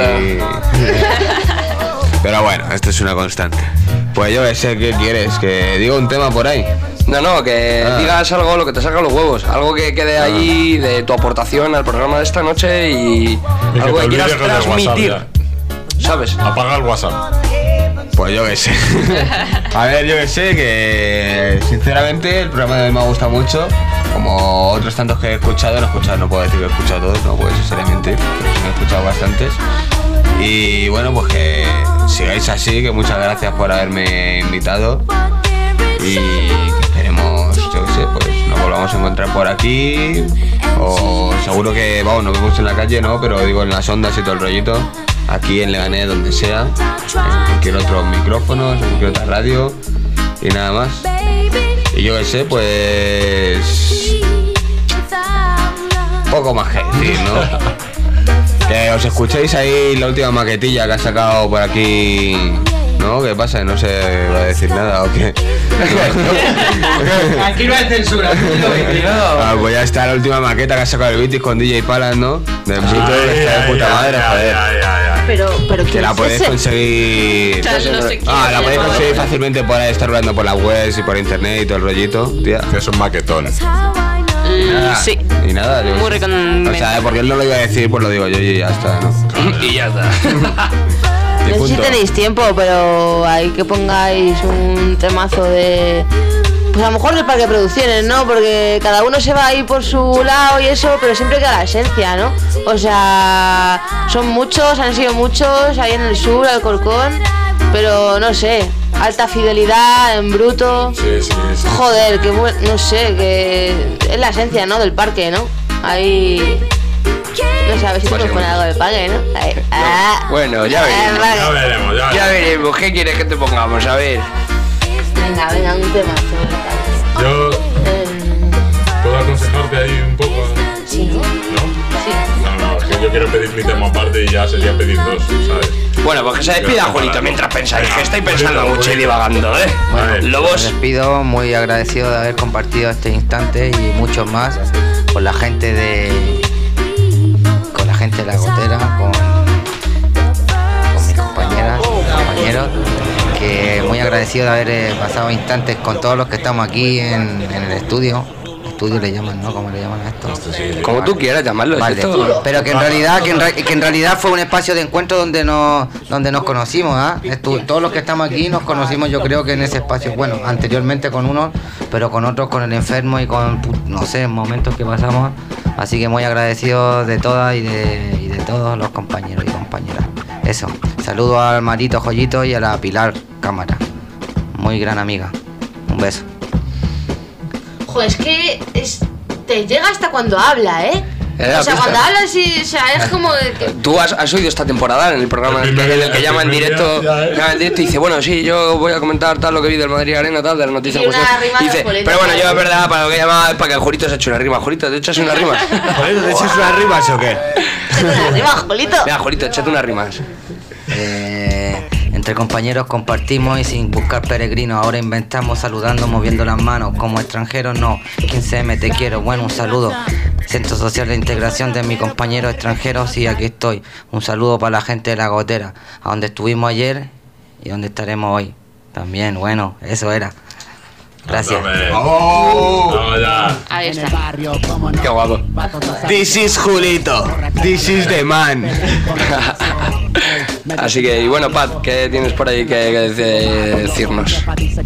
Pero bueno, esto es una constante. Pues yo sé qué quieres, que diga un tema por ahí. No, que digas algo, lo que te salga los huevos. Algo que quede ahí de tu aportación al programa de esta noche y algo que quieras transmitir. ¿Sabes? Apaga el WhatsApp. Pues yo que sé. A ver, yo que sé, que sinceramente el programa de hoy me ha gustado mucho. Como otros tantos que he escuchado, no puedo decir que he escuchado todos, no puedo sinceramente, pero sí me he escuchado bastantes. Y bueno, pues que sigáis así, que muchas gracias por haberme invitado. Y que esperemos, yo que sé, pues nos volvamos a encontrar por aquí. O seguro que, vamos, nos vemos en la calle, ¿no? Pero digo, en las ondas y todo el rollito. Aquí en Leganés, donde sea, en cualquier otro micrófono, en cualquier otra radio y nada más. Y yo qué sé, pues poco más que decir, ¿no? Que os escuchéis ahí la última maquetilla que ha sacado por aquí, ¿no? ¿Qué pasa? No se va a decir nada o qué. Aquí no hay censura. Pues ya está la última maqueta que ha sacado el Vitis con DJ Palas, ¿no? Del Vitis que está de puta madre, joder. Pero que la podéis conseguir. La podéis conseguir fácilmente por ahí, estar rolando por las webs y por internet y todo el rollito, tía. Que es un maquetón. Sí. Y nada, yo muy recomendable. O sea, porque él no lo iba a decir, pues lo digo yo y ya está, ¿no? Y ya está. No sé si tenéis tiempo, pero hay que pongáis un temazo de... Pues a lo mejor de Parque Producciones, ¿no? Porque cada uno se va ahí por su lado y eso, pero siempre queda la esencia, ¿no? O sea, son muchos, han sido muchos ahí en el sur, Alcorcón, pero no sé, alta fidelidad, en bruto. Sí. Joder, que no sé, que es la esencia, ¿no? Del parque, ¿no? Ahí... No sé, a ver si te pones algo de pague, ¿no? Bueno, ya veremos. Ya veremos. ¿Qué quieres que te pongamos? A ver. Venga, un tema. Yo puedo aconsejarte ahí un poco. Sí. ¿No? Sí. No, es que yo quiero pedir mi tema aparte y ya sería pedir 2, ¿sabes? Bueno, pues que se despida Julito mientras pensáis, que estáis pensando mucho y divagando, ¿eh? Bueno, Lobos. me despido, muy agradecido de haber compartido este instante y muchos más con la gente de gente de la gotera, con mis compañeras, compañeros, que muy agradecido de haber pasado instantes con todos los que estamos aquí en el estudio. Estudio le llaman, ¿no? ¿Cómo le llaman a esto? Como tú quieras llamarlo. Vale. Pero que en realidad fue un espacio de encuentro donde nos conocimos, ¿ah? Todos los que estamos aquí nos conocimos, yo creo que en ese espacio, bueno, anteriormente con unos, pero con otros, con el enfermo y con, no sé, momentos que pasamos. Así que muy agradecido de todas y de todos los compañeros y compañeras. Eso. Saludo al Marito Joyito y a la Pilar Cámara. Muy gran amiga. Un beso. Joder, es que te llega hasta cuando habla, ¿eh? O sea, cuando habla sí, o sea, es como que... Tú has oído esta temporada en el programa en el que llama en directo y dice, bueno, sí, yo voy a comentar tal lo que vi del Madrid Arena, tal, de la noticia. Y dice, pero bueno, yo es verdad, para lo que llamaba es para que el Jurito se eche una rima. Jurito, ¿te echas unas rimas? Jurito, ¿te echas unas rimas o qué? Una rima, Jolito. Mira, Jurito, échate unas rimas. Entre compañeros compartimos y sin buscar peregrinos. Ahora inventamos saludando, moviendo las manos. Como extranjeros no. 15M, te quiero. Bueno, un saludo. Centro Social de Integración de mis compañeros extranjeros. Sí, aquí estoy. Un saludo para la gente de La Gotera, a donde estuvimos ayer y donde estaremos hoy. También, bueno, eso era. Gracias. Ahí está. Qué guapo. This is Julito. This is the man. Así que, y bueno, Pat, ¿qué tienes por ahí que decirnos?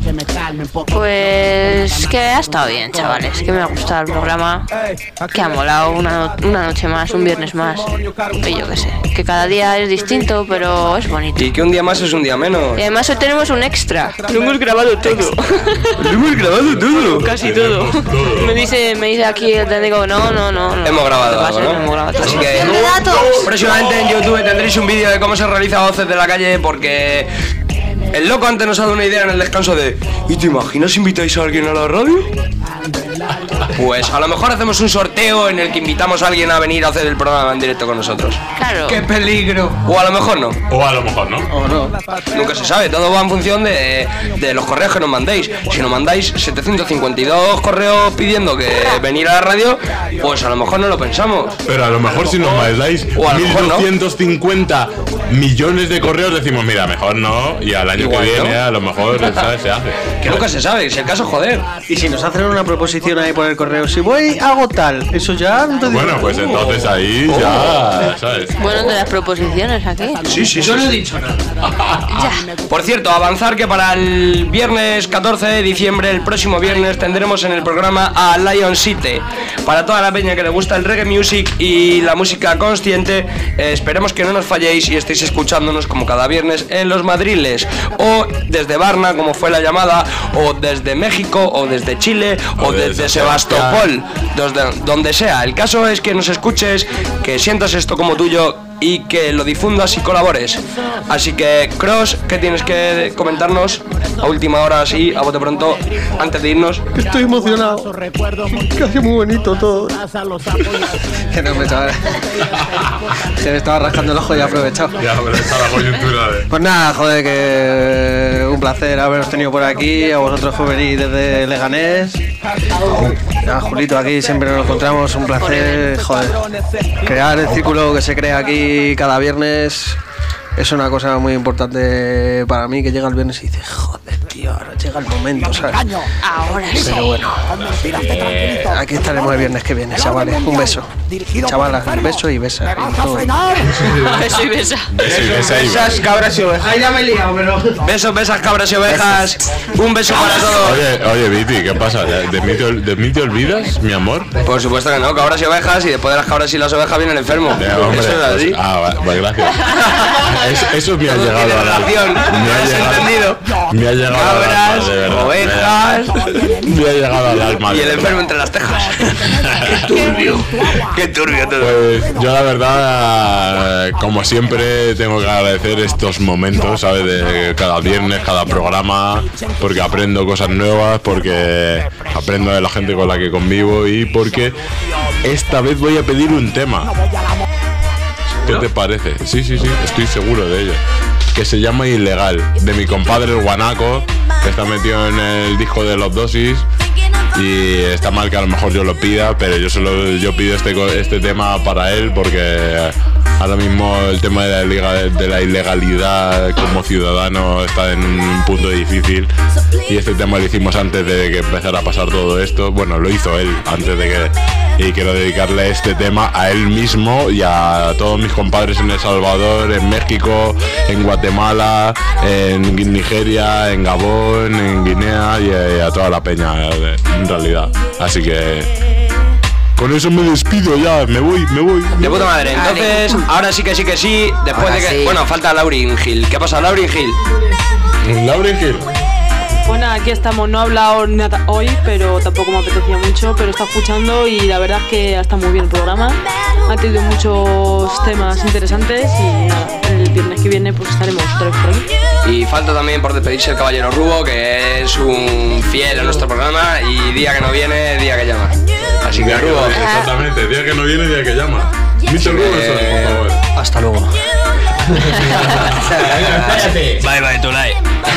Pues que ha estado bien, chavales, que me ha gustado el programa, que ha molado una noche más, un viernes más, y yo qué sé, que cada día es distinto, pero es bonito. Y que un día más es un día menos. Y además hoy tenemos un extra, lo hemos grabado todo. Lo hemos grabado todo. Casi todo. Me dice aquí el técnico, no. Hemos grabado algo, ¿no? Hemos grabado. Así que próximamente en YouTube tendréis un vídeo de cómo se realiza Voces de la Calle, porque el loco antes nos ha dado una idea en el descanso de ¿y te imaginas si invitáis a alguien a la radio? Pues a lo mejor hacemos un sorteo en el que invitamos a alguien a venir a hacer el programa en directo con nosotros. Claro. ¡Qué peligro! O a lo mejor no. O a lo mejor no. O no. Nunca se sabe, todo va en función de los correos que nos mandéis. Si nos mandáis 752 correos pidiendo que venir a la radio, pues a lo mejor no lo pensamos. Pero a lo mejor si nos mandáis 1.250 millones de correos decimos, mira, mejor no, y al año igual, que viene ¿no? A lo mejor, ¿sabes? Se hace. Que nunca se sabe, si el caso joder. Y si nos hacen una proposición ahí por el correo, si voy, hago tal, eso ya no te digo. Bueno, pues entonces ahí ya, ¿sabes? Bueno, de las proposiciones aquí. Sí, yo no he dicho nada. Por cierto, avanzar que para el viernes 14 de diciembre, el próximo viernes, tendremos en el programa a Lion City. Para toda la peña que le gusta el reggae music y la música consciente, esperemos que no nos falléis y estéis escuchándonos como cada viernes en Los Madriles, o desde Varna, como fue la llamada, o desde México, o desde Chile, o desde Sebastopol, donde sea. El caso es que nos escuches, que sientas esto como tuyo y que lo difundas y colabores. Así que, Cross, ¿qué tienes que comentarnos a última hora, así, a bote pronto, antes de irnos? Estoy emocionado. Que hace muy bonito todo. Que no me estaba... Se me estaba rascando el ojo y he aprovechado. Ya, pero está la coyuntura de... Pues nada, joder, que un placer haberos tenido por aquí. A vosotros por venir desde Leganés. A Julito aquí siempre nos encontramos. Un placer, joder. Crear el círculo que se crea aquí cada viernes es una cosa muy importante para mí, que llega el viernes y dice, joder, tío, ahora llega el momento, ¿sabes? Ahora sí. Pero bueno, aquí estaremos el viernes que viene, chavales. Un beso. Chavalas, un beso y besa. Beso y besa. Besas, cabras y ovejas. Ahí ya me he liado, pero... Besos, besas, cabras y ovejas. Un beso para todos. Oye, Viti, ¿qué pasa? ¿De mí te olvidas, mi amor? Por supuesto que no, cabras y ovejas, y después de las cabras y las ovejas viene el enfermo. Hombre, eso es así. Pues gracias. Eso me ha llegado a la... Me ha llegado cabras, al alma, ovejas. Me ha llegado al alma. Y el enfermo entre las tejas. Qué turbio todo. Pues yo la verdad, como siempre, tengo que agradecer estos momentos, ¿sabes? De cada viernes, cada programa, porque aprendo cosas nuevas, porque aprendo de la gente con la que convivo y porque esta vez voy a pedir un tema. ¿Qué te parece? Sí, estoy seguro de ello. Que se llama Ilegal, de mi compadre el Guanaco, que está metido en el disco de Los Dosis. Y está mal que a lo mejor yo lo pida, pero yo pido este tema para él porque ahora mismo el tema de la ilegalidad como ciudadano está en un punto difícil, y este tema lo hicimos antes de que empezara a pasar todo esto. Bueno, lo hizo él antes de que, y quiero dedicarle este tema a él mismo y a todos mis compadres en El Salvador, en México, en Guatemala, en Nigeria, en Gabón, en Guinea y a toda la peña en realidad. Así que con eso me despido ya, me voy. De puta madre. Entonces, ahora sí que sí, después ahora de que... sí. Bueno, falta Lauryn Hill. ¿Qué pasa, Lauryn Hill? Lauryn Hill. Bueno, aquí estamos, no he hablado nada hoy, pero tampoco me apetecía mucho, pero está escuchando y la verdad es que está muy bien el programa. Ha tenido muchos temas interesantes y nada, el viernes que viene pues estaremos otra vez por aquí. Y falta también por despedirse el Caballero Rubo, que es un fiel a nuestro programa, y día que no viene, día que llama. Así que Rubo. Exactamente, día que no viene, día que llama. Mr. Rubenson, por favor. Hasta luego. Cállate. Bye, Tulay.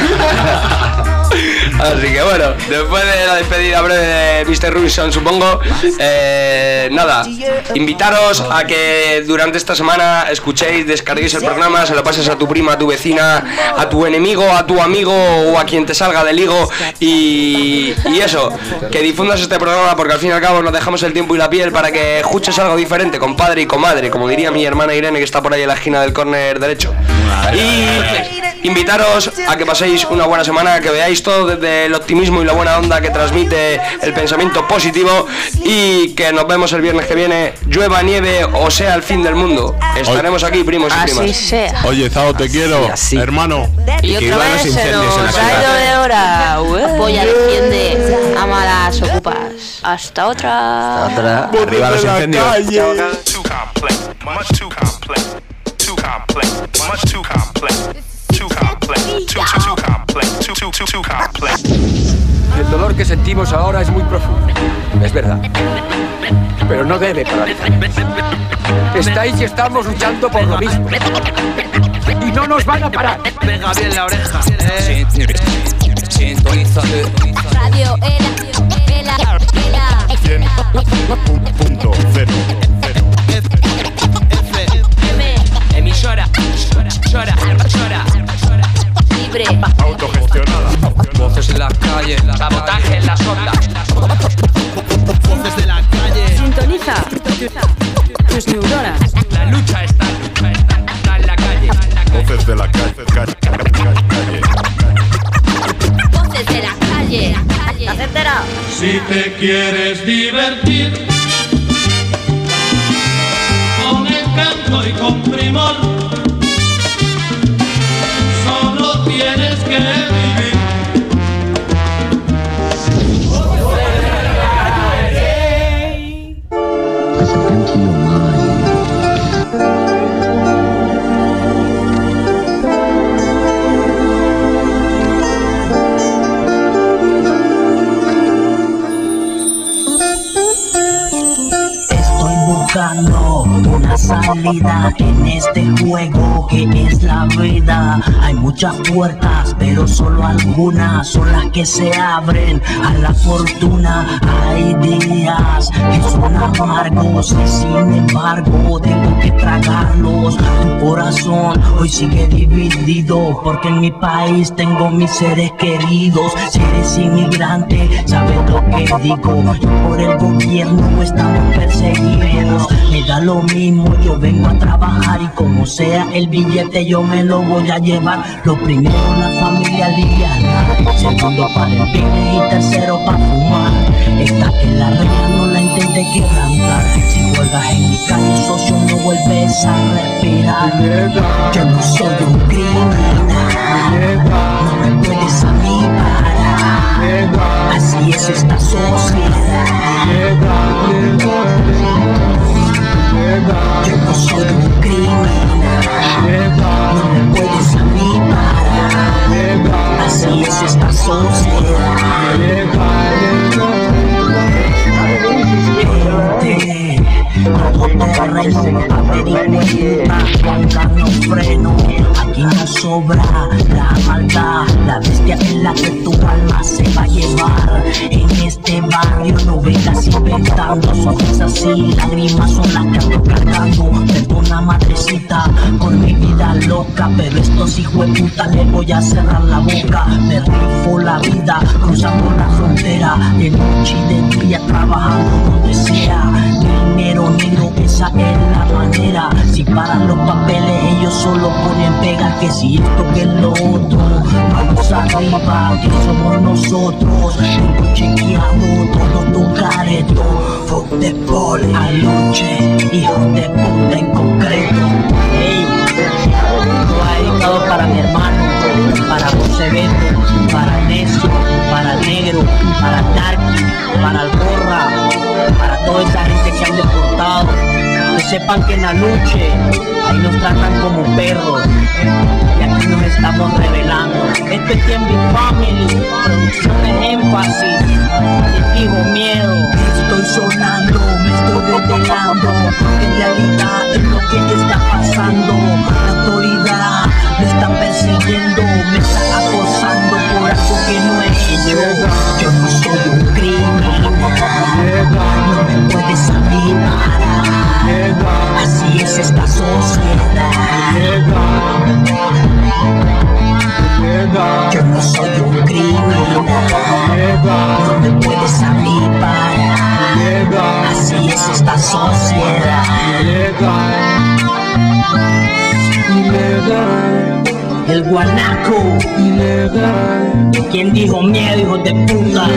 Así que bueno, después de la despedida breve de Mr. Robinson, supongo, nada, invitaros a que durante esta semana escuchéis, descarguéis el programa, se lo pases a tu prima, a tu vecina, a tu enemigo, a tu amigo o a quien te salga del higo, y eso, que difundas este programa, porque al fin y al cabo nos dejamos el tiempo y la piel para que escuches algo diferente, compadre y comadre, como diría mi hermana Irene, que está por ahí en la esquina del córner derecho. Y invitaros a que paséis una buena semana, que veáis todo desde el optimismo y la buena onda que transmite el pensamiento positivo, y que nos vemos el viernes que viene, llueva, nieve o sea el fin del mundo. Estaremos aquí, primos y primas. Así sea. Oye, Zao, te quiero, hermano. Y otra vez se nos ha ido de hora. Apoya, defiende, ama las ocupas. Hasta otra. Arriba los incendios. El dolor que sentimos ahora es muy profundo, es verdad, pero no debe paralizar. Estáis y estamos luchando por lo mismo, y no nos van a parar. Pega bien la oreja. Sintonízate. Radio Ela. 100.0. Emisora. Chora. Libre. Autogestionada. Voces en la calle, sabotaje en las ondas. Voces de la calle. Sintoniza tus neuronas. La lucha está en la calle. Voces de la calle. Voces de la calle. ¿Estás enterado? Si te quieres divertir con encanto y con primor, solo tienes que vivir. Buscando una salida en este juego que es la vida. Hay muchas puertas, pero solo algunas son las que se abren a la fortuna. Hay días que son amargos y sin embargo tengo que tragarlos. Tu corazón hoy sigue dividido porque en mi país tengo mis seres queridos. Si eres inmigrante, sabes lo que digo. Por el gobierno estamos perseguidos. Me da lo mismo, yo vengo a trabajar y como sea el billete yo me lo voy a llevar. Lo primero la familia liviana, segundo para el business y tercero para fumar. Esta es la regla, no la intentes quebrantar. Si juegas en mi calle, socio, no vuelves a respirar. Yo no soy un criminal, no me puedes a mí parar. Así es esta sociedad. Yo no soy un criminal, no me puedes a mí parar. Así es esta sociedad. Gente, todo terreno, averigüen, cuando no freno. aquí no sobra la maldad, la bestia en la que tu alma se va a llevar. En este barrio no vengas inventando, sonrisas y lágrimas son las que ando cargando. Perdona madrecita por mi vida loca, pero estos hijos de puta les voy a cerrar la boca. Me rifo la vida cruzando la frontera, de noche y de día trabajando donde sea. Dinero negro, esa es la manera. Si paran los papeles ellos solo ponen pega, que si esto que lo otro. Vamos arriba, que somos nosotros. Tengo chequeado todo tu careto. Fuck the pole, anoche, hijo de puta en concreto. Ey, esto ha dedicado para mi hermano, para José Beto, para Necio, para el Negro, para Darky, para el Borra, para toda esa gente que han deportado. Que sepan que en la lucha ahí nos tratan como perros y aquí nos estamos revelando. Esto es Tiempo Family, producciones Énfasis, les digo miedo. Estoy sonando, me estoy revelando, porque en realidad es lo que está pasando. La autoridad me está persiguiendo, me está acosando por algo que no he hecho. Yo no soy un criminal, no me puedes adivinar. Así es esta sociedad. Yo no soy un criminal, no me puedes avivar. Así es esta sociedad. El guanaco. ¿Quién dijo miedo, hijo de puta?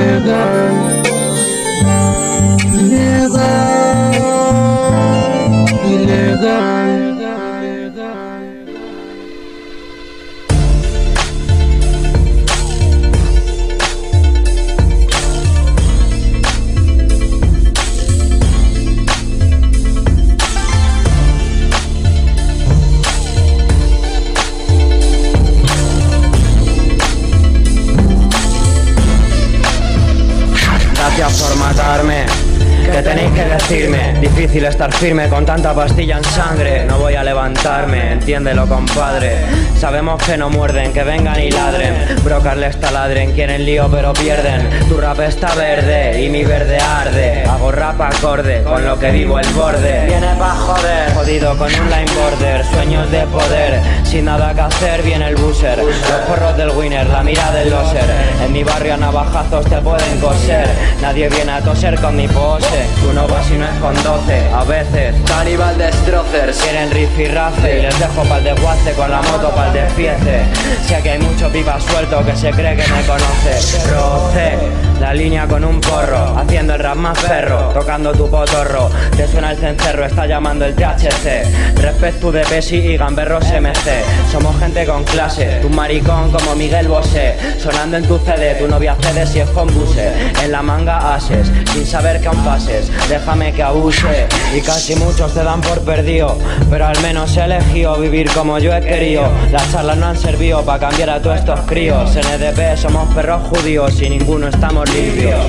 Gracias por matarme. ¿Qué tenéis que decirme? Difícil estar firme con tanta pastilla en sangre. No voy a levantarme, entiéndelo compadre. Sabemos que no muerden, que vengan y ladren. Brocar les taladren, quieren lío pero pierden. Tu rap está verde y mi verde arde. Hago rap acorde, con lo que vivo el borde. Viene pa' joder, jodido con un line border. Sueños de poder, sin nada que hacer viene el buser. Los porros del winner, la mira del loser. En mi barrio a navajazos te pueden coser. Nadie viene a toser con mi pose. Tú no vas y no es con 12, a veces Cannibal Destrozers quieren riff y race y les dejo pa'l desguace con la moto pa'l despiece. Sé que hay mucho pipa suelto que se cree que me conoce. Roce la línea con un porro, haciendo el rap más perro, tocando tu potorro. Te suena el cencerro, está llamando el THC. Respecto de Pesi y Gamberro SMC. Somos gente con clase, tu maricón como Miguel Bosé. Sonando en tu CD, tu novia cede si es con buse. En la manga ases, sin saber que aún pases. Déjame que abuse y casi muchos te dan por perdido, pero al menos he elegido vivir como yo he querido. Las charlas no han servido para cambiar a todos estos críos. En EDP somos perros judíos y ninguno estamos limpios.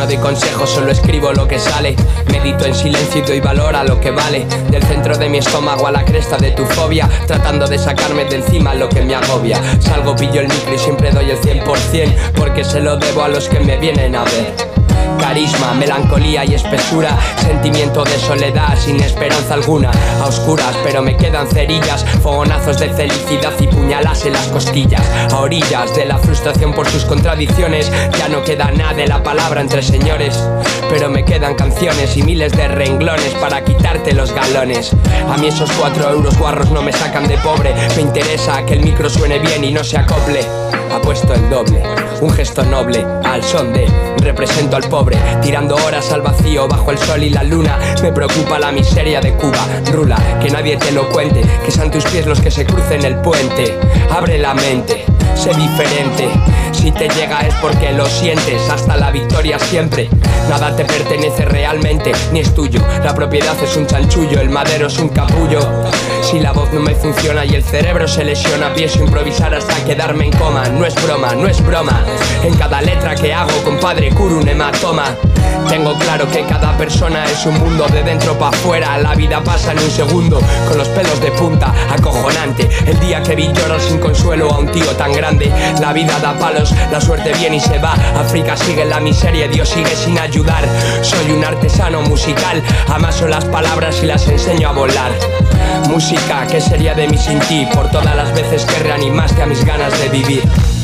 no doy consejos, solo escribo lo que sale. Medito en silencio y doy valor a lo que vale. Del centro de mi estómago a la cresta de tu fobia, tratando de sacarme de encima lo que me agobia. Salgo, pillo el micro y siempre doy el 100%, porque se lo debo a los que me vienen a ver. Carisma, melancolía y espesura, sentimiento de soledad sin esperanza alguna. A oscuras pero me quedan cerillas, fogonazos de felicidad y puñalas en las costillas. A orillas de la frustración por sus contradicciones, ya no queda nada de la palabra entre señores, pero me quedan canciones y miles de renglones para quitarte los galones. A mí esos 4 euros guarros no me sacan de pobre, me interesa que el micro suene bien y no se acople. Apuesto el doble, un gesto noble, al son de represento al pobre, tirando horas al vacío bajo el sol y la luna. Me preocupa la miseria de Cuba, rula, que nadie te lo cuente, que sean tus pies los que se crucen el puente. Abre la mente, sé diferente, si te llega es porque lo sientes, hasta la victoria siempre. Nada te pertenece realmente, ni es tuyo, la propiedad es un chanchullo, el madero es un capullo. Si la voz no me funciona y el cerebro se lesiona, pienso improvisar hasta quedarme en coma. No es broma, no es broma, en cada letra que hago, compadre, curo un hematoma. Tengo claro que cada persona es un mundo de dentro pa' afuera. La vida pasa en un segundo, con los pelos de punta, acojonante. El día que vi llorar sin consuelo a un tío tan grande. La vida da palos, la suerte viene y se va. África sigue en la miseria, Dios sigue sin ayudar. Soy un artesano musical, amaso las palabras y las enseño a volar. Música, ¿qué sería de mí sin ti? Por todas las veces que reanimaste a mis ganas de vivir.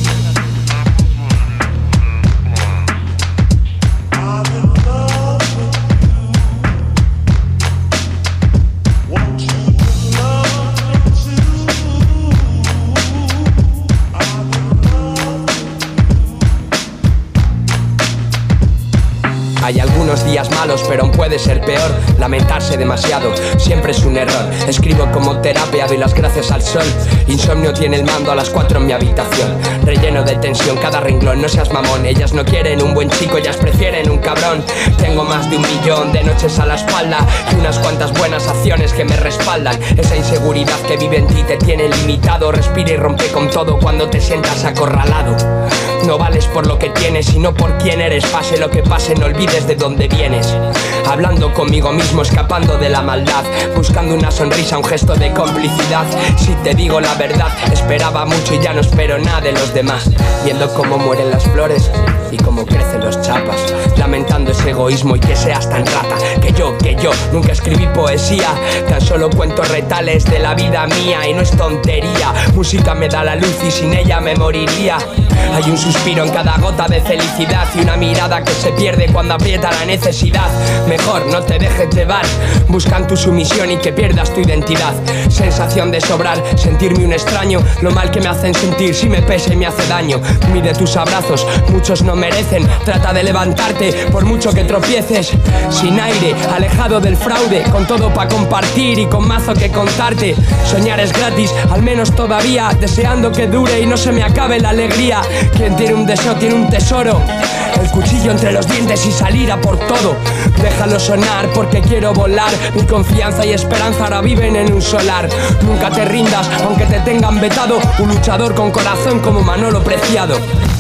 Hay algunos días malos, pero aún puede ser peor. Lamentarse demasiado, siempre es un error. Escribo como terapia, doy las gracias al sol. Insomnio tiene el mando a las 4 en mi habitación. Relleno de tensión cada renglón, no seas mamón. Ellas no quieren un buen chico, ellas prefieren un cabrón. Tengo más de 1 millón de noches a la espalda y unas cuantas buenas acciones que me respaldan. Esa inseguridad que vive en ti te tiene limitado. Respira y rompe con todo cuando te sientas acorralado. No vales por lo que tienes, sino por quién eres. Pase lo que pase, no olvides de dónde vienes. Hablando conmigo mismo, escapando de la maldad, buscando una sonrisa, un gesto de complicidad. Si te digo la verdad, esperaba mucho y ya no espero nada de los demás. Viendo cómo mueren las flores y cómo crecen los chapas, lamentando ese egoísmo y que seas tan rata. Que yo nunca escribí poesía, tan solo cuento retales de la vida mía. Y no es tontería, música me da la luz y sin ella me moriría. Hay un suspiro en cada gota de felicidad y una mirada que se pierde cuando aprieta la necesidad. Mejor no te dejes llevar, buscan tu sumisión y que pierdas tu identidad. Sensación de sobrar, sentirme un extraño, lo mal que me hacen sentir si me pesa y me hace daño. Mide tus abrazos, muchos no merecen. Trata de levantarte por mucho que tropieces. Sin aire, alejado del fraude, con todo pa' compartir y con mazo que contarte. Soñar es gratis, al menos todavía, deseando que dure y no se me acabe la alegría. Quien tiene un deseo tiene un tesoro, el cuchillo entre los dientes y salir a por todo. Déjalo sonar porque quiero volar. Mi confianza y esperanza ahora viven en un solar. Nunca te rindas aunque te tengan vetado, un luchador con corazón como Manolo Preciado.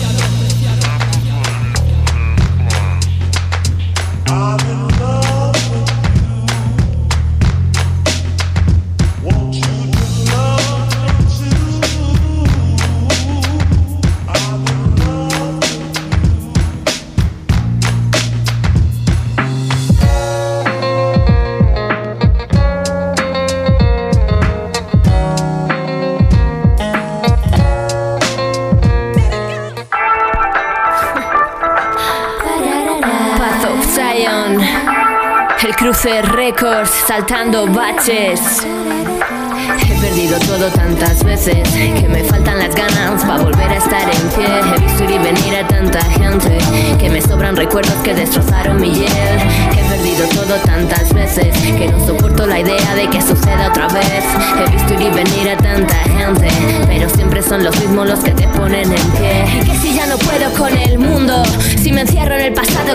El cruce récords, saltando baches. He perdido todo tantas veces que me faltan las ganas para volver a estar en pie. He visto ir y venir a tanta gente que me sobran recuerdos que destrozaron mi piel. He perdido todo tantas veces que no soporto la idea de que suceda otra vez. He visto ir y venir a tanta gente, pero siempre son los mismos los que te ponen en pie. Y que si ya no puedo con el mundo, si me encierro en el pasado cayendo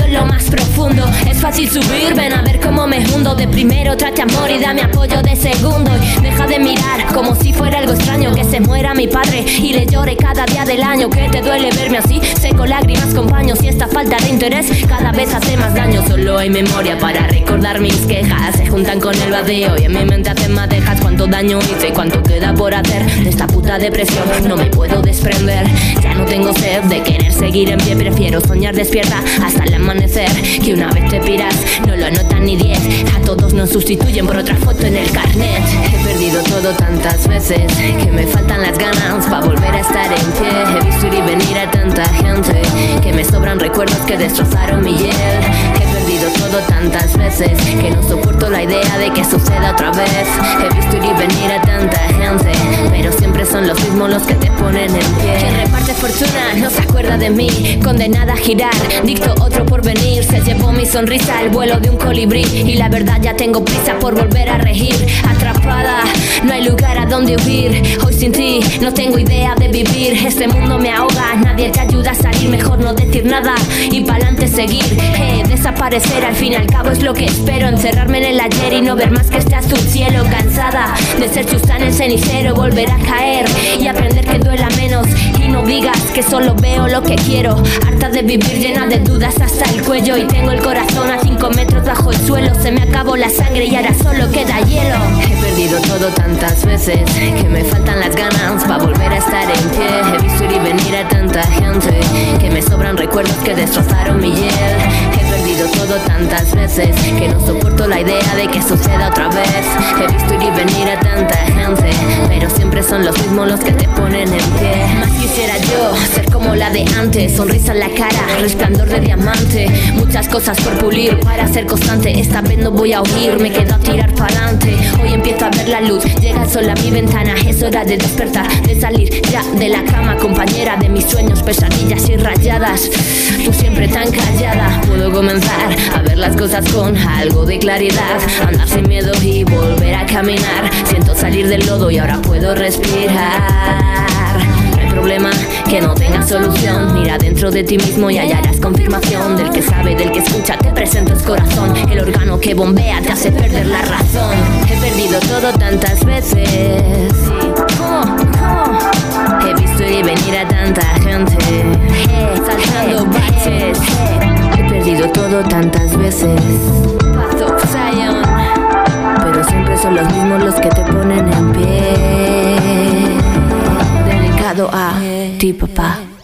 en lo más profundo. Es fácil subir, ven a ver cómo me hundo. De primero trate amor y dame apoyo de segundo. Y deja de mirar como si fuera algo extraño que se muera mi padre y le llore cada día del año. Que te duele verme así, seco lágrimas con paños. Y esta falta de interés cada vez hace más daño. Solo hay memoria para recordar mis quejas. Se juntan con el vacío y en mi mente hacen madejas. Cuánto daño hice y cuánto queda por hacer. De esta puta depresión no me puedo desprender. Ya no tengo sed de querer seguir en pie. Prefiero soñar despierta hasta el amanecer. Que una vez te piras no lo anotan ni 10. A todos nos sustituyen por otra foto en el carnet. He perdido todo tantas veces que me faltan las ganas para volver a estar en pie. He visto ir y venir a tanta gente que me sobran recuerdos que destrozaron mi hiel. He perdido todo tantas veces que no soporto la idea de que suceda otra vez. He visto ir y venir a tanta gente, pero siempre son los mismos los que te ponen en pie. Quien reparte fortuna no se acuerda de mí, condenada a girar, dicto otro porvenir. Se llevó mi sonrisa al vuelo de un colibrí y la verdad ya tengo prisa por volver a regir. Atrapada, no hay lugar a donde huir. Hoy sin ti no tengo idea de vivir. Este mundo me ahoga, nadie te ayuda a salir. Mejor no decir nada y pa'lante seguir. Desaparecer al fin y al cabo es lo que espero. Encerrarme en el ayer y no ver más que este azul cielo. Cansada de ser chusán en cenicero, volver a caer y aprender que duela menos. Y no digas que solo veo lo que quiero. Harta de vivir llena de dudas hasta el cuello. Y tengo el corazón a 5 metros bajo el suelo. Se me acabó la sangre y ahora solo queda hielo. He perdido todo tantas veces que me faltan las ganas para volver a estar en pie. He visto ir y venir a tanta gente que me sobran recuerdos que destrozaron mi hiel. He perdido todo tantas veces que no soporto la idea de que suceda otra vez. He visto ir y venir a tanta gente, pero siempre son los mismos los que te ponen en pie. Más quisiera yo ser como la de antes, sonrisa en la cara, resplandor de diamante. Muchas cosas por pulir para ser constante. Esta vez no voy a huir, me quedo a tirar pa'lante. Hoy empiezo a ver la luz, llega el sol a mi ventana. Es hora de despertar, de salir ya de la cama. Compañera de mis sueños, pesadillas y rayadas. Tú siempre tan callada. Puedo comenzar a ver las cosas con algo de claridad. Andar sin miedo y volver a caminar. Siento salir del lodo y ahora puedo respirar. No hay problema que no tenga solución. Mira dentro de ti mismo y hallarás confirmación. Del que sabe, del que escucha, te presento el corazón. El órgano que bombea te hace perder la razón. He perdido todo tantas veces. He visto ir y venir a tanta gente, saltando baches. He perdido todo tantas veces. Path of Zion, pero siempre son los mismos los que te ponen en pie. Dedicado a ti, papá.